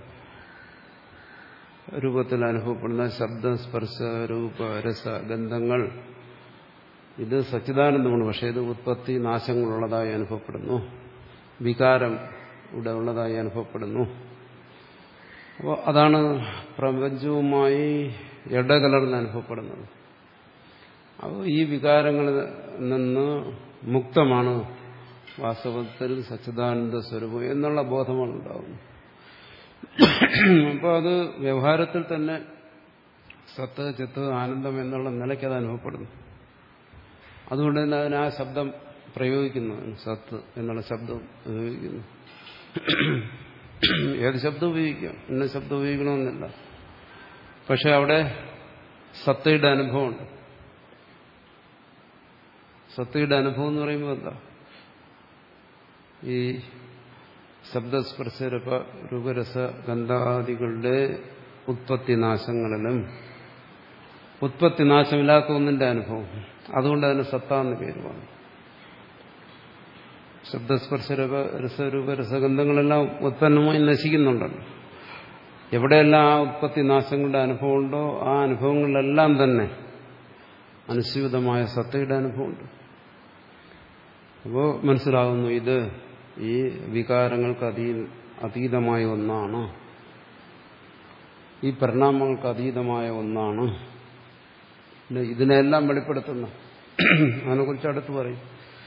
രൂപത്തിൽ അനുഭവപ്പെടുന്ന ശബ്ദ, സ്പർശ, രൂപ, രസ, ഗന്ധങ്ങൾ ഇത് സച്ചിദാനന്ദമാണ്. പക്ഷേ ഇത് ഉത്പത്തി നാശങ്ങളുള്ളതായി അനുഭവപ്പെടുന്നു. വികാരം ഇവിടെ ഉള്ളതായി അനുഭവപ്പെടുന്നു. അപ്പോൾ അതാണ് പ്രപഞ്ചവുമായി ഇടകലർന്ന് അനുഭവപ്പെടുന്നത്. അപ്പോൾ ഈ വികാരങ്ങളിൽ നിന്ന് മുക്തമാണ് വാസ്തവത്തിൽ സച്ചിദാനന്ദ സ്വരൂപം എന്നുള്ള ബോധമാണ് ഉണ്ടാകുന്നത്. അപ്പോൾ അത് വ്യവഹാരത്തിൽ തന്നെ സത്ത്, ചിത്ത്, ആനന്ദം എന്നുള്ള നിലയ്ക്ക് അത് അനുഭവപ്പെടുന്നു. അതുകൊണ്ട് തന്നെ അതിന് ആ ശബ്ദം പ്രയോഗിക്കുന്നു, സത്ത് എന്നുള്ള ശബ്ദം ഉപയോഗിക്കുന്നു. ഏത് ശബ്ദം ഉപയോഗിക്കാം, ഇന്ന ശബ്ദം ഉപയോഗിക്കണമെന്നില്ല. പക്ഷെ അവിടെ സത്തയുടെ അനുഭവമുണ്ട്. സത്തയുടെ അനുഭവം എന്ന് പറയുമ്പോൾ എന്താ, ഈ ശബ്ദസ്പർശ രൂപരസ ഗന്ധാദികളുടെ ഉത്പത്തിനാശങ്ങളിലും ഉത്പത്തിനാശമില്ലാത്ത ഒന്നിന്റെ അനുഭവം. അതുകൊണ്ട് അതിന് സത്ത എന്ന് പേര് വന്നു. ശബ്ദസ്പർശ രസരൂപരസഗന്ധങ്ങളെല്ലാം ഉത്പന്നമായി നശിക്കുന്നുണ്ടല്ലോ. എവിടെയെല്ലാം ആ ഉത്പത്തിനാശങ്ങളുടെ അനുഭവമുണ്ടോ ആ അനുഭവങ്ങളിലെല്ലാം തന്നെ അനുസ്യൂതമായ സത്തയുടെ അനുഭവമുണ്ട്. അപ്പോൾ മനസ്സിലാകുന്നു ഇത് ഈ വികാരങ്ങൾക്ക് അതീ അതീതമായ ഒന്നാണ്, ഈ പരിണാമങ്ങൾക്ക് അതീതമായ ഒന്നാണ്. ഇതിനെല്ലാം വെളിപ്പെടുത്തുന്ന അതിനെക്കുറിച്ച് അടുത്ത് പറയും.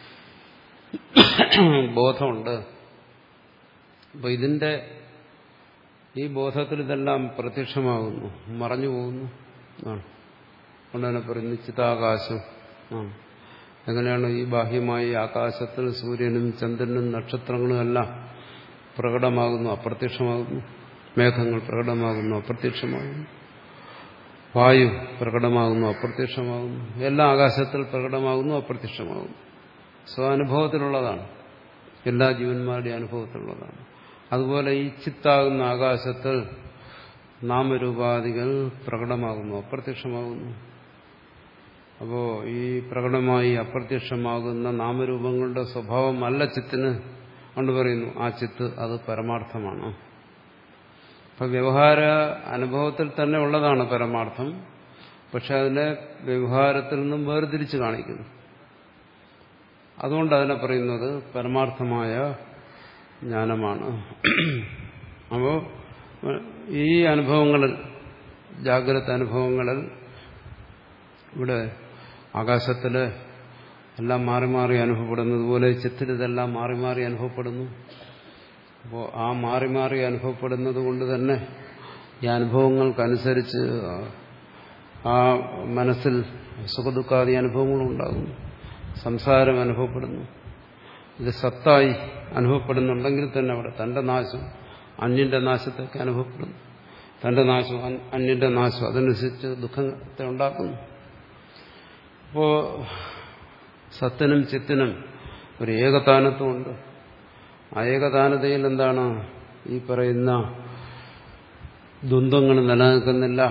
ബോധമുണ്ട്. അപ്പൊ ഇതിന്റെ ഈ ബോധത്തിൽ ഇതെല്ലാം പ്രത്യക്ഷമാകുന്നു, മറഞ്ഞു പോകുന്നു ആണ്. അതുകൊണ്ടാണ് പറയുന്നത് ചിതാകാശം ആണ്. എങ്ങനെയാണ് ഈ ബാഹ്യമായി ആകാശത്തിൽ സൂര്യനും ചന്ദ്രനും നക്ഷത്രങ്ങളും എല്ലാം പ്രകടമാകുന്നു, അപ്രത്യക്ഷമാകുന്നു. മേഘങ്ങൾ പ്രകടമാകുന്നു, അപ്രത്യക്ഷമാകുന്നു. വായു പ്രകടമാകുന്നു, അപ്രത്യക്ഷമാകുന്നു. എല്ലാം ആകാശത്തിൽ പ്രകടമാകുന്നു, അപ്രത്യക്ഷമാകുന്നു. സ്വാനുഭവത്തിലുള്ളതാണ്, എല്ലാ ജീവന്മാരുടെയും അനുഭവത്തിലുള്ളതാണ്. അതുപോലെ ഈ ചിത്താകുന്ന ആകാശത്തിൽ നാമരൂപാദികൾ പ്രകടമാകുന്നു, അപ്രത്യക്ഷമാകുന്നു. അപ്പോൾ ഈ പ്രകടമായി അപ്രത്യക്ഷമാകുന്ന നാമരൂപങ്ങളുടെ സ്വഭാവം അല്ല ചിത്തിന്. കൊണ്ട് പറയുന്നു ആ ചിത്ത് അത് പരമാർത്ഥമാണ്. അപ്പൊ വ്യവഹാര അനുഭവത്തിൽ തന്നെ ഉള്ളതാണ് പരമാർത്ഥം. പക്ഷെ അതിനെ വ്യവഹാരത്തിൽ നിന്നും വേർതിരിച്ച് കാണിക്കുന്നു. അതുകൊണ്ട് അതിനെ പറയുന്നത് പരമാർത്ഥമായ ജ്ഞാനമാണ്. അപ്പോൾ ഈ അനുഭവങ്ങളിൽ, ജാഗ്രത അനുഭവങ്ങളിൽ, ഇവിടെ ആകാശത്തില് എല്ലാം മാറി മാറി അനുഭവപ്പെടുന്നത് പോലെ ചിത്തിൽ ഇതെല്ലാം മാറി മാറി അനുഭവപ്പെടുന്നു. അപ്പോൾ ആ മാറി മാറി അനുഭവപ്പെടുന്നത് കൊണ്ട് തന്നെ ഈ അനുഭവങ്ങൾക്കനുസരിച്ച് ആ മനസ്സിൽ സുഖദുഃഖാദി അനുഭവങ്ങളുണ്ടാകുന്നു, സംസാരം അനുഭവപ്പെടുന്നു. ഇത് സത്തായി അനുഭവപ്പെടുന്നുണ്ടെങ്കിൽ തന്നെ അവിടെ തന്റെ നാശം അന്യന്റെ നാശത്തൊക്കെ അനുഭവപ്പെടുന്നു. തന്റെ നാശം അന്യന്റെ നാശം അതനുസരിച്ച് ദുഃഖത്തെ ഉണ്ടാക്കുന്നു. അപ്പോ സത്തിനും ചിത്തിനും ഒരു ഏകതാനത്വമുണ്ട്. ആ ഏകതാനതയിൽ എന്താണ് ഈ പറയുന്ന ദ്വന്ദ്ങ്ങൾ നിലനിൽക്കുന്നില്ല.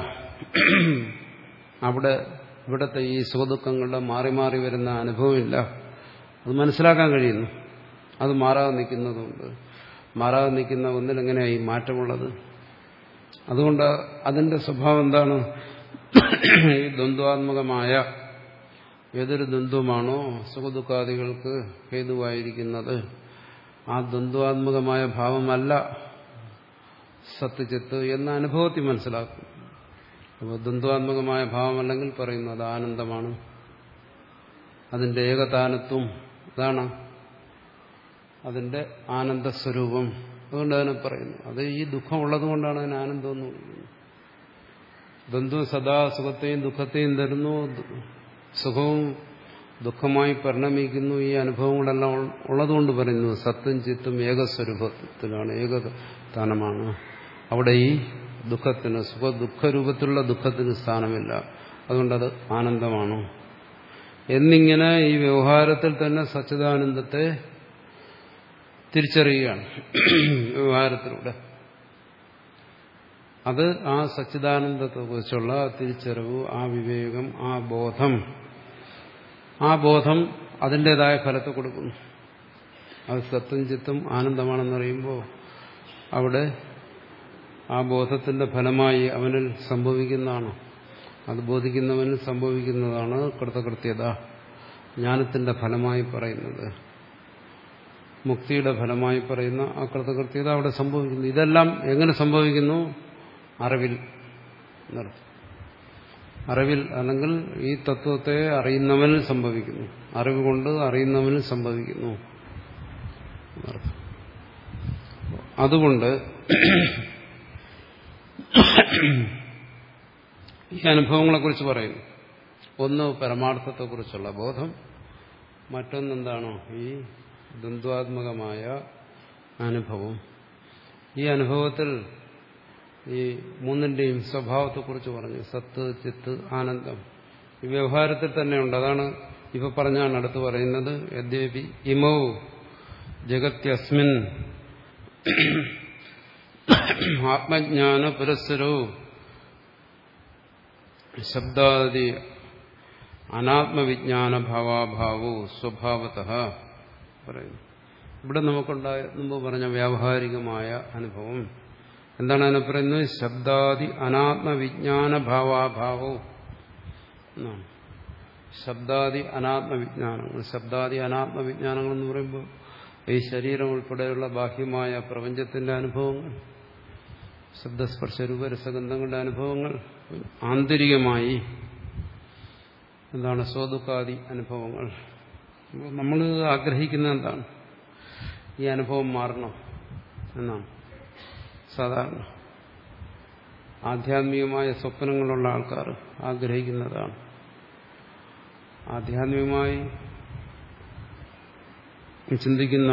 അവിടെ ഇവിടുത്തെ ഈ സുഖദുഃഖങ്ങളുടെ മാറി മാറി വരുന്ന അനുഭവമില്ല. അത് മനസ്സിലാക്കാൻ കഴിയുന്നു. അത് മാറാതെ നിൽക്കുന്നതുകൊണ്ട്, മാറാതെ നിൽക്കുന്ന ഒന്നിലെങ്ങനെയായി മാറ്റമുള്ളത്? അതുകൊണ്ട് അതിന്റെ സ്വഭാവം എന്താണ്? ഈ ദ്വന്ദ്വാത്മകമായ ഏതൊരു ദ്വന്ദ്വമാണോ സുഖദുഃഖാദികൾക്ക് ഹേതുവായിരിക്കുന്നത്, ആ ദ്വന്ദ്വാത്മകമായ ഭാവമല്ല സത്യചിത്ത് എന്ന അനുഭവത്തിൽ മനസ്സിലാക്കും. അപ്പോൾ ദ്വന്ദ്വാത്മകമായ ഭാവമല്ലെങ്കിൽ പറയുന്നു അത് ആനന്ദമാണ്, അതിന്റെ ഏകതാനത്വം, അതാണ് അതിന്റെ ആനന്ദസ്വരൂപം. അതുകൊണ്ട് അതിനെ പറയുന്നു. അത് ഈ ദുഃഖമുള്ളത് കൊണ്ടാണ് അതിന് ആനന്ദം എന്ന് പറയുന്നത്. ദ്വന്ദ്വം സദാ സുഖത്തെയും ദുഃഖത്തെയും തരുന്നു, സുഖവും ദുഃഖമായി പരിണമിക്കുന്നു. ഈ അനുഭവങ്ങളെല്ലാം ഉള്ളതുകൊണ്ട് പറയുന്നു സത്തും ചിത്തും ഏകസ്വരൂപത്തിലാണ്, ഏകതാനമാണ്. അവിടെ ഈ ദുഃഖത്തിന്, സുഖ ദുഃഖരൂപത്തിലുള്ള ദുഃഖത്തിന് സ്ഥാനമില്ല. അതുകൊണ്ടത് ആനന്ദമാണ് എന്നിങ്ങനെ ഈ വ്യവഹാരത്തിൽ തന്നെ സച്ചിദാനന്ദത്തെ തിരിച്ചറിയുകയാണ് വ്യവഹാരത്തിലൂടെ. അത് ആ സച്ചിദാനന്ദത്തെക്കുറിച്ചുള്ള തിരിച്ചറിവ്, ആ വിവേകം, ആ ബോധം, ആ ബോധം അതിൻ്റെതായ ഫലത്തെ കൊടുക്കുന്നു. അത് സത്തും ചിത്തും ആനന്ദമാണെന്നറിയുമ്പോൾ അവിടെ ആ ബോധത്തിന്റെ ഫലമായി അവനിൽ സംഭവിക്കുന്നതാണ്, അത് ബോധിക്കുന്നവനിൽ സംഭവിക്കുന്നതാണ് കൃതകൃത്യത. ജ്ഞാനത്തിന്റെ ഫലമായി പറയുന്നത്, മുക്തിയുടെ ഫലമായി പറയുന്ന ആ കൃതകൃത്യത അവിടെ സംഭവിക്കുന്നു. ഇതെല്ലാം എങ്ങനെ സംഭവിക്കുന്നു? അറിവിൽ എന്നർത്ഥം. അറിവിൽ അല്ലെങ്കിൽ ഈ തത്വത്തെ അറിയുന്നവനിൽ സംഭവിക്കുന്നു, അറിവ് കൊണ്ട് അറിയുന്നവനിൽ സംഭവിക്കുന്നു എന്നർത്ഥം. അതുകൊണ്ട് ഈ അനുഭവങ്ങളെക്കുറിച്ച് പറയുന്നു. ഒന്ന് പരമാർത്ഥത്തെക്കുറിച്ചുള്ള ബോധം, മറ്റൊന്നെന്താണോ ഈ ദ്വന്ദ്വാത്മകമായ അനുഭവം. ഈ അനുഭവത്തിൽ ഈ മൂന്നിന്റെയും സ്വഭാവത്തെക്കുറിച്ച് പറഞ്ഞു. സത്ത്, ചിത്ത്, ആനന്ദം ഈ വ്യവഹാരത്തിൽ തന്നെയുണ്ട്. അതാണ് ഇപ്പൊ പറഞ്ഞാണ് അടുത്ത് പറയുന്നത്. യദ്യപി ഇമൗ ജഗത്യസ്മിൻ ആത്മജ്ഞാന പുരസ്സരോ ശബ്ദാദി അനാത്മവിജ്ഞാന ഭാവാഭാവോ സ്വഭാവതഃ പറയുന്നു. ഇവിടെ നമുക്കുണ്ടായ മുമ്പ് പറഞ്ഞ വ്യാവഹാരികമായ അനുഭവം എന്താണ്? അതിനെ പറയുന്നത് ശബ്ദാദി അനാത്മവിജ്ഞാന ഭാവാഭാവോ എന്നാണ്. ശബ്ദാദി അനാത്മവിജ്ഞാനങ്ങൾ. ശബ്ദാദി അനാത്മവിജ്ഞാനങ്ങൾ എന്ന് പറയുമ്പോൾ ഈ ശരീരം ഉൾപ്പെടെയുള്ള ബാഹ്യമായ പ്രപഞ്ചത്തിന്റെ അനുഭവങ്ങൾ, ശബ്ദസ്പർശ രൂപരസഗന്ധങ്ങളുടെ അനുഭവങ്ങൾ, ആന്തരികമായി എന്താണ് സ്വദുഃഖാദി അനുഭവങ്ങൾ. നമ്മൾ ആഗ്രഹിക്കുന്ന എന്താണ്? ഈ അനുഭവം മാറണം എന്നാണ് സാധാരണ. ആധ്യാത്മികമായ സ്വപ്നങ്ങളുള്ള ആൾക്കാർ ആഗ്രഹിക്കുന്നതാണ്. ആധ്യാത്മികമായി ചിന്തിക്കുന്ന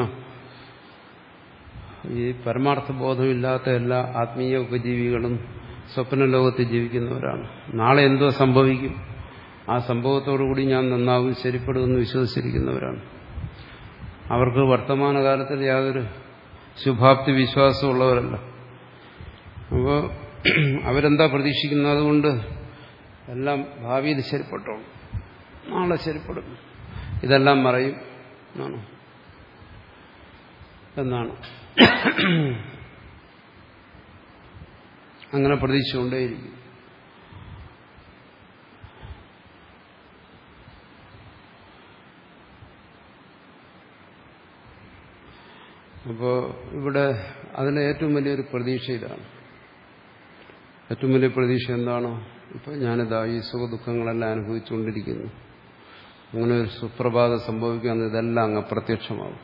ഈ പരമാർത്ഥ ബോധമില്ലാത്ത എല്ലാ ആത്മീയ ഉപജീവികളും സ്വപ്നലോകത്ത് ജീവിക്കുന്നവരാണ്. നാളെ എന്തോ സംഭവിക്കും, ആ സംഭവത്തോടുകൂടി ഞാൻ നന്നാവും, ശരിപ്പെടുമെന്ന് വിശ്വസിച്ചിരിക്കുന്നവരാണ്. അവർക്ക് വർത്തമാനകാലത്തിൽ യാതൊരു ശുഭാപ്തി വിശ്വാസമുള്ളവരല്ല. അപ്പോൾ അവരെന്താ പ്രതീക്ഷിക്കുന്നത്? അതുകൊണ്ട് എല്ലാം ഭാവിയിൽ ശരിപ്പെട്ടോളും, നാളെ ശരിപ്പെടും, ഇതെല്ലാം മറയും എന്നാണ് എന്നാണ് അങ്ങനെ പ്രതീക്ഷിച്ചുകൊണ്ടേയിരിക്കും. അപ്പോൾ ഇവിടെ അതിന് ഏറ്റവും വലിയൊരു പ്രതീക്ഷ ഇതാണ്. ഏറ്റവും വലിയ പ്രതീക്ഷ എന്താണ്? ഇപ്പം ഞാനിതാ ഈ സുഖദുഃഖങ്ങളെല്ലാം അനുഭവിച്ചുകൊണ്ടിരിക്കുന്നു. അങ്ങനെ ഒരു സുപ്രഭാതം സംഭവിക്കുകയെന്ന് ഇതെല്ലാം അങ്ങ് അപ്രത്യക്ഷമാകും.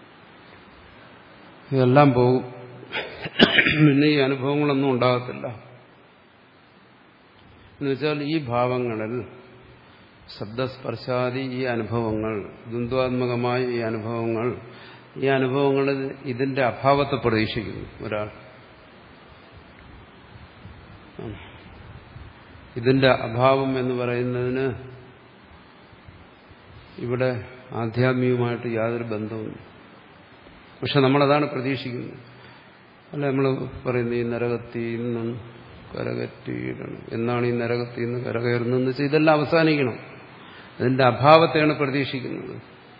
ഇതെല്ലാം പോകും. പിന്നെ ഈ അനുഭവങ്ങളൊന്നും ഉണ്ടാകത്തില്ല. എന്നുവെച്ചാൽ ഈ ഭാവങ്ങളിൽ ശബ്ദസ്പർശാദി ഈ അനുഭവങ്ങൾ, ദ്വന്ദ്വാത്മകമായ ഈ അനുഭവങ്ങൾ, ഈ അനുഭവങ്ങളിൽ ഇതിന്റെ അഭാവത്തെ പ്രതീക്ഷിക്കുന്നു ഒരാൾ. ഇതിന്റെ അഭാവം എന്ന് പറയുന്നതിന് ഇവിടെ ആധ്യാത്മികമായിട്ട് യാതൊരു ബന്ധവുമില്ല. പക്ഷെ നമ്മളതാണ് പ്രതീക്ഷിക്കുന്നത്. അല്ല, നമ്മൾ പറയുന്നത് ഈ നരകത്തിൽ നിന്ന് കരകറ്റിയിടണം. എന്നാണ് ഈ നരകത്തിൽ നിന്ന് കരകയറുന്നതെന്ന് വെച്ചാൽ ഇതെല്ലാം അവസാനിക്കണം. ഇതിന്റെ അഭാവത്തെയാണ് പ്രതീക്ഷിക്കുന്നത്.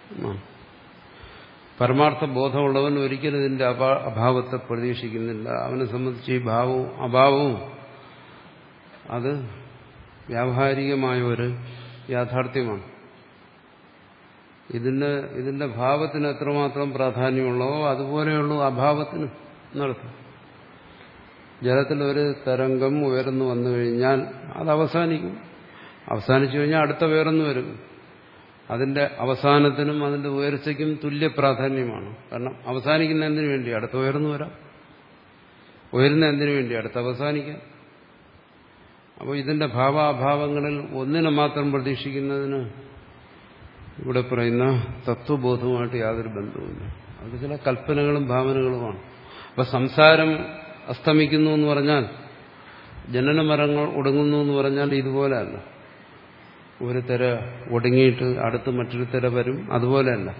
പരമാർത്ഥ ബോധമുള്ളവൻ ഒരിക്കലും ഇതിന്റെ അഭാവത്തെ പ്രതീക്ഷിക്കുന്നില്ല. അവനെ സംബന്ധിച്ച് ഈ ഭാവവും അഭാവവും അത് വ്യാവഹാരികമായ ഒരു യാഥാർത്ഥ്യമാണ്. ഇതിന്റെ ഇതിന്റെ ഭാവത്തിന് എത്രമാത്രം പ്രാധാന്യമുള്ളോ അതുപോലെയുള്ളൂ അഭാവത്തിന് എന്നർത്ഥം. ജലത്തിൽ ഒരു തരംഗം ഉയർന്നു വന്നു കഴിഞ്ഞാൽ അത് അവസാനിക്കും. അവസാനിച്ചു കഴിഞ്ഞാൽ അടുത്ത ഉയർന്നു വരും. അതിന്റെ അവസാനത്തിനും അതിന്റെ ഉയർച്ചയ്ക്കും തുല്യ പ്രാധാന്യമാണ്. കാരണം അവസാനിക്കുന്ന എന്തിനു വേണ്ടി? അടുത്ത ഉയർന്നു വരാം. ഉയരുന്ന എന്തിനു വേണ്ടി? അടുത്ത അവസാനിക്കാം. അപ്പോൾ ഇതിന്റെ ഭാവാഭാവങ്ങളിൽ ഒന്നിനെ മാത്രം പ്രതീക്ഷിക്കുന്നതിന് ഇവിടെ പറയുന്ന തത്വബോധവുമായിട്ട് യാതൊരു ബന്ധവുമില്ല. അത് ചില കൽപ്പനകളും ഭാവനകളുമാണ്. അപ്പൊ സംസാരം അസ്തമിക്കുന്നു എന്ന് പറഞ്ഞാൽ, ജനനമരങ്ങൾ ഒടുങ്ങുന്നു എന്ന് പറഞ്ഞാൽ ഇതുപോലെ അല്ല. ഒരു തിര ഒടുങ്ങിയിട്ട് അടുത്ത് മറ്റൊരു തിര വരും, അതുപോലെയല്ല.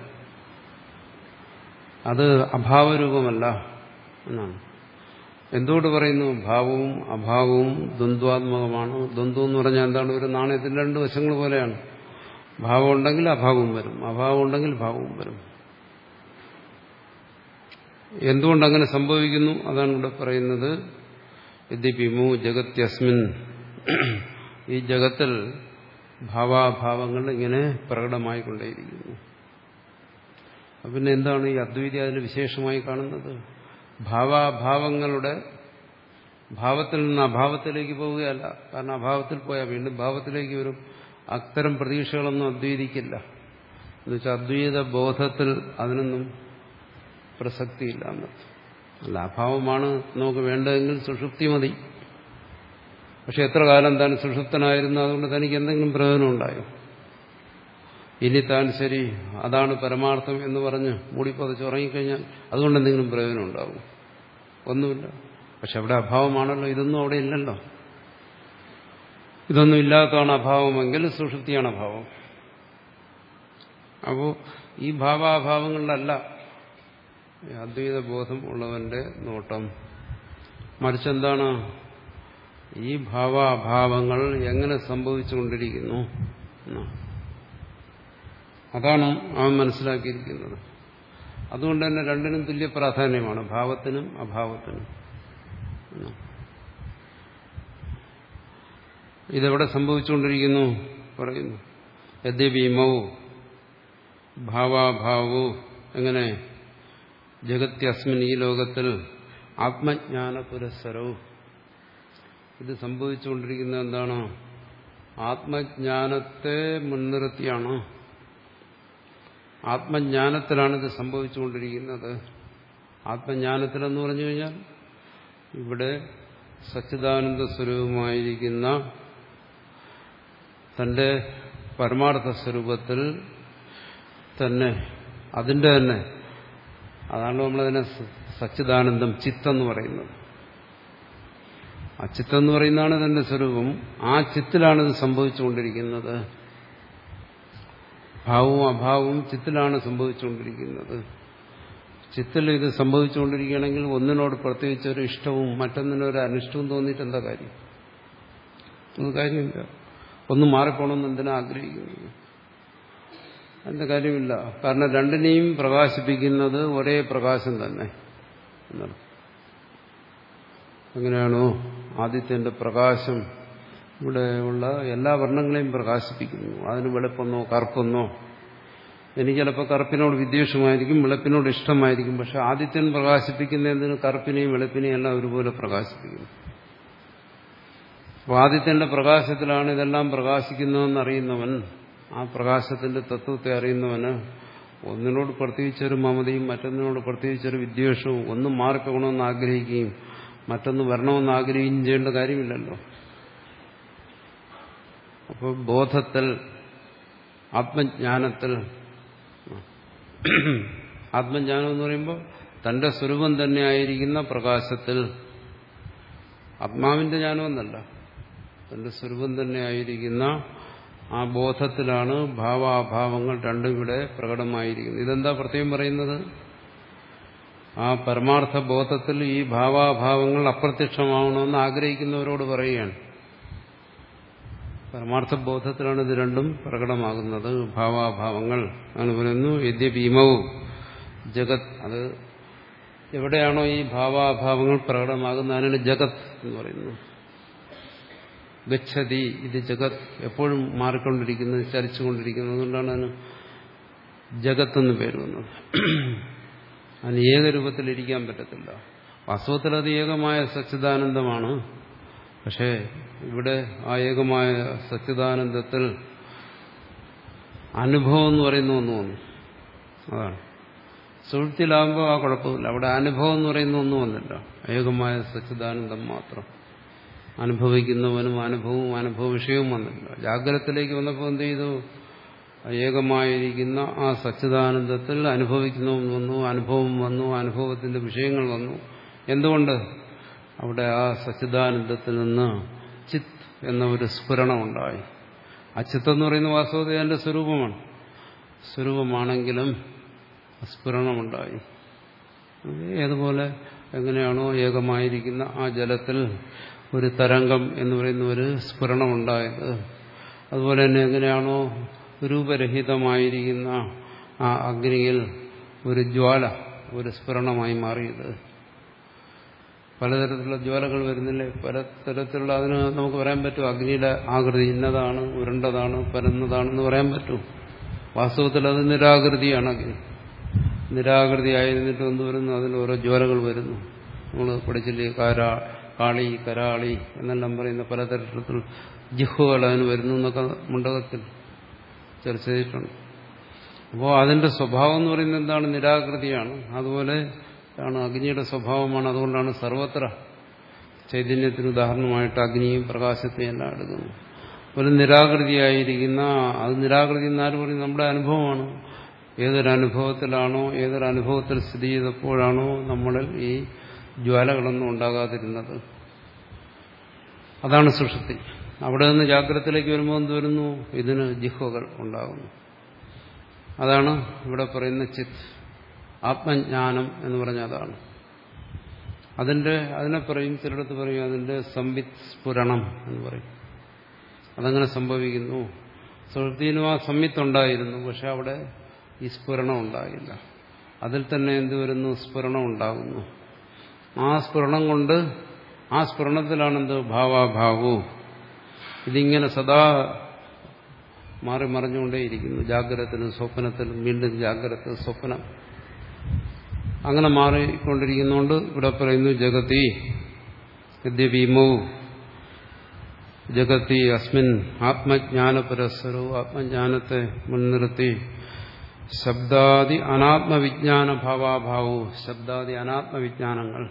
അത് അഭാവരൂപമല്ല എന്നാണ്. എന്തുകൊണ്ട് പറയുന്നു? ഭാവവും അഭാവവും ദ്വന്ദ്വാത്മകമാണ്. ദ്വന്ദ്വം എന്ന് പറഞ്ഞാൽ എന്താണ്? ഒരു നാണയത്തിന്റെ രണ്ട് വശങ്ങൾ പോലെയാണ്. ഭാവം ഉണ്ടെങ്കിൽ അഭാവവും വരും, അഭാവം ഉണ്ടെങ്കിൽ ഭാവവും വരും. എന്തുകൊണ്ടങ്ങനെ സംഭവിക്കുന്നു? അതാണ് ഇവിടെ പറയുന്നത്. യദ്യപിമു ജഗത്യസ്മിൻ, ഈ ജഗത്തിൽ ഭാവാഭാവങ്ങൾ ഇങ്ങനെ പ്രകടമായിക്കൊണ്ടേയിരിക്കുന്നു. പിന്നെ എന്താണ് ഈ അദ്വൈതി അതിന് വിശേഷമായി കാണുന്നത്? ഭാവാഭാവങ്ങളുടെ ഭാവത്തിൽ നിന്ന് അഭാവത്തിലേക്ക് പോവുകയല്ല. കാരണം അഭാവത്തിൽ പോയാൽ വീണ്ടും ഭാവത്തിലേക്ക് വരും. അത്തരം പ്രതീക്ഷകളൊന്നും അദ്വൈതിക്കില്ല. എന്നുവെച്ചാൽ അദ്വൈത ബോധത്തിൽ അതിനൊന്നും പ്രസക്തിയില്ല എന്നർത്ഥം. അല്ല, അഭാവമാണ് നമുക്ക് വേണ്ടതെങ്കിൽ സുഷുപ്തി മതി. പക്ഷെ എത്ര കാലം താൻ സുഷുപ്തനായിരുന്നു, അതുകൊണ്ട് തനിക്ക് എന്തെങ്കിലും പ്രയോജനം ഉണ്ടായോ? ഇനി താൻ ശരി അതാണ് പരമാർത്ഥം എന്ന് പറഞ്ഞ് മൂടിപ്പതച്ച് ഉറങ്ങിക്കഴിഞ്ഞാൽ അതുകൊണ്ട് എന്തെങ്കിലും പ്രയോജനം ഉണ്ടാവും? ഒന്നുമില്ല. പക്ഷെ അവിടെ അഭാവമാണല്ലോ. ഇതൊന്നും അവിടെ ഇല്ലല്ലോ. ഇതൊന്നും ഇല്ലാത്തതാണ് അഭാവമെങ്കിൽ സുഷുപ്തിയാണ് അഭാവം. അപ്പോൾ ഈ ഭാവാഭാവങ്ങളിലല്ല അദ്വൈത ബോധം ഉള്ളവന്റെ നോട്ടം. മറിച്ചെന്താണ്? ഈ ഭാവാഭാവങ്ങൾ എങ്ങനെ സംഭവിച്ചുകൊണ്ടിരിക്കുന്നു, അതാണ് അവൻ മനസ്സിലാക്കിയിരിക്കുന്നത്. അതുകൊണ്ട് തന്നെ രണ്ടിനും തുല്യ പ്രാധാന്യമാണ്, ഭാവത്തിനും അഭാവത്തിനും. ഇതെവിടെ സംഭവിച്ചുകൊണ്ടിരിക്കുന്നു പറയുന്നു. യദ്യപീമൗ ഭാവാഭാവോ, എങ്ങനെ? ജഗത്യസ്മിൻ, ഈ ലോകത്തിൽ ആത്മജ്ഞാന പുരസ്സരവും. ഇത് സംഭവിച്ചുകൊണ്ടിരിക്കുന്നത് എന്താണ്? ആത്മജ്ഞാനത്തെ മുൻനിർത്തിയാണ്. ആത്മജ്ഞാനത്തിലാണ് ഇത് സംഭവിച്ചുകൊണ്ടിരിക്കുന്നത്. ആത്മജ്ഞാനത്തിലെന്ന് പറഞ്ഞു കഴിഞ്ഞാൽ ഇവിടെ സച്ചിദാനന്ദ സ്വരൂപമായിരിക്കുന്ന തന്റെ പരമാർത്ഥ സ്വരൂപത്തിൽ തന്നെ, അതിന്റെ തന്നെ, അതാണല്ലോ നമ്മളതിനെ സച്ചിദാനന്ദം ചിത്തെന്ന് പറയുന്നത്. ആ ചിത്തെന്ന് പറയുന്നതാണ് തന്റെ സ്വരൂപം. ആ ചിത്തിലാണ് ഇത് സംഭവിച്ചുകൊണ്ടിരിക്കുന്നത്. ഭാവവും അഭാവവും ചിത്തിലാണ് സംഭവിച്ചുകൊണ്ടിരിക്കുന്നത്. ചിത്തിൽ ഇത് സംഭവിച്ചുകൊണ്ടിരിക്കുകയാണെങ്കിൽ ഒന്നിനോട് പ്രത്യേകിച്ചൊരു ഇഷ്ടവും മറ്റൊന്നിനൊരു അനിഷ്ടവും തോന്നിയിട്ട് എന്താ കാര്യം? ഒന്നും കാര്യമില്ല. ഒന്ന് മാറിപ്പോണമെന്ന് എന്തിനാ ആഗ്രഹിക്കുന്നത്? അതിന്റെ കാര്യമില്ല. കാരണം രണ്ടിനെയും പ്രകാശിപ്പിക്കുന്നത് ഒരേ പ്രകാശം തന്നെ എന്നാണ്. എങ്ങനെയാണോ ആദിത്യന്റെ പ്രകാശം ഇവിടെ ഉള്ള എല്ലാ വർണ്ണങ്ങളെയും പ്രകാശിപ്പിക്കുന്നു, അതിന് വെളുപ്പെന്നോ കറുപ്പെന്നോ എനിക്ക് ചിലപ്പോൾ കറുപ്പിനോട് വിദ്വേഷമായിരിക്കും, വെളുപ്പിനോട് ഇഷ്ടമായിരിക്കും. പക്ഷെ ആദിത്യൻ പ്രകാശിപ്പിക്കുന്നതിന് കറുപ്പിനെയും വെളുപ്പിനെയും എല്ലാം ഒരുപോലെ പ്രകാശിപ്പിക്കുന്നു. അപ്പോൾ ആദിത്യന്റെ പ്രകാശത്തിലാണ് ഇതെല്ലാം പ്രകാശിക്കുന്നതെന്ന് അറിയുന്നവൻ, ആ പ്രകാശത്തിന്റെ തത്വത്തെ അറിയുന്നവന് ഒന്നിനോട് പ്രത്യേകിച്ചൊരു മമതയും മറ്റൊന്നിനോട് പ്രത്യേകിച്ചൊരു വിദ്വേഷവും, ഒന്നും മാറിപ്പോകണമെന്ന് ആഗ്രഹിക്കുകയും മറ്റൊന്ന് വരണമെന്ന് ആഗ്രഹിക്കുകയും ചെയ്യേണ്ട കാര്യമില്ലല്ലോ. അപ്പോൾ ബോധത്തിൽ, ആത്മജ്ഞാനത്തിൽ, ആത്മജ്ഞാനം എന്ന് പറയുമ്പോൾ തന്റെ സ്വരൂപം തന്നെയായിരിക്കുന്ന പ്രകാശത്തിൽ, ആത്മാവിന്റെ ജ്ഞാനമെന്നല്ല, തന്റെ സ്വരൂപം തന്നെയായിരിക്കുന്ന ആ ബോധത്തിലാണ് ഭാവാഭാവങ്ങൾ രണ്ടും ഇവിടെ പ്രകടമായിരിക്കുന്നത്. ഇതെന്താ പ്രത്യേകം പറയുന്നത്? ആ പരമാർത്ഥ ബോധത്തിൽ ഈ ഭാവാഭാവങ്ങൾ അപ്രത്യക്ഷമാവണമെന്ന് ആഗ്രഹിക്കുന്നവരോട് പറയുകയാണ്. പരമാർത്ഥ ബോധത്തിലാണ് ഇത് രണ്ടും പ്രകടമാകുന്നത്, ഭാവാഭാവങ്ങൾ. അങ്ങനെ പറയുന്നു. യദ്യപീമവും ജഗത്, അത് എവിടെയാണോ ഈ ഭാവാഭാവങ്ങൾ പ്രകടമാകുന്നത് അതിനാണ് ജഗത് എന്ന് പറയുന്നു. ഗച്ഛതി, ഇത് ജഗത്, എപ്പോഴും മാറിക്കൊണ്ടിരിക്കുന്നത്, ചലിച്ചുകൊണ്ടിരിക്കുന്നത്. അതുകൊണ്ടാണ് അതിന് ജഗത്ത് എന്ന് പേര് വന്നത്. അതിന് ഏകരൂപത്തിലിരിക്കാൻ പറ്റത്തില്ല. വാസ്തവത്തിൽ അത് ഏകമായ സച്ചിദാനന്ദമാണ്. പക്ഷേ ഇവിടെ ആ ഏകമായ സച്ചിദാനന്ദത്തിൽ അനുഭവം എന്ന് പറയുന്ന ഒന്നു വന്നു. അതാണ് സുഹൃത്തിലാകുമ്പോൾ ആ കുഴപ്പമില്ല. അവിടെ അനുഭവം എന്ന് പറയുന്ന ഒന്നും വന്നില്ല. ഏകമായ സച്ചിദാനന്ദം മാത്രം. അനുഭവിക്കുന്നവനും അനുഭവവും അനുഭവ വിഷയവും വന്നില്ല. ജാഗ്രതത്തിലേക്ക് വന്നപ്പോൾ എന്ത് ചെയ്തു? ഏകമായിരിക്കുന്ന ആ സച്ചിദാനന്ദത്തിൽ അനുഭവിക്കുന്നവൻ വന്നു, അനുഭവം വന്നു, അനുഭവത്തിന്റെ വിഷയങ്ങൾ വന്നു. എന്തുകൊണ്ട്? അവിടെ ആ സച്ചിദാനന്ദത്തിൽ നിന്ന് ചിത്ത് എന്ന ഒരു സ്ഫുരണം ഉണ്ടായി. ആ ചിത്ത് എന്ന് പറയുന്ന വാസ്തവത്തിൽ അതിന്റെ സ്വരൂപമാണ്. സ്വരൂപമാണെങ്കിലും സ്ഫുരണമുണ്ടായി. ഏതുപോലെ എങ്ങനെയാണോ ഏകമായിരിക്കുന്ന ആ ജലത്തിൽ ഒരു തരംഗം എന്ന് പറയുന്ന ഒരു സ്ഫുരണമുണ്ടായത്, അതുപോലെ തന്നെ എങ്ങനെയാണോ രൂപരഹിതമായിരിക്കുന്ന ആ അഗ്നിയിൽ ഒരു ജ്വാല ഒരു സ്ഫുരണമായി മാറിയത്. പലതരത്തിലുള്ള ജ്വാലകൾ വരുന്നില്ലേ? പലതരത്തിലുള്ള, അതിന് നമുക്ക് പറയാൻ പറ്റും അഗ്നിയുടെ ആകൃതി ഇന്നതാണ്, ഉരുണ്ടതാണ്, പരന്നതാണെന്ന് പറയാൻ പറ്റും. വാസ്തവത്തിൽ അത് നിരാകൃതിയാണ്. അഗ്നി നിരാകൃതി ആയിരുന്നിട്ട് എന്ത് വരുന്നു? അതിൽ ഓരോ ജ്വാലകൾ വരുന്നു. നമ്മൾ പഠിച്ചില്ലേ? കാരാ കാളി, കരാളി എന്നെല്ലാം പറയുന്ന പലതരത്തിൽ ജിഹ്വകൾ അതിന് വരുന്നു എന്നൊക്കെ മുണ്ടകത്തിൽ ചർച്ച ചെയ്തിട്ടുണ്ട്. അപ്പോൾ അതിന്റെ സ്വഭാവം എന്ന് പറയുന്നത് എന്താണ്? നിരാകൃതിയാണ്. അതുപോലെ ആണ് അഗ്നിയുടെ സ്വഭാവമാണ്. അതുകൊണ്ടാണ് സർവത്ര ചൈതന്യത്തിന് ഉദാഹരണമായിട്ട് അഗ്നിയും പ്രകാശത്തെയും എല്ലാം എടുക്കുന്നത്. ഒരു നിരാകൃതിയായിരിക്കുന്ന, അത് നിരാകൃതി എന്നാലും പറയും നമ്മുടെ അനുഭവമാണ്. ഏതൊരനുഭവത്തിലാണോ, ഏതൊരനുഭവത്തിൽ സ്ഥിതി ചെയ്തപ്പോഴാണോ നമ്മളിൽ ഈ ജ്വാലകളൊന്നും ഉണ്ടാകാതിരുന്നത്, അതാണ് സുഷുപ്തി. അവിടെ നിന്ന് ജാഗ്രതത്തിലേക്ക് വരുമ്പോൾ എന്ത് വരുന്നു? ഇതിന് ജിഹ്വകൾ ഉണ്ടാകുന്നു. അതാണ് ഇവിടെ പറയുന്ന ചിത്ത്. ആത്മജ്ഞാനം എന്ന് പറഞ്ഞാൽ അതാണ്. അതിന്റെ അതിനെ പറയും, ചിലടത്ത് പറയും അതിന്റെ സംവിത് സ്ഫുരണം എന്ന് പറയും. അതങ്ങനെ സംഭവിക്കുന്നു. സുഷുപ്തിയിലും ആ സംവിത്ത് ഉണ്ടായിരുന്നു, പക്ഷെ അവിടെ ഈ സ്ഫുരണം ഉണ്ടാകില്ല. അതിൽ തന്നെ എന്ത് വരുന്നു? സ്ഫുരണം ഉണ്ടാകുന്നു. ആ സ്ഫുരണം കൊണ്ട്, ആ സ്ഫുരണത്തിലാണെന്ത്? ഭാവാഭാവവും. ഇതിങ്ങനെ സദാ മാറി മറിഞ്ഞുകൊണ്ടേയിരിക്കുന്നു. ജാഗ്രതത്തിലും സ്വപ്നത്തിലും, വീണ്ടും ജാഗ്രത, സ്വപ്നം, അങ്ങനെ മാറിക്കൊണ്ടിരിക്കുന്നതുകൊണ്ട് ഇവിടെ പറയുന്നു ജഗതി യദ്യപീമൗ ജഗതി അസ്മിൻ ആത്മജ്ഞാന പുരസ്സരവും. ആത്മജ്ഞാനത്തെ മുൻനിർത്തി ശബ്ദാദി അനാത്മവിജ്ഞാന ഭാവാഭാവവും. ശബ്ദാദി അനാത്മവിജ്ഞാനങ്ങൾ.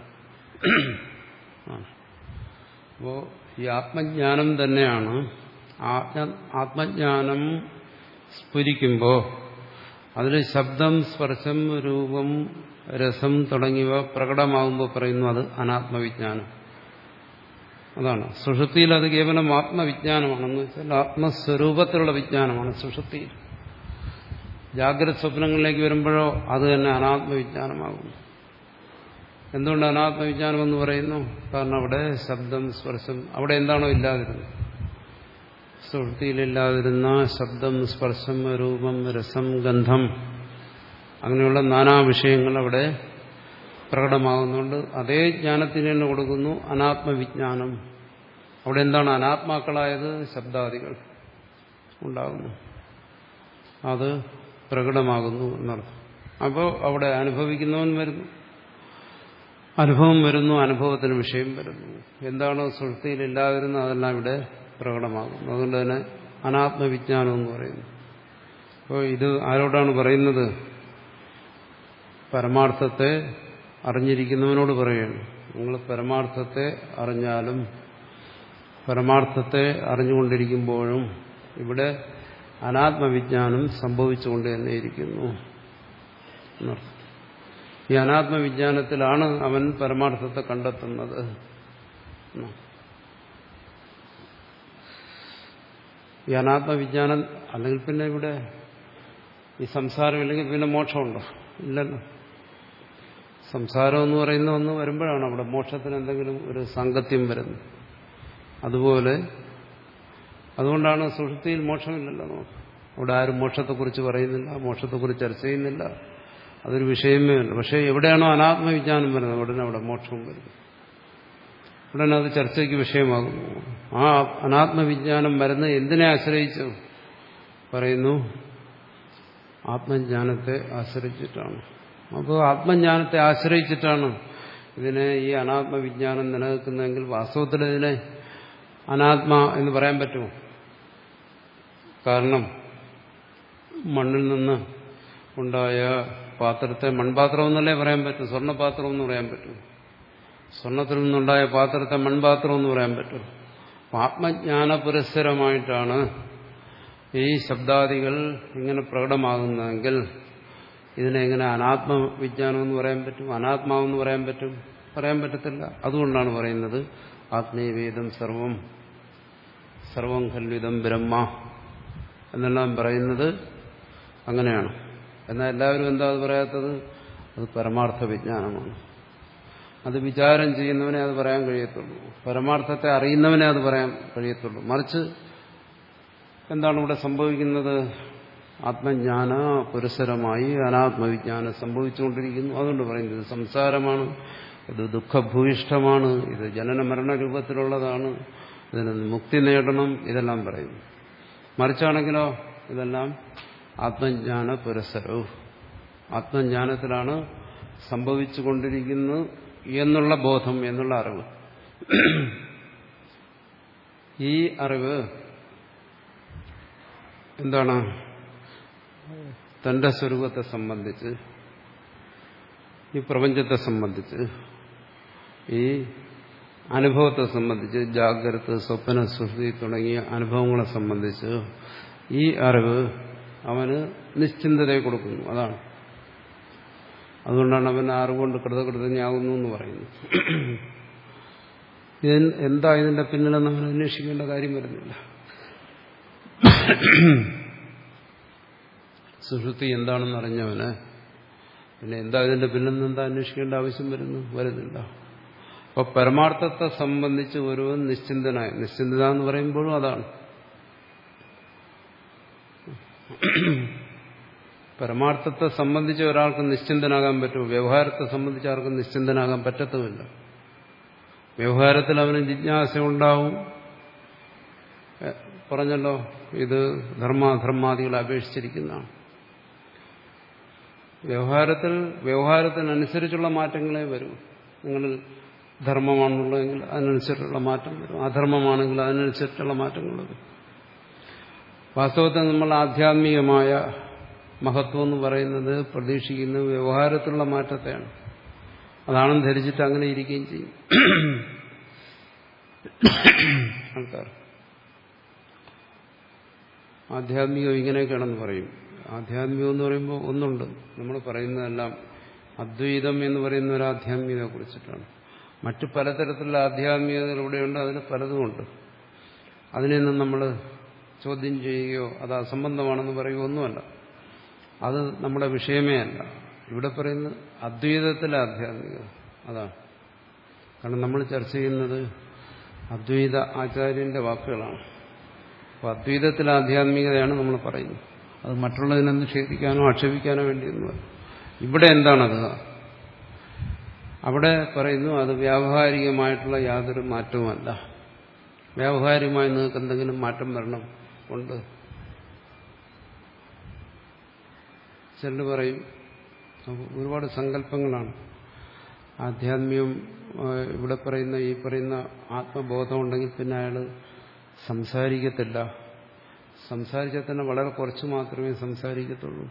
അപ്പോ ഈ ആത്മജ്ഞാനം തന്നെയാണ്. ആത്മജ്ഞാനം സ്ഫുരിക്കുമ്പോൾ അതിൽ ശബ്ദം, സ്പർശം, രൂപം, രസം തുടങ്ങിയവ പ്രകടമാകുമ്പോൾ പറയുന്നു അത് അനാത്മവിജ്ഞാനം. അതാണ് സുഷുപ്തിയിൽ. അത് കേവലം ആത്മവിജ്ഞാനമാണെന്ന് വെച്ചാൽ ആത്മസ്വരൂപത്തിലുള്ള വിജ്ഞാനമാണ് സുഷുപ്തിയിൽ. ജാഗ്രത സ്വപ്നങ്ങളിലേക്ക് വരുമ്പോഴോ അത് തന്നെ അനാത്മവിജ്ഞാനമാകുന്നു. എന്തുകൊണ്ട് അനാത്മവിജ്ഞാനം എന്ന് പറയുന്നു? കാരണം അവിടെ ശബ്ദം, സ്പർശം, അവിടെ എന്താണോ ഇല്ലാതിരുന്നത്, സുഷുപ്തിയിലില്ലാതിരുന്ന ശബ്ദം, സ്പർശം, രൂപം, രസം, ഗന്ധം, അങ്ങനെയുള്ള നാനാ വിഷയങ്ങൾ അവിടെ പ്രകടമാകുന്നുണ്ട്. അതേ ജ്ഞാനത്തിന് തന്നെ കൊടുക്കുന്നു അനാത്മവിജ്ഞാനം. അവിടെ എന്താണ് അനാത്മാക്കളായത്? ശബ്ദാദികൾ ഉണ്ടാകുന്നു. അത് പ്രകടമാകുന്നു എന്നർത്ഥം. അപ്പോൾ അവിടെ അനുഭവിക്കുന്നവൻ വരുന്നു, അനുഭവം വരുന്നു, അനുഭവത്തിന് വിഷയം വരുന്നു. എന്താണോ സുഷുപ്തിയിൽ ഇല്ലാതിരുന്നത് അതെല്ലാം ഇവിടെ പ്രകടമാകുന്നു. അതുകൊണ്ട് തന്നെ അനാത്മവിജ്ഞാനം എന്ന് പറയുന്നു. അപ്പോൾ ഇത് ആരോടാണ് പറയുന്നത്? പരമാർത്ഥത്തെ അറിഞ്ഞിരിക്കുന്നവനോട് പറയുകയാണ്. നിങ്ങൾ പരമാർത്ഥത്തെ അറിഞ്ഞാലും പരമാർത്ഥത്തെ അറിഞ്ഞുകൊണ്ടിരിക്കുമ്പോഴും ഇവിടെ അനാത്മവിജ്ഞാനം സംഭവിച്ചുകൊണ്ട് തന്നെ ഇരിക്കുന്നു എന്നർത്ഥം. ഈ അനാത്മവിജ്ഞാനത്തിലാണ് അവൻ പരമാർത്ഥത്തെ കണ്ടെത്തുന്നത്. ഈ അനാത്മവിജ്ഞാനം അല്ലെങ്കിൽ പിന്നെ ഇവിടെ ഈ സംസാരമില്ലെങ്കിൽ പിന്നെ മോക്ഷമുണ്ടോ? ഇല്ലല്ലോ. സംസാരം എന്ന് പറയുന്ന ഒന്ന് വരുമ്പോഴാണ് അവിടെ മോക്ഷത്തിന് എന്തെങ്കിലും ഒരു സാങ്കത്യം വരുന്നത്. അതുപോലെ അതുകൊണ്ടാണ് സുഷുപ്തിയിൽ മോക്ഷമില്ലല്ലോ. നമുക്ക് അവിടെ ആരും മോക്ഷത്തെക്കുറിച്ച് പറയുന്നില്ല, മോക്ഷത്തെക്കുറിച്ച് ചർച്ച ചെയ്യുന്നില്ല, അതൊരു വിഷയമേ അല്ല. പക്ഷേ എവിടെയാണോ അനാത്മവിജ്ഞാനം വരുന്നത് ഉടനെ അവിടെ മോക്ഷവും വരുന്നു, ഉടനെ അത് ചർച്ചയ്ക്ക് വിഷയമാകുന്നു. ആ അനാത്മവിജ്ഞാനം വരുന്നത് എന്തിനെ ആശ്രയിച്ചു? പറയുന്നു ആത്മജ്ഞാനത്തെ ആശ്രയിച്ചിട്ടാണ്. അപ്പോൾ ആത്മജ്ഞാനത്തെ ആശ്രയിച്ചിട്ടാണ് ഇതിനെ ഈ അനാത്മവിജ്ഞാനം നിലനിൽക്കുന്നതെങ്കിൽ വാസ്തവത്തിൽ ഇതിനെ അനാത്മ എന്ന് പറയാൻ പറ്റുമോ? കാരണം മണ്ണിൽ നിന്ന് ഉണ്ടായ പാത്രത്തെ മൺപാത്രം എന്നല്ലേ പറയാൻ പറ്റും, സ്വർണ്ണപാത്രം എന്ന് പറയാൻ പറ്റും. സ്വർണ്ണത്തിൽ നിന്നുണ്ടായ പാത്രത്തെ മൺപാത്രം എന്ന് പറയാൻ പറ്റും. ആത്മജ്ഞാന പുരസ്സരമായിട്ടാണ് ഈ ശബ്ദാദികൾ ഇങ്ങനെ പ്രകടമാകുന്നതെങ്കിൽ ഇതിനെ എങ്ങനെ അനാത്മവിജ്ഞാനം എന്ന് പറയാൻ പറ്റും, അനാത്മാവെന്ന് പറയാൻ പറ്റും? പറയാൻ പറ്റത്തില്ല. അതുകൊണ്ടാണ് പറയുന്നത് ആത്മീയവേദം സർവം സർവം ഖൽവിദം ബ്രഹ്മ എന്നെല്ലാം പറയുന്നത് അങ്ങനെയാണ്. എന്നാൽ എല്ലാവരും എന്താ അത് പറയാത്തത്? അത് പരമാർത്ഥ വിജ്ഞാനമാണ്. അത് വിചാരം ചെയ്യുന്നവനെ അത് പറയാൻ കഴിയത്തുള്ളൂ, പരമാർത്ഥത്തെ അറിയുന്നവനെ അത് പറയാൻ കഴിയത്തുള്ളൂ. മറിച്ച് എന്താണ് ഇവിടെ സംഭവിക്കുന്നത്? ആത്മജ്ഞാന പുരസരമായി അനാത്മവിജ്ഞാനം സംഭവിച്ചുകൊണ്ടിരിക്കുന്നു. അതുകൊണ്ട് പറയുന്നത് സംസാരമാണ്, ഇത് ദുഃഖഭൂയിഷ്ഠമാണ്, ഇത് ജനന മരണ രൂപത്തിലുള്ളതാണ്, ഇതിന് മുക്തി നേടണം, ഇതെല്ലാം പറയുന്നു. മറിച്ചാണെങ്കിലോ ഇതെല്ലാം ആത്മജ്ഞാന പുരസരവും ആത്മജ്ഞാനത്തിലാണ് സംഭവിച്ചുകൊണ്ടിരിക്കുന്നു എന്നുള്ള ബോധം, എന്നുള്ള അറിവ്. ഈ അറിവ് എന്താണ്? തന്റെ സ്വരൂപത്തെ സംബന്ധിച്ച്, ഈ പ്രപഞ്ചത്തെ സംബന്ധിച്ച്, ഈ അനുഭവത്തെ സംബന്ധിച്ച്, ജാഗ്രത സ്വപ്ന സുഷുപ്തി തുടങ്ങിയ അനുഭവങ്ങളെ സംബന്ധിച്ച് ഈ അറിവ് അവന് നിശ്ചിന്തതയെ കൊടുക്കുന്നു. അതാണ് അതുകൊണ്ടാണ് അവൻ അറിവുകൊണ്ട് കൃതകൃതജ്ഞനാകുന്നു എന്ന് പറയുന്നത്. എന്താ ഇതിന്റെ പിന്നിലെന്ന് നമ്മൾ അന്വേഷിക്കേണ്ട കാര്യം വരുന്നില്ല. സുഷുപ്തി എന്താണെന്ന് അറിഞ്ഞവന് പിന്നെ എന്താ ഇതിന്റെ പിന്നിൽ എന്താ അന്വേഷിക്കേണ്ട ആവശ്യം വരുന്നു വരുന്നില്ല. അപ്പൊ പരമാർത്ഥത്തെ സംബന്ധിച്ച് ഒരുവൻ നിശ്ചിന്തനായി, നിശ്ചിന്തത എന്ന് പറയുമ്പോഴും അതാണ് പരമാർത്ഥത്തെ സംബന്ധിച്ച് ഒരാൾക്ക് നിശ്ചിന്തനാകാൻ പറ്റുമോ? വ്യവഹാരത്തെ സംബന്ധിച്ച് ആർക്കും നിശ്ചിന്തനാകാൻ പറ്റത്തുമില്ല. വ്യവഹാരത്തിൽ അവന് ജിജ്ഞാസ ഉണ്ടാവും. പറഞ്ഞല്ലോ, ഇത് ധർമാധർമാദികളെ അപേക്ഷിച്ചിരിക്കുന്നതാണ്. വ്യവഹാരത്തിൽ വ്യവഹാരത്തിനനുസരിച്ചുള്ള മാറ്റങ്ങളെ വരും. നിങ്ങളിൽ ധർമ്മമാണെന്നുള്ളതെങ്കിൽ അതിനനുസരിച്ചുള്ള മാറ്റം വരും, അധർമ്മമാണെങ്കിൽ അതിനനുസരിച്ചുള്ള മാറ്റങ്ങൾ വരും. വാസ്തവത്തിൽ നമ്മൾ ആധ്യാത്മികമായ മഹത്വം എന്ന് പറയുന്നത് പ്രതീക്ഷിക്കുന്നത് വ്യവഹാരത്തിലുള്ള മാറ്റത്തെയാണ്. അതാണെന്ന് ധരിച്ചിട്ട് അങ്ങനെ ഇരിക്കുകയും ചെയ്യും ആൾക്കാർ. ആധ്യാത്മികം ഇങ്ങനെയൊക്കെയാണെന്ന് പറയും. ആധ്യാത്മികം എന്ന് പറയുമ്പോൾ ഒന്നുണ്ട്, നമ്മൾ പറയുന്നതെല്ലാം അദ്വൈതം എന്ന് പറയുന്ന ഒരു ആധ്യാത്മികതയെ കുറിച്ചിട്ടാണ്. മറ്റു പലതരത്തിലുള്ള ആധ്യാത്മികതകൾ ഇവിടെയുണ്ട്, അതിന് പലതുമുണ്ട്. അതിനെയൊന്നും നമ്മൾ ചോദ്യം ചെയ്യുകയോ അത് അസംബന്ധമാണെന്ന് പറയുകയോ ഒന്നുമല്ല. അത് നമ്മുടെ വിഷയമേ അല്ല. ഇവിടെ പറയുന്നത് അദ്വൈതത്തിലെ ആധ്യാത്മികത, അതാണ്. കാരണം നമ്മൾ ചർച്ച ചെയ്യുന്നത് അദ്വൈത ആചാര്യന്റെ വാക്കുകളാണ്. അപ്പോൾ അദ്വൈതത്തിലെ ആധ്യാത്മികതയാണ് നമ്മൾ പറയുന്നത്. അത് മറ്റുള്ളതിനെ നിഷേധിക്കാനോ ആക്ഷേപിക്കാനോ വേണ്ടിയൊന്നുമല്ല. ഇവിടെ എന്താണത്? അവിടെ പറയുന്നു അത് വ്യാവഹാരികമായിട്ടുള്ള യാതൊരു മാറ്റവുമല്ല. വ്യാവഹാരികമായി നിങ്ങൾക്ക് എന്തെങ്കിലും മാറ്റം വരണം കൊണ്ട് ചിലർ പറയും ഒരുപാട് സങ്കല്പങ്ങളാണ്. ആധ്യാത്മികം ഇവിടെ പറയുന്ന ഈ പറയുന്ന ആത്മബോധം ഉണ്ടെങ്കിൽ പിന്നെ അയാൾ സംസാരിക്കത്തില്ല. സംസാരിച്ചാൽ തന്നെ വളരെ കുറച്ച് മാത്രമേ സംസാരിക്കത്തുള്ളൂ.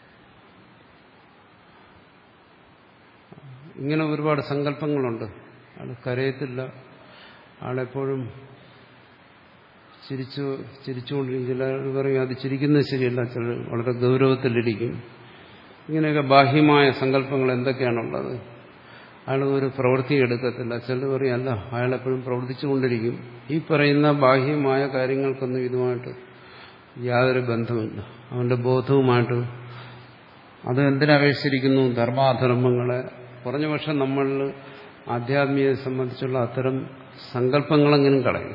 ഇങ്ങനെ ഒരുപാട് സങ്കല്പങ്ങളുണ്ട്. ആൾ കരയത്തില്ല, ആളെപ്പോഴും ചിരിച്ചു ചിരിച്ചുകൊണ്ടിരിക്കും. ചിലർ പറയും അത് ചിരിക്കുന്നത് ശരിയല്ല, ചിലർ വളരെ ഗൗരവത്തിലിരിക്കും. ഇങ്ങനെയൊക്കെ ബാഹ്യമായ സങ്കല്പങ്ങൾ എന്തൊക്കെയാണുള്ളത്. അയാൾ ഒരു പ്രവൃത്തി എടുക്കത്തില്ല. ചിലർ പറയും അല്ല, അയാളെപ്പോഴും പ്രവർത്തിച്ചുകൊണ്ടിരിക്കും. ഈ പറയുന്ന ബാഹ്യമായ കാര്യങ്ങൾക്കൊന്നും ഇതുമായിട്ട് യാതൊരു ബന്ധമില്ല. അവന്റെ ബോധവുമായിട്ട് അത് എന്തിനപേക്ഷിച്ചിരിക്കുന്നു? ധർമാധർമ്മങ്ങളെ. കുറഞ്ഞ പക്ഷം നമ്മളിൽ ആധ്യാത്മികതയെ സംബന്ധിച്ചുള്ള അത്തരം സങ്കല്പങ്ങളെങ്കിലും കളയും.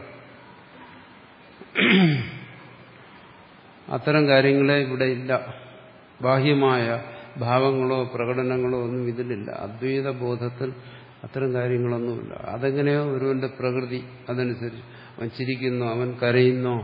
അത്തരം കാര്യങ്ങളെ ഇവിടെ ഇല്ല. ബാഹ്യമായ ഭാവങ്ങളോ പ്രകടനങ്ങളോ ഒന്നും ഇതിലില്ല. അദ്വൈത ബോധത്തിൽ അത്തരം കാര്യങ്ങളൊന്നുമില്ല. അതെങ്ങനെയോ ഒരുവന്റെ പ്രകൃതി അതനുസരിച്ച് അവൻ ചിരിക്കുന്നോ അവൻ കരയുന്നോ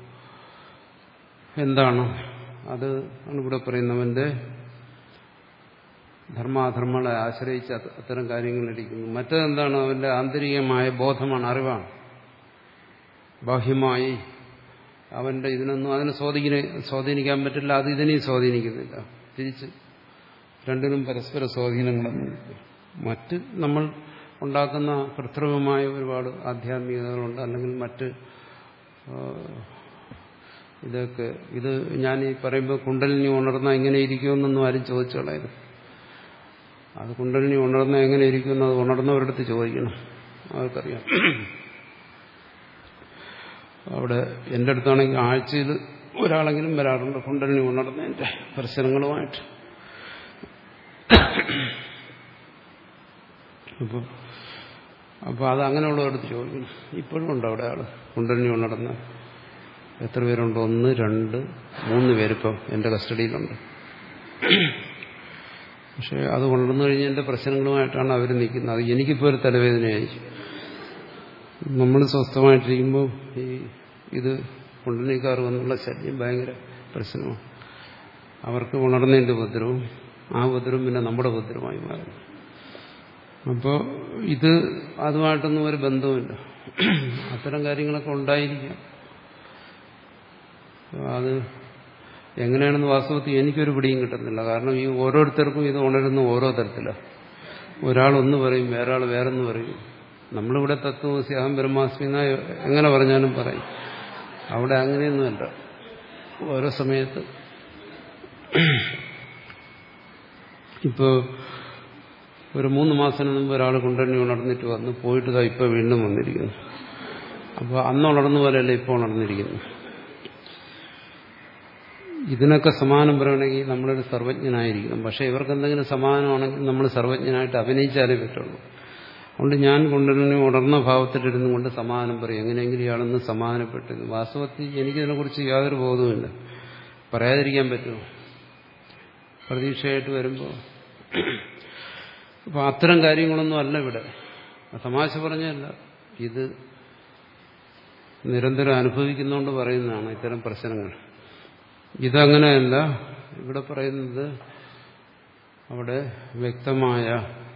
എന്താണ് അത് ആണ് ഇവിടെ പറയുന്നവന്റെ ധർമാധർമ്മങ്ങളെ ആശ്രയിച്ച് അത്തരം കാര്യങ്ങളിരിക്കുന്നു. മറ്റതെന്താണ്? അവന്റെ ആന്തരികമായ ബോധമാണ്, അറിവാണ്. ബാഹ്യമായി അവന്റെ ഇതിനൊന്നും അതിനെ സ്വാധീന സ്വാധീനിക്കാൻ പറ്റില്ല. അത് ഇതിനെയും സ്വാധീനിക്കുന്നില്ല. തിരിച്ച് രണ്ടിനും പരസ്പര സ്വാധീനങ്ങളൊന്നും. മറ്റ് നമ്മൾ ഉണ്ടാക്കുന്ന കൃത്രിമമായ ഒരുപാട് ആധ്യാത്മികതകളുണ്ട്. അല്ലെങ്കിൽ മറ്റ് ഇതൊക്കെ ഇത് ഞാൻ ഈ പറയുമ്പോൾ കുണ്ടലിനി ഉണർന്ന എങ്ങനെ ഇരിക്കുമെന്നൊന്നും ആരും ചോദിച്ചു കളയരുത്. അത് കുണ്ടലിനി ഉണർന്ന എങ്ങനെ ഇരിക്കുമെന്ന് അത് ഉണർന്നവരടുത്ത് ചോദിക്കണം, അവർക്കറിയാം. അവിടെ എൻ്റെ അടുത്താണെങ്കിൽ ആഴ്ചയിൽ ഒരാളെങ്കിലും വരാറുണ്ട് കുണ്ടലിനി ഉണർന്നതിൻ്റെ പ്രശ്നങ്ങളുമായിട്ട്. അപ്പോൾ അപ്പോൾ അത് അങ്ങനെയുള്ളവരടുത്ത് ചോദിക്കണം. ഇപ്പോഴും ഉണ്ട് അവിടെ ആള് കുണ്ടലിനി ഉണർന്ന. എത്ര പേരുണ്ട്? ഒന്ന് രണ്ട് മൂന്ന് പേരിപ്പം എൻ്റെ കസ്റ്റഡിയിലുണ്ട്. പക്ഷെ അത് ഉണർന്നു കഴിഞ്ഞതിൻ്റെ പ്രശ്നങ്ങളുമായിട്ടാണ് അവർ നിൽക്കുന്നത്. അത് എനിക്കിപ്പോൾ ഒരു തലവേദനയായി. നമ്മൾ സ്വസ്ഥമായിട്ടിരിക്കുമ്പോൾ ഈ ഇത് കുണ്ടലിനിക്കാർ വന്നുള്ള ശല്യം ഭയങ്കര പ്രശ്നമാണ്. അവർക്ക് ഉണർന്നതിൻ്റെ ഉപദ്രവം, ആ ഉപദ്രവം പിന്നെ നമ്മുടെ ഉപദ്രവമായി മാറുന്നു. അപ്പോൾ ഇത് അതുമായിട്ടൊന്നും ഒരു ബന്ധവുമില്ല. അത്തരം കാര്യങ്ങളൊക്കെ ഉണ്ടായിരിക്കാം. അത് എങ്ങനെയാണെന്ന് വാസ്തവത്തിൽ എനിക്കൊരു പിടിയും കിട്ടുന്നില്ല. കാരണം ഈ ഓരോരുത്തർക്കും ഇത് ഉണരുന്ന ഓരോ തരത്തിലാണ്. ഒരാളൊന്ന് പറയും, വേറൊരാൾ വേറൊന്ന് പറയും. നമ്മളിവിടെ തത്വമസി അഹം ബ്രഹ്മാസ്മി എന്ന എങ്ങനെ പറഞ്ഞാലും പറയും. അവിടെ അങ്ങനെയൊന്നുമല്ല. ഓരോ സമയത്ത് ഇപ്പോൾ ഒരു മൂന്ന് മാസത്തിന് മുമ്പ് ഒരാൾ കുണ്ടലിനി ഉണർന്നിട്ട് വന്ന് പോയിട്ട് ഇതാ ഇപ്പോൾ വീണ്ടും വന്നിരിക്കുന്നു. അപ്പോൾ അന്ന് ഉണർന്ന പോലെയല്ല ഇപ്പോൾ ഉണർന്നിരിക്കുന്നു. ഇതിനൊക്കെ സമാനം പറയണമെങ്കിൽ നമ്മളൊരു സർവജ്ഞനായിരിക്കണം. പക്ഷെ ഇവർക്ക് എന്തെങ്കിലും സമാനമാണെങ്കിൽ നമ്മൾ സർവജ്ഞനായിട്ട് അഭിനയിച്ചാലേ പറ്റുള്ളൂ. അതുകൊണ്ട് ഞാൻ കുണ്ടലിനി ഉണർന്ന ഭാവത്തിലിരുന്നു കൊണ്ട് സമാനം പറയും. എങ്ങനെയെങ്കിലും ഇയാളൊന്ന് സമാധാനപ്പെട്ടിരുന്നു. വാസ്തവത്തിൽ എനിക്കിതിനെക്കുറിച്ച് യാതൊരു ബോധവുമില്ല. പറയാതിരിക്കാൻ പറ്റുമോ? പ്രതീക്ഷയായിട്ട് വരുമ്പോൾ അപ്പോൾ അത്തരം കാര്യങ്ങളൊന്നും അല്ല ഇവിടെ. തമാശ പറഞ്ഞല്ല, ഇത് നിരന്തരം അനുഭവിക്കുന്നതുകൊണ്ട് പറയുന്നതാണ് ഇത്തരം പ്രശ്നങ്ങൾ. ഇതങ്ങനെയല്ല. ഇവിടെ പറയുന്നത് അവിടെ വ്യക്തമായ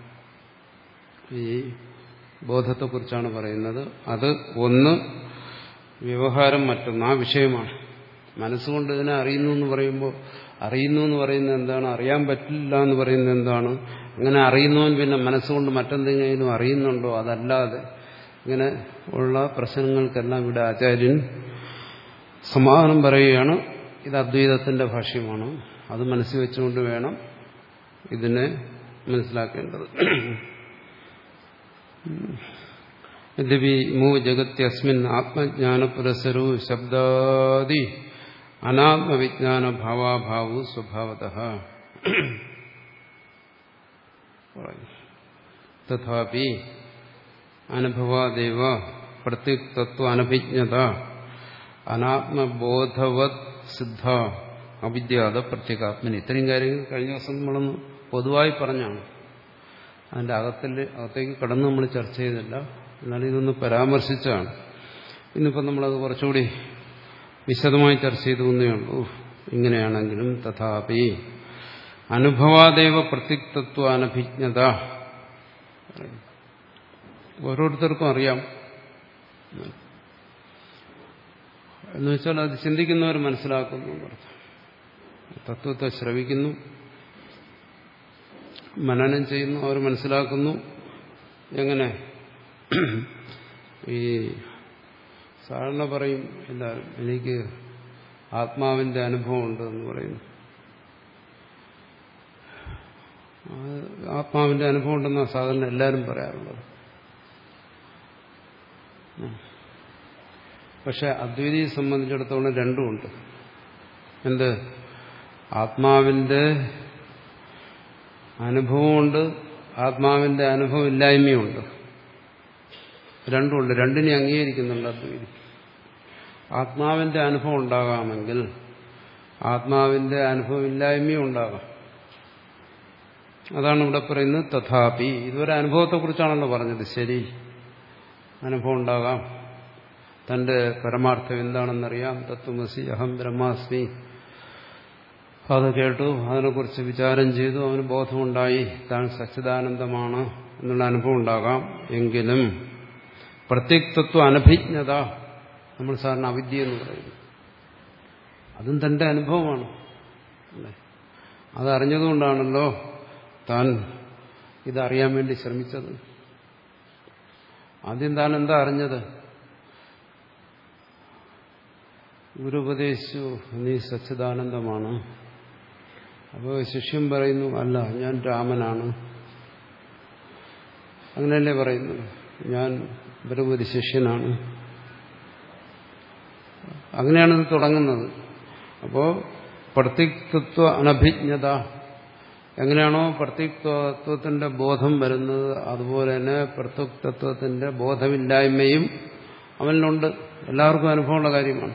ഈ ബോധത്തെക്കുറിച്ചാണ് പറയുന്നത്. അത് ഒന്ന് വ്യവഹാരം, മറ്റൊന്ന് ആ വിഷയമാണ്. മനസ്സുകൊണ്ട് ഇതിനെ അറിയുന്നു എന്ന് പറയുമ്പോൾ അറിയുന്നു എന്ന് പറയുന്നത് എന്താണ്? അറിയാൻ പറ്റില്ല എന്ന് പറയുന്നത് എന്താണ്? അങ്ങനെ അറിയുന്നവൻ പിന്നെ മനസ്സുകൊണ്ട് മറ്റെന്തെങ്കിലും അറിയുന്നുണ്ടോ? അതല്ലാതെ ഇങ്ങനെ ഉള്ള പ്രശ്നങ്ങൾക്കെല്ലാം ഇവിടെ ആചാര്യൻ സമാധാനം പറയുകയാണ്. ഇത് അദ്വൈതത്തിന്റെ ഭാഷ്യമാണ്. അത് മനസ്സിൽ വെച്ചുകൊണ്ട് വേണം ഇതിനെ മനസ്സിലാക്കേണ്ടത്. യദ്യപി മൂ ജഗത്യസ്മിൻ ആത്മജ്ഞാന പുരസരൂ ശബ്ദാദി അനാത്മവിജ്ഞാന ഭാവാഭാവു സ്വഭാവതഃ തഥാപി അനുഭവാദേവ പ്രത്യേക തത്വ അനഭിജ്ഞത അനാത്മബോധവത് സിദ്ധ അവിദ്യാത പ്രത്യേകാത്മനി. ഇത്രയും കാര്യങ്ങൾ കഴിഞ്ഞ ദിവസം നമ്മളൊന്ന് പൊതുവായി പറഞ്ഞാണ്. അതിൻ്റെ അകത്തിൽ അകത്തേക്ക് കടന്ന് നമ്മൾ ചർച്ച ചെയ്തില്ല. എന്നാൽ ഇതൊന്ന് പരാമർശിച്ചാണ്. ഇന്നിപ്പോൾ നമ്മളത് കുറച്ചുകൂടി വിശദമായി ചർച്ച ചെയ്തു എന്നേ ഉള്ളൂ. ഇങ്ങനെയാണെങ്കിലും തഥാപി അനുഭവാദേവ പ്രത്യുക്തത്വ അനഭിജ്ഞത. ഓരോരുത്തർക്കും അറിയാം എന്ന് വെച്ചാൽ അത് ചിന്തിക്കുന്നവർ മനസ്സിലാക്കുന്നു. തത്വത്തെ ശ്രവിക്കുന്നു, മനനം ചെയ്യുന്നു, അവർ മനസ്സിലാക്കുന്നു. എങ്ങനെ? ഈ സാധാരണ പറയും എല്ലാവരും, എനിക്ക് ആത്മാവിന്റെ അനുഭവം ഉണ്ട് എന്ന് പറയുന്നു. ആത്മാവിന്റെ അനുഭവം ഉണ്ടെന്നാണ് സാധാരണ എല്ലാവരും പറയാറുള്ളത്. പക്ഷെ അദ്വൈതിയെ സംബന്ധിച്ചിടത്തോളം രണ്ടുമുണ്ട്. എന്ത്? ആത്മാവിന്റെ അനുഭവമുണ്ട്, ആത്മാവിന്റെ അനുഭവം ഇല്ലായ്മയുണ്ട്. രണ്ടുമുണ്ട്. രണ്ടിനെ അംഗീകരിക്കുന്നുണ്ട് അദ്വൈതി. ആത്മാവിന്റെ അനുഭവം ഉണ്ടാകാമെങ്കിൽ ആത്മാവിന്റെ അനുഭവം ഇല്ലായ്മയും ഉണ്ടാകാം. അതാണ് ഇവിടെ പറയുന്നത്. തഥാപി, ഇതുവരെ അനുഭവത്തെക്കുറിച്ചാണല്ലോ പറഞ്ഞത്. ശരി, അനുഭവം ഉണ്ടാകാം, തന്റെ പരമാർത്ഥം എന്താണെന്നറിയാം, തത്വമസി അഹം ബ്രഹ്മാസ്മി, അത് കേട്ടു, അതിനെക്കുറിച്ച് വിചാരം ചെയ്തു, അവന് ബോധമുണ്ടായി, താൻ സച്ചിദാനന്ദമാണ് എന്നുള്ള അനുഭവം ഉണ്ടാകാം. എങ്കിലും പ്രത്യുക്തത്വ അനഭിജ്ഞത, നമ്മൾ സാറിന് അവിദ്യ എന്ന് പറയുന്നു, അതും തന്റെ അനുഭവമാണ്. അതറിഞ്ഞതുകൊണ്ടാണല്ലോ താൻ ഇതറിയാൻ വേണ്ടി ശ്രമിച്ചത്. ആദ്യം താൻ എന്താ അറിഞ്ഞത്? ഗുരു ഉപദേശിച്ചു, നീ സച്ചിദാനന്ദമാണ്. അപ്പോൾ ശിഷ്യൻ പറയുന്നു, അല്ല, ഞാൻ രാമനാണ്. അങ്ങനെയല്ലേ പറയുന്നു, ഞാൻ ബ്രഹ്മതി ശിഷ്യനാണ്. അങ്ങനെയാണ് ഇത് തുടങ്ങുന്നത്. അപ്പോ പ്രത്യുക്തത്വ അനഭിജ്ഞത, എങ്ങനെയാണോ പ്രത്യുക്തത്വത്തിന്റെ ബോധം വരുന്നത് അതുപോലെ തന്നെ പ്രത്യുക്തത്വത്തിന്റെ ബോധമില്ലായ്മയും അവനിലുണ്ട്. എല്ലാവർക്കും അനുഭവമുള്ള കാര്യമാണ്.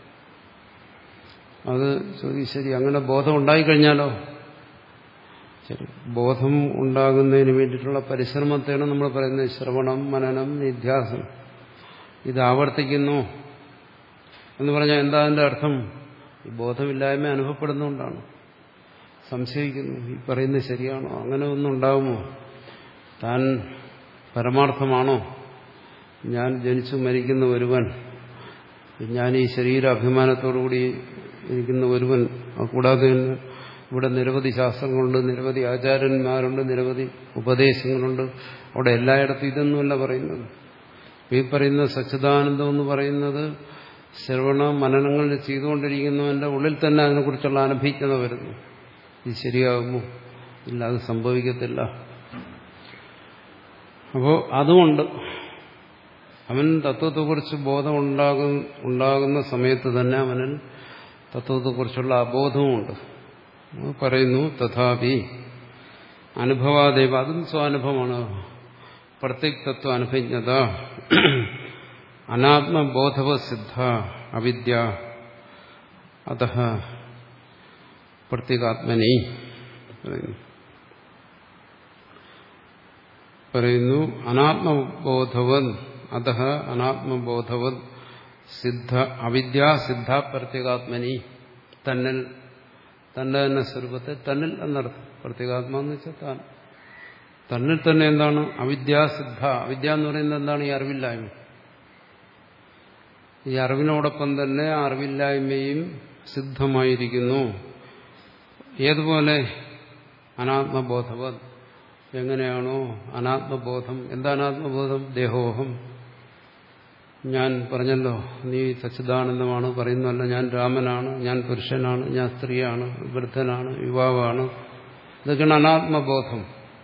അത് ചോദിക്കും, ശരി, അങ്ങനെ ബോധം ഉണ്ടായിക്കഴിഞ്ഞാലോ? ശരി, ബോധം ഉണ്ടാകുന്നതിന് വേണ്ടിയിട്ടുള്ള പരിശ്രമത്തെയാണ് നമ്മൾ പറയുന്നത് ശ്രവണം, മനനം, നിധ്യാസനം. ഇത് ആവർത്തിക്കുന്നു എന്ന് പറഞ്ഞാൽ എന്താ അതിന്റെ അർത്ഥം? ഈ ബോധമില്ലായ്മ അനുഭവപ്പെടുന്നുകൊണ്ടാണ്. സംശയിക്കുന്നു, ഈ പറയുന്നത് ശരിയാണോ? അങ്ങനെ ഒന്നും ഉണ്ടാകുമോ? താൻ പരമാർത്ഥമാണോ? ഞാൻ ജനിച്ചു മരിക്കുന്ന ഒരുവൻ, ഞാൻ ഈ ശരീരാഭിമാനത്തോടുകൂടി ഇരിക്കുന്ന ഒരുവൻ, കൂടാതെ ഇവിടെ നിരവധി ശാസ്ത്രങ്ങളുണ്ട്, നിരവധി ആചാര്യന്മാരുണ്ട്, നിരവധി ഉപദേശങ്ങളുണ്ട്. അവിടെ എല്ലായിടത്തും ഇതൊന്നുമല്ല പറയുന്നത്. ഈ പറയുന്ന സച്ചിദാനന്ദം എന്ന് പറയുന്നത് ശ്രവണ മനനങ്ങൾ ചെയ്തുകൊണ്ടിരിക്കുന്നവന്റെ ഉള്ളിൽ തന്നെ അതിനെക്കുറിച്ചുള്ള അനഭിജ്ഞത വരുന്നു. ഇത് ശരിയാകുമോ? ഇല്ല, അത് സംഭവിക്കത്തില്ല. അപ്പോൾ അതുകൊണ്ട് അവൻ തത്വത്തെക്കുറിച്ച് ബോധം ഉണ്ടാകും ഉണ്ടാകുന്ന സമയത്ത് തന്നെ അവനിൽ തത്വത്തെക്കുറിച്ചുള്ള അബോധവുമുണ്ട്. പറയുന്നു തഥാപി അനുഭവാദേവ, അതും സ്വാനുഭവമാണ്. പ്രത്യുക്തത്വ അനുഭിജ്ഞത അനാത്മബോധവ സിദ്ധ അവിദ്യ അതഃ പ്രത്യേകാത്മനി പറയുന്നു. അനാത്മബോധവൻ അതഃ അനാത്മബോധവൻ സിദ്ധ അവിദ്യ സിദ്ധ പ്രത്യേകാത്മനി, തന്നിൽ, തന്റെ തന്നെ സ്വരൂപത്തെ തന്നിൽ എന്നർത്ഥം. പ്രത്യേകാത്മ എന്ന് വെച്ചാൽ താൻ തന്നിൽ തന്നെ എന്താണ്? അവിദ്യാസിദ്ധ. അവിദ്യ എന്ന് പറയുന്നത് എന്താണ്? ഈ അറിവില്ലായ്മ. ഈ അറിവിനോടൊപ്പം തന്നെ അറിവില്ലായ്മയും സിദ്ധമായിരിക്കുന്നു. ഏതുപോലെ? അനാത്മബോധവൻ. എങ്ങനെയാണോ അനാത്മബോധം? എന്താ അനാത്മബോധം? ദേഹോഹം, ഞാൻ പറഞ്ഞല്ലോ, നീ സച്ചിദാനന്ദമാണ് പറയുന്നതല്ല, ഞാൻ രാമനാണ്, ഞാൻ പുരുഷനാണ്, ഞാൻ സ്ത്രീയാണ്, വൃദ്ധനാണ്, യുവാവാണ്. ഇതൊക്കെയാണ് അനാത്മബോധം.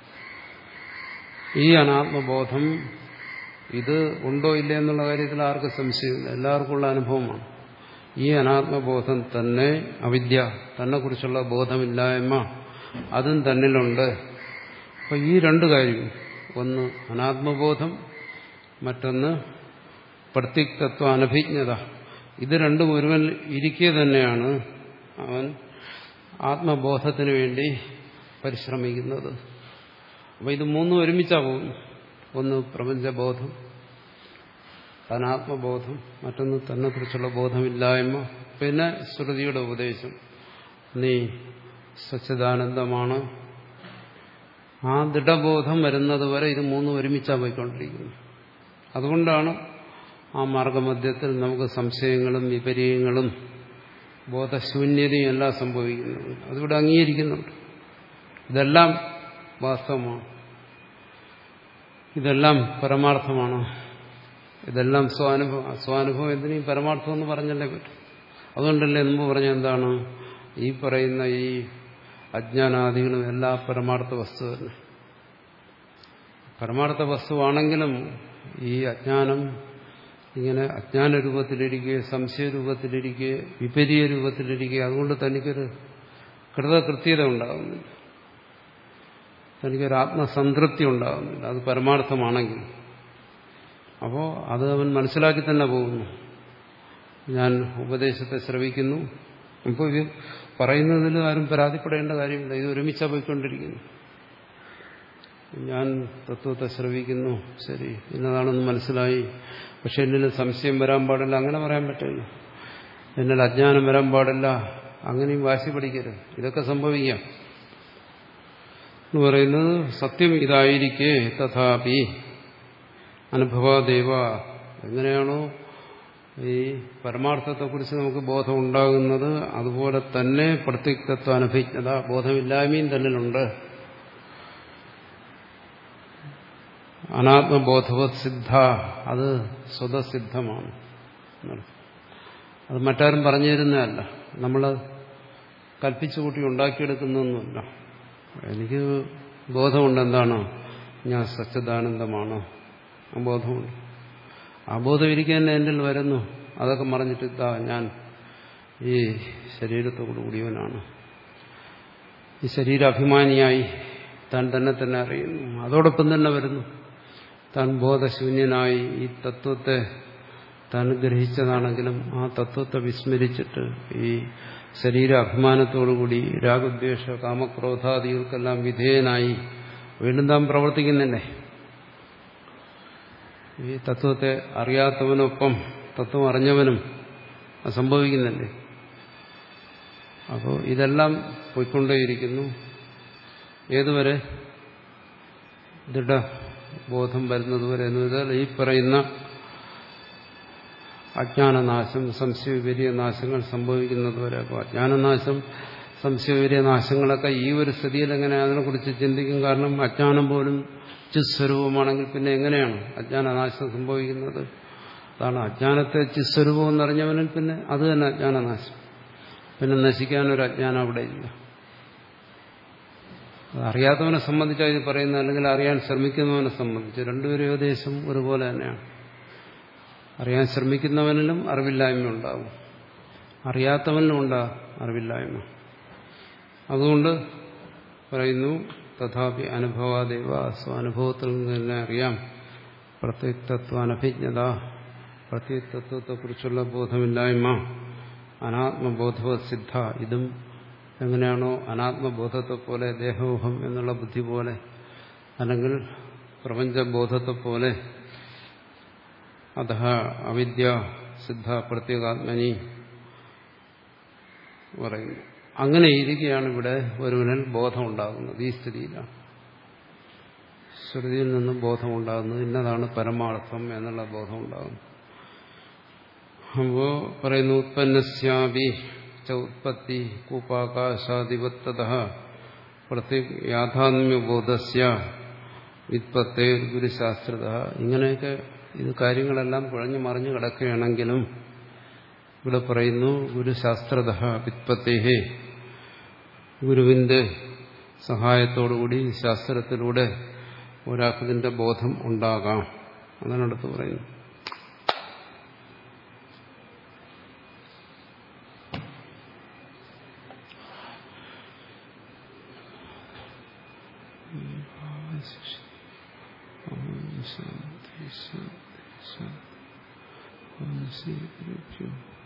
ഈ അനാത്മബോധം ഇത് ഉണ്ടോ ഇല്ലേ എന്നുള്ള കാര്യത്തിൽ ആർക്കും സംശയമില്ല, എല്ലാവർക്കും ഉള്ള അനുഭവമാണ്. ഈ അനാത്മബോധം തന്നെ അവിദ്യ, തന്നെക്കുറിച്ചുള്ള ബോധമില്ലായ്മ, അതും തന്നിലുണ്ട്. അപ്പൊ ഈ രണ്ട് കാര്യം, ഒന്ന് അനാത്മബോധം, മറ്റൊന്ന് പ്രത്യുക്തത്വ അനഭിജ്ഞത, ഇത് രണ്ടും ഒരുവൻ ഇരിക്കെ തന്നെയാണ് അവൻ ആത്മബോധത്തിന് വേണ്ടി പരിശ്രമിക്കുന്നത്. അപ്പൊ ഇത് മൂന്നും ഒരുമിച്ചാ പോകുന്നു. ഒന്ന് പ്രപഞ്ചബോധം, അനാത്മബോധം, മറ്റൊന്ന് തന്നെക്കുറിച്ചുള്ള ബോധമില്ലായ്മ, പിന്നെ ശ്രുതിയുടെ ഉപദേശം, നീ സച്ചിദാനന്ദമാണ്. ആ ദൃഢബോധം വരുന്നത് വരെ ഇത് മൂന്നും ഒരുമിച്ചാണ് പോയിക്കൊണ്ടിരിക്കുന്നത്. അതുകൊണ്ടാണ് ആ മാർഗമധ്യത്തിൽ നമുക്ക് സംശയങ്ങളും വിപര്യങ്ങളും ബോധശൂന്യതയും എല്ലാം സംഭവിക്കുന്നത്. അതിവിടെ അംഗീകരിക്കുന്നുണ്ട്. ഇതെല്ലാം വാസ്തവമാണ്, ഇതെല്ലാം പരമാർത്ഥമാണ്, ഇതെല്ലാം സ്വാനുഭവം. സ്വാനുഭവം എന്തിനും പരമാർത്ഥം എന്ന് പറഞ്ഞല്ലേ പറ്റും. അതുകൊണ്ടല്ലേ മുമ്പ് പറഞ്ഞ എന്താണ്, ഈ പറയുന്ന ഈ അജ്ഞാനാദികളും എല്ലാ പരമാർത്ഥ വസ്തു തന്നെ. പരമാർത്ഥ വസ്തുവാണെങ്കിലും ഈ അജ്ഞാനം ഇങ്ങനെ അജ്ഞാന രൂപത്തിലിരിക്കുക, സംശയ രൂപത്തിലിരിക്കുക, വിപരീയ രൂപത്തിലിരിക്കുക, അതുകൊണ്ട് തനിക്കൊരു കൃതകൃത്യത ഉണ്ടാകുന്നില്ല, തനിക്കൊരു ആത്മസംതൃപ്തി ഉണ്ടാകുന്നില്ല. അത് പരമാർത്ഥമാണെങ്കിൽ അപ്പോൾ അത് അവൻ മനസ്സിലാക്കി തന്നെ പോകുന്നു. ഞാൻ ഉപദേശത്തെ ശ്രവിക്കുന്നു, അപ്പോൾ ഇത് പറയുന്നതിൽ ആരും പരാതിപ്പെടേണ്ട കാര്യമില്ല, ഇത് ഒരുമിച്ചാ പോയിക്കൊണ്ടിരിക്കുന്നു. ഞാൻ തത്വത്തെ ശ്രവിക്കുന്നു, ശരി, ഇന്നതാണെന്ന് മനസ്സിലായി, പക്ഷെ എന്നിൽ സംശയം വരാൻ പാടില്ല, അങ്ങനെ പറയാൻ പറ്റില്ല. എന്നിൽ അജ്ഞാനം വരാൻ പാടില്ല, അങ്ങനെയും വാശി പിടിക്കരുത്. ഇതൊക്കെ സംഭവിക്കാം എന്ന് പറയുന്നത് സത്യം ഇതായിരിക്കെ തഥാപി അനുഭവാദേവ. എങ്ങനെയാണോ ഈ പരമാർത്ഥത്തെക്കുറിച്ച് നമുക്ക് ബോധം ഉണ്ടാകുന്നത്, അതുപോലെ തന്നെ പ്രത്യക്തത്വ അനുഭിജ്ഞത, ബോധമില്ലായ്മയും തന്നിലുണ്ട്. അനാത്മബോധവത് സിദ്ധ, അത് സ്വതസിദ്ധമാണ്. അത് മറ്റാരും പറഞ്ഞു തരുന്നതല്ല, നമ്മൾ കൽപ്പിച്ചു കൂട്ടി ഉണ്ടാക്കിയെടുക്കുന്നൊന്നുമല്ല. എനിക്ക് ബോധമുണ്ട്, എന്താണ്, ഞാൻ സച്ചിദാനന്ദമാണ്, ആ ബോധമുണ്ട്. ആ ബോധം ഇരിക്കാൻ തന്നെ എന്നിൽ വരുന്നു. അതൊക്കെ മറഞ്ഞിട്ട് ഇതാ ഞാൻ ഈ ശരീരത്തോടു കൂടിയവനാണ്, ഈ ശരീരാഭിമാനിയായി താൻ തന്നെ തന്നെ അറിയുന്നു. അതോടൊപ്പം തന്നെ വരുന്നു താൻ ബോധശൂന്യനായി ഈ തത്വത്തെ താൻ ഗ്രഹിച്ചതാണെങ്കിലും ആ തത്വത്തെ വിസ്മരിച്ചിട്ട് ഈ ശരീരാഭിമാനത്തോടുകൂടി രാഗദ്വേഷ കാമക്രോധാദികൾക്കെല്ലാം വിധേയനായി വീണ്ടും താൻ പ്രവർത്തിക്കുന്നില്ലേ. ഈ തത്വത്തെ അറിയാത്തവനൊപ്പം തത്വം അറിഞ്ഞവനും അത് സംഭവിക്കുന്നില്ലേ. അപ്പോൾ ഇതെല്ലാം പോയിക്കൊണ്ടേയിരിക്കുന്നു. ഏതുവരെ? ദൃഢബോധം വരുന്നതുവരെ എന്ന് വെച്ചാൽ ഈ പറയുന്ന അജ്ഞാനനാശം, സംശയവിപരീയ നാശങ്ങൾ സംഭവിക്കുന്നതുവരെ. അപ്പോൾ അജ്ഞാനനാശം, സംശയവിപരീയ നാശങ്ങളൊക്കെ ഈ ഒരു സ്ഥിതിയിൽ എങ്ങനെ അതിനെക്കുറിച്ച് ചിന്തിക്കും? കാരണം അജ്ഞാനം പോലും ചിസ്വരൂപമാണെങ്കിൽ പിന്നെ എങ്ങനെയാണ് അജ്ഞാനനാശം സംഭവിക്കുന്നത്? അതാണ് അജ്ഞാനത്തെ ചിസ്വരൂപം എന്നറിഞ്ഞവനിൽ പിന്നെ അത് തന്നെ അജ്ഞാനനാശം. പിന്നെ നശിക്കാനൊരു അജ്ഞാനം അവിടെ ഇല്ല. അറിയാത്തവനെ സംബന്ധിച്ചാണ് ഇത് പറയുന്നത്, അല്ലെങ്കിൽ അറിയാൻ ശ്രമിക്കുന്നവനെ സംബന്ധിച്ച് രണ്ടുപേരും ഏകദേശം ഒരുപോലെ തന്നെയാണ്. അറിയാൻ ശ്രമിക്കുന്നവനിലും അറിവില്ലായ്മ ഉണ്ടാകും, അറിയാത്തവനിലും ഉണ്ടാ അറിവില്ലായ്മ. അതുകൊണ്ട് പറയുന്നു തഥാപി അനുഭവാദേവ, സ്വാനുഭവത്തിൽ നിന്ന് തന്നെ അറിയാം. പ്രത്യക്തത്വ അനഭിജ്ഞത, പ്രത്യക്തത്വത്തെക്കുറിച്ചുള്ള ബോധമില്ലായ്മ. അനാത്മബോധവത് സിദ്ധ, ഇതും എങ്ങനെയാണോ അനാത്മബോധത്തെ പോലെ, ദേഹോഹം എന്നുള്ള ബുദ്ധി പോലെ, അല്ലെങ്കിൽ പ്രപഞ്ചബോധത്തെ പോലെ, അത അവിദ്യ സിദ്ധ പ്രത്യേകാത്മനി പറയുന്നു. അങ്ങനെ ഇരിക്കുകയാണ് ഇവിടെ ഒരുവനിൽ ബോധം ഉണ്ടാകുന്നത്. ഈ സ്ഥിതിയിലാണ് ശ്രുതിയിൽ നിന്നും ബോധം ഉണ്ടാകുന്നത്. ഇന്നതാണ് പരമാർത്ഥം എന്നുള്ള ബോധം ഉണ്ടാകുന്നു. അപ്പോ പറയുന്നു ഉത്പന്നസ്യാപി ച ഉത്പത്തി കൂപാകാശാധിപത്തത പ്രത്യേക യാഥാത്മ്യബോധസ്യ വിത്പത്തേ ഗുരുശാസ്ത്രത. ഇങ്ങനെയൊക്കെ ഇത് കാര്യങ്ങളെല്ലാം കുഴഞ്ഞു മറിഞ്ഞു കിടക്കുകയാണെങ്കിലും ഇവിടെ പറയുന്നു ഗുരുശാസ്ത്രത വിത്പത്തേഹേ, ഗുരുവിന്റെ സഹായത്തോടുകൂടി ശാസ്ത്രത്തിലൂടെ ഒരാൾക്കിതിന്റെ ബോധം ഉണ്ടാകാം. അതാണ് അടുത്ത് പറയുന്നു. ശാന്തി ശാന്തി ശാന്തി.